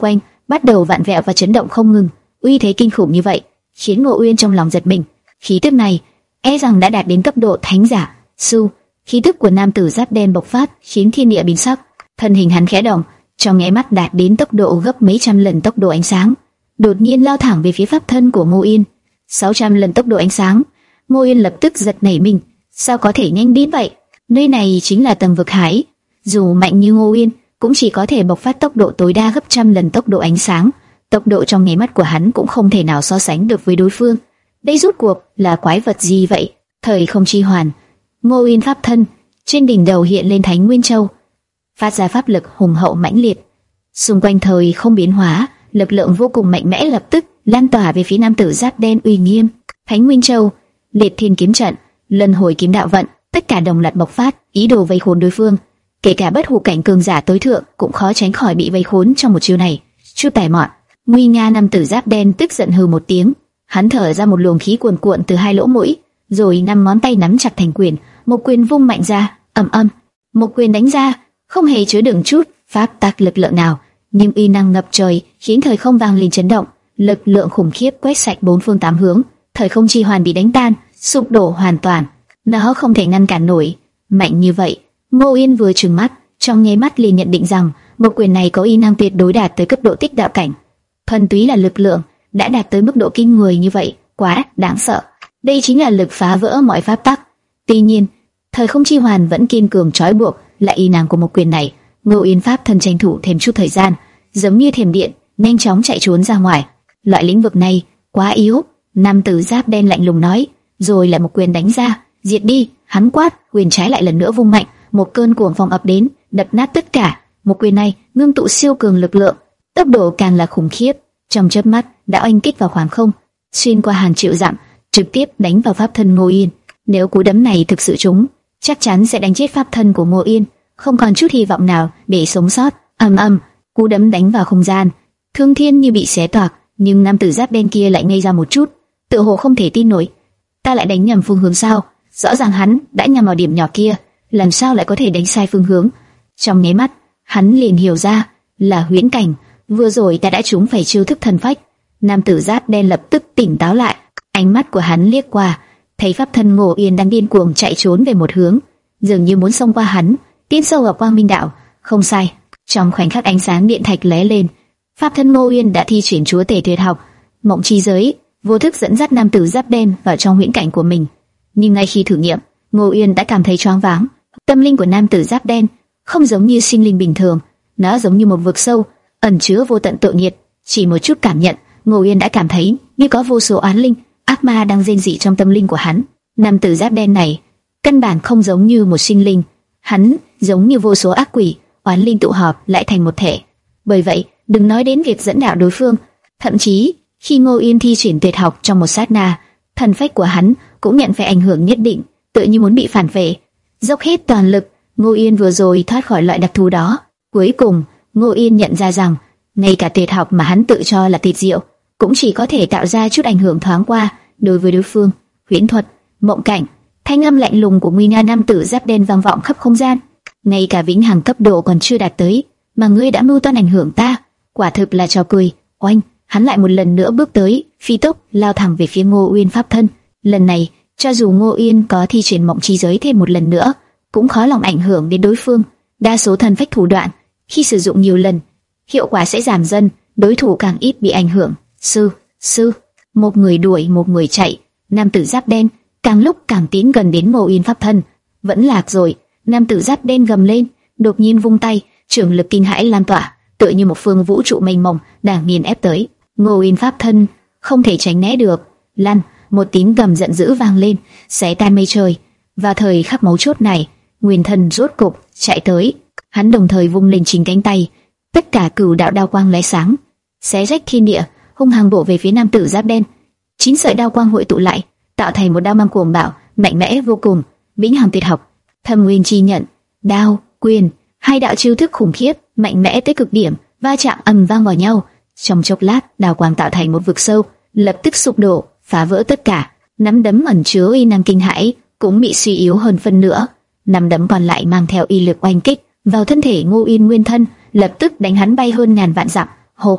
[SPEAKER 1] bắt đầu vặn vẹo và chấn động không ngừng. Uy thế kinh khủng như vậy khiến Ngô Uyên trong lòng giật mình. Khí tức này e rằng đã đạt đến cấp độ thánh giả. Su, khí tức của nam tử giáp đen bộc phát khiến thiên địa biến sắc. Thân hình hắn khẽ động, trong nháy mắt đạt đến tốc độ gấp mấy trăm lần tốc độ ánh sáng, đột nhiên lao thẳng về phía pháp thân của Ngô Uyên. sáu trăm lần tốc độ ánh sáng. Ngô Uyên lập tức giật nảy mình, sao có thể nhanh đến vậy? Nơi này chính là tầng vực hải, dù mạnh như Ngô Uyên cũng chỉ có thể bộc phát tốc độ tối đa gấp trăm lần tốc độ ánh sáng. Tốc độ trong nháy mắt của hắn cũng không thể nào so sánh được với đối phương. Đây rốt cuộc là quái vật gì vậy? Thời không chi hoàn, Ngô Uyên pháp thân, trên đỉnh đầu hiện lên Thánh Nguyên Châu, phát ra pháp lực hùng hậu mãnh liệt. Xung quanh thời không biến hóa, lực lượng vô cùng mạnh mẽ lập tức lan tỏa về phía nam tử giáp đen uy nghiêm. Thánh Nguyên Châu, Liệt Thiên kiếm trận, Luân Hồi kiếm đạo vận, tất cả đồng loạt bộc phát, ý đồ vây khốn đối phương. Kể cả bất hủ cảnh cường giả tối thượng cũng khó tránh khỏi bị vây khốn trong một chiêu này. Chút tài mọn, nguy nga nam tử giáp đen tức giận hừ một tiếng, hắn thở ra một luồng khí cuồn cuộn từ hai lỗ mũi, rồi năm ngón tay nắm chặt thành quyền, một quyền vung mạnh ra, ầm ầm, một quyền đánh ra, không hề chứa đựng chút pháp tắc lực lượng nào, nhưng uy năng ngập trời khiến thời không vang lên chấn động, lực lượng khủng khiếp quét sạch bốn phương tám hướng, thời không chi hoàn bị đánh tan, sụp đổ hoàn toàn, nó không thể ngăn cản nổi. Mạnh như vậy, Ngô Uyên vừa trừng mắt, trong nháy mắt liền nhận định rằng một quyền này có uy năng tuyệt đối đạt tới cấp độ tích đạo cảnh. Thuần túy là lực lượng đã đạt tới mức độ kinh người như vậy, quá đáng sợ. Đây chính là lực phá vỡ mọi pháp tắc. Tuy nhiên, thời không chi hoàn vẫn kiên cường trói buộc lại uy năng của một quyền này. Ngô Uyên pháp thân tranh thủ thêm chút thời gian, giống như thiểm điện, nhanh chóng chạy trốn ra ngoài. Loại lĩnh vực này quá yếu, nam tử giáp đen lạnh lùng nói, rồi lại một quyền đánh ra, diệt đi. Hắn quát, quyền trái lại lần nữa vung mạnh, một cơn cuồng phong ập đến, đập nát tất cả. Một quyền này ngưng tụ siêu cường lực lượng, tốc độ càng là khủng khiếp, trong chớp mắt đã oanh kích vào khoảng không, xuyên qua hàng triệu dặm, trực tiếp đánh vào pháp thân Ngô Uyên. Nếu cú đấm này thực sự trúng, chắc chắn sẽ đánh chết pháp thân của Ngô Uyên, không còn chút hy vọng nào để sống sót. Ầm ầm, cú đấm đánh vào không gian, thương thiên như bị xé toạc, nhưng nam tử giáp đen kia lại ngây ra một chút, tựa hồ không thể tin nổi. Ta lại đánh nhầm phương hướng sao? Rõ ràng hắn đã nhắm vào điểm nhỏ kia, làm sao lại có thể đánh sai phương hướng? Trong nháy mắt, hắn liền hiểu ra là huyễn cảnh, vừa rồi ta đã trúng phải chiêu thức thần phách. Nam tử giáp đen lập tức tỉnh táo lại, ánh mắt của hắn liếc qua, thấy pháp thân Ngô Uyên đang điên cuồng chạy trốn về một hướng, dường như muốn xông qua hắn, tiến sâu vào quang minh đạo. Không sai, trong khoảnh khắc ánh sáng điện thạch lóe lên, pháp thân Ngô Uyên đã thi triển chúa tể tuyệt học, mộng chi giới, vô thức dẫn dắt nam tử giáp đen vào trong huyễn cảnh của mình. Nhưng ngay khi thử nghiệm, Ngô Uyên đã cảm thấy choáng váng. Tâm linh của nam tử giáp đen không giống như sinh linh bình thường, nó giống như một vực sâu ẩn chứa vô tận tội nghiệp. Chỉ một chút cảm nhận, Ngô Uyên đã cảm thấy như có vô số oán linh, ác ma đang rên rỉ trong tâm linh của hắn. Nam tử giáp đen này căn bản không giống như một sinh linh, hắn giống như vô số ác quỷ, oán linh tụ họp lại thành một thể. Bởi vậy, đừng nói đến việc dẫn đạo đối phương, thậm chí khi Ngô Uyên thi triển tuyệt học trong một sát na, thần phách của hắn cũng nhận phải ảnh hưởng nhất định, tựa như muốn bị phản vệ. Dốc hết toàn lực, Ngô Uyên vừa rồi thoát khỏi loại đặc thù đó. Cuối cùng, Ngô Uyên nhận ra rằng ngay cả tuyệt học mà hắn tự cho là tuyệt diệu cũng chỉ có thể tạo ra chút ảnh hưởng thoáng qua đối với đối phương. Huyễn thuật, mộng cảnh, thanh âm lạnh lùng của nguy nga nam tử giáp đen vang vọng khắp không gian. Ngay cả vĩnh hằng cấp độ còn chưa đạt tới, mà ngươi đã mưu toan ảnh hưởng ta, quả thực là trò cười. Oanh, hắn lại một lần nữa bước tới, phi tốc lao thẳng về phía Ngô Uyên pháp thân. Lần này, cho dù Ngô Uyên có thi triển mộng chi giới thêm một lần nữa, cũng khó lòng ảnh hưởng đến đối phương. Đa số thần phách thủ đoạn, khi sử dụng nhiều lần, hiệu quả sẽ giảm dần, đối thủ càng ít bị ảnh hưởng. Sư, sư, một người đuổi một người chạy, nam tử giáp đen càng lúc càng tiến gần đến Ngô Uyên pháp thân. Vẫn lạc rồi, nam tử giáp đen gầm lên, đột nhiên vung tay, trường lực kinh hãi lan tỏa, tựa như một phương vũ trụ mênh mông đang nghiền ép tới. Ngô Uyên pháp thân không thể tránh né được, lăn, một tiếng gầm giận dữ vang lên, xé tan mây trời. Và thời khắc mấu chốt này, Nguyên Thần rốt cục chạy tới, hắn đồng thời vung lên chính cánh tay, tất cả cửu đạo đao quang lóe sáng, xé rách thiên địa, hung hăng bổ về phía nam tử giáp đen. Chín sợi đao quang hội tụ lại, tạo thành một đao mang cuồng bạo, mạnh mẽ vô cùng. Vĩnh hằng tuyệt học, Thâm Nguyên chi nhận, đao, quyền, hai đạo chiêu thức khủng khiếp, mạnh mẽ tới cực điểm, va chạm ầm vang vào nhau. Trong chốc lát, đao quang tạo thành một vực sâu, lập tức sụp đổ, phá vỡ tất cả. Nắm đấm ẩn chứa uy năng kinh hãi cũng bị suy yếu hơn phân nửa. Nắm đấm còn lại mang theo uy lực oanh kích vào thân thể Ngô Uyên nguyên thân, lập tức đánh hắn bay hơn ngàn vạn dặm. Hô!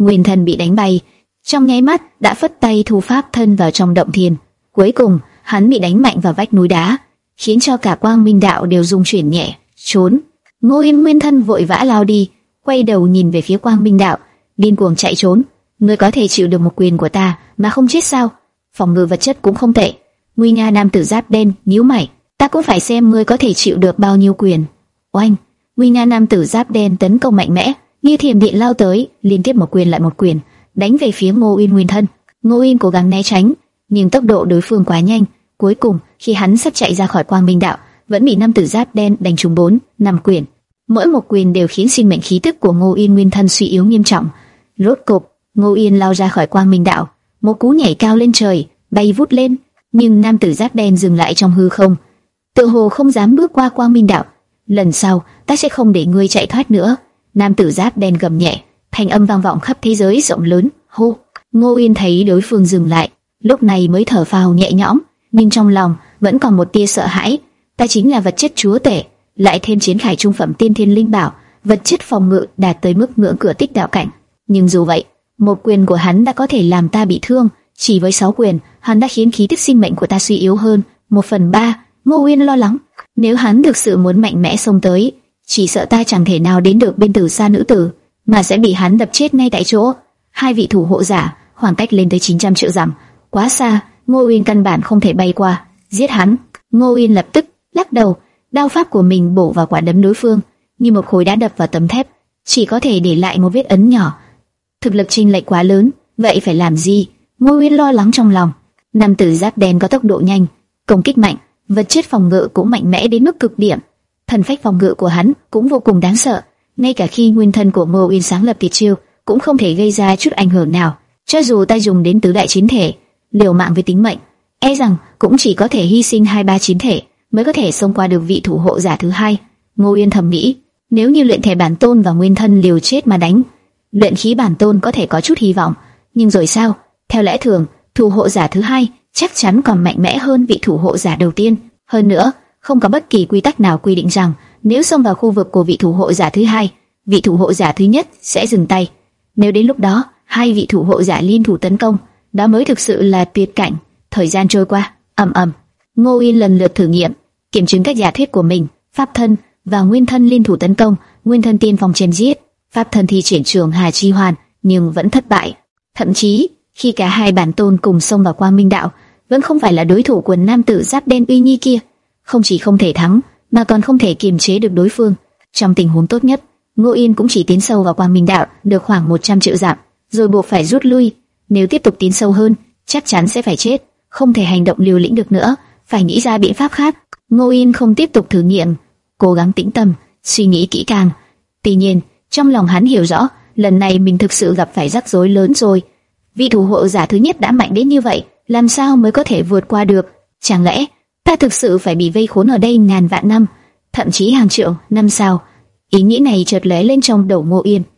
[SPEAKER 1] nguyên thân bị đánh bay, trong nháy mắt đã phất tay thu pháp thân vào trong động thiên. Cuối cùng, hắn bị đánh mạnh vào vách núi đá, khiến cho cả Quang Minh đạo đều rung chuyển nhẹ. Trốn! Ngô Yên nguyên thân vội vã lao đi, quay đầu nhìn về phía Quang Minh đạo, điên cuồng chạy trốn. Ngươi có thể chịu được một quyền của ta mà không chết sao? Phòng ngự vật chất cũng không tệ. Nguy Nga nam tử giáp đen nhíu mày, ta cũng phải xem ngươi có thể chịu được bao nhiêu quyền. Oanh! Nguy Nga nam tử giáp đen tấn công mạnh mẽ, như thiểm điện lao tới, liên tiếp một quyền lại một quyền, đánh về phía Ngô Yên nguyên thân. Ngô Yên cố gắng né tránh, nhưng tốc độ đối phương quá nhanh. Cuối cùng, khi hắn sắp chạy ra khỏi Quang Minh đạo, vẫn bị nam tử giáp đen đánh trúng bốn, năm quyền. Mỗi một quyền đều khiến sinh mệnh khí tức của Ngô Yên nguyên thân suy yếu nghiêm trọng. Rốt cục, Ngô Yên lao ra khỏi Quang Minh đạo, một cú nhảy cao lên trời, bay vút lên, nhưng nam tử giáp đen dừng lại trong hư không, tựa hồ không dám bước qua Quang Minh đạo. Lần sau, ta sẽ không để ngươi chạy thoát nữa. Nam tử giáp đen gầm nhẹ, thanh âm vang vọng khắp thế giới rộng lớn. Hô! Ngô Yên thấy đối phương dừng lại, lúc này mới thở phào nhẹ nhõm, nhưng trong lòng vẫn còn một tia sợ hãi. Ta chính là vật chất chúa tể, lại thêm chiến khải trung phẩm tiên thiên linh bảo, vật chất phòng ngự đạt tới mức ngưỡng cửa tích đạo cảnh. Nhưng dù vậy, một quyền của hắn đã có thể làm ta bị thương. Chỉ với sáu quyền, hắn đã khiến khí tức sinh mệnh của ta suy yếu hơn một phần ba. Ngô Yên lo lắng, nếu hắn thực sự muốn mạnh mẽ xông tới, chỉ sợ ta chẳng thể nào đến được bên Tử Sa nữ tử, mà sẽ bị hắn đập chết ngay tại chỗ. Hai vị thủ hộ giả, khoảng cách lên tới chín trăm triệu dặm, quá xa, Ngô Yên căn bản không thể bay qua. Giết hắn! Ngô Yên lập tức lắc đầu, đao pháp của mình bổ vào quả đấm đối phương, như một khối đá đập vào tấm thép, chỉ có thể để lại một vết ấn nhỏ. Thực lực chênh lệch quá lớn, vậy phải làm gì? Ngô Yên lo lắng trong lòng. Nam tử giáp đen có tốc độ nhanh, công kích mạnh, vật chất phòng ngự cũng mạnh mẽ đến mức cực điểm. Thần phách phòng ngự của hắn cũng vô cùng đáng sợ, ngay cả khi nguyên thân của Ngô Yên sáng lập tuyệt chiêu, cũng không thể gây ra chút ảnh hưởng nào. Cho dù ta dùng đến tứ đại chiến thể, liều mạng với tính mệnh, e rằng cũng chỉ có thể hy sinh hai ba chiến thể mới có thể xông qua được vị thủ hộ giả thứ hai. Ngô Yên thầm nghĩ, nếu như luyện thể bản tôn và nguyên thân liều chết mà đánh, luyện khí bản tôn có thể có chút hy vọng, nhưng rồi sao? Theo lẽ thường, thủ hộ giả thứ hai chắc chắn còn mạnh mẽ hơn vị thủ hộ giả đầu tiên. Hơn nữa, không có bất kỳ quy tắc nào quy định rằng nếu xông vào khu vực của vị thủ hộ giả thứ hai, vị thủ hộ giả thứ nhất sẽ dừng tay. Nếu đến lúc đó hai vị thủ hộ giả liên thủ tấn công, đó mới thực sự là tuyệt cảnh. Thời gian trôi qua, ầm ầm. Ngô Yên lần lượt thử nghiệm, kiểm chứng các giả thuyết của mình. Pháp thân và nguyên thân liên thủ tấn công, nguyên thân tiên phong chém giết, pháp thân thi triển Trường Hà Chi Hoàn, nhưng vẫn thất bại. Thậm chí khi cả hai bản tôn cùng xông vào Quang Minh đạo, vẫn không phải là đối thủ của nam tử giáp đen uy nghi kia. Không chỉ không thể thắng, mà còn không thể kiềm chế được đối phương. Trong tình huống tốt nhất, Ngô Yên cũng chỉ tiến sâu vào Quang Minh đạo được khoảng một trăm triệu dặm, rồi buộc phải rút lui. Nếu tiếp tục tiến sâu hơn, chắc chắn sẽ phải chết, không thể hành động liều lĩnh được nữa, phải nghĩ ra biện pháp khác. Ngô Yên không tiếp tục thử nghiệm, cố gắng tĩnh tâm, suy nghĩ kỹ càng. Tuy nhiên, trong lòng hắn hiểu rõ, lần này mình thực sự gặp phải rắc rối lớn rồi. Vị thủ hộ giả thứ nhất đã mạnh đến như vậy, làm sao mới có thể vượt qua được? Chẳng lẽ ta thực sự phải bị vây khốn ở đây ngàn vạn năm, thậm chí hàng triệu năm sao? Ý nghĩ này chợt lóe lên trong đầu Ngô Yên.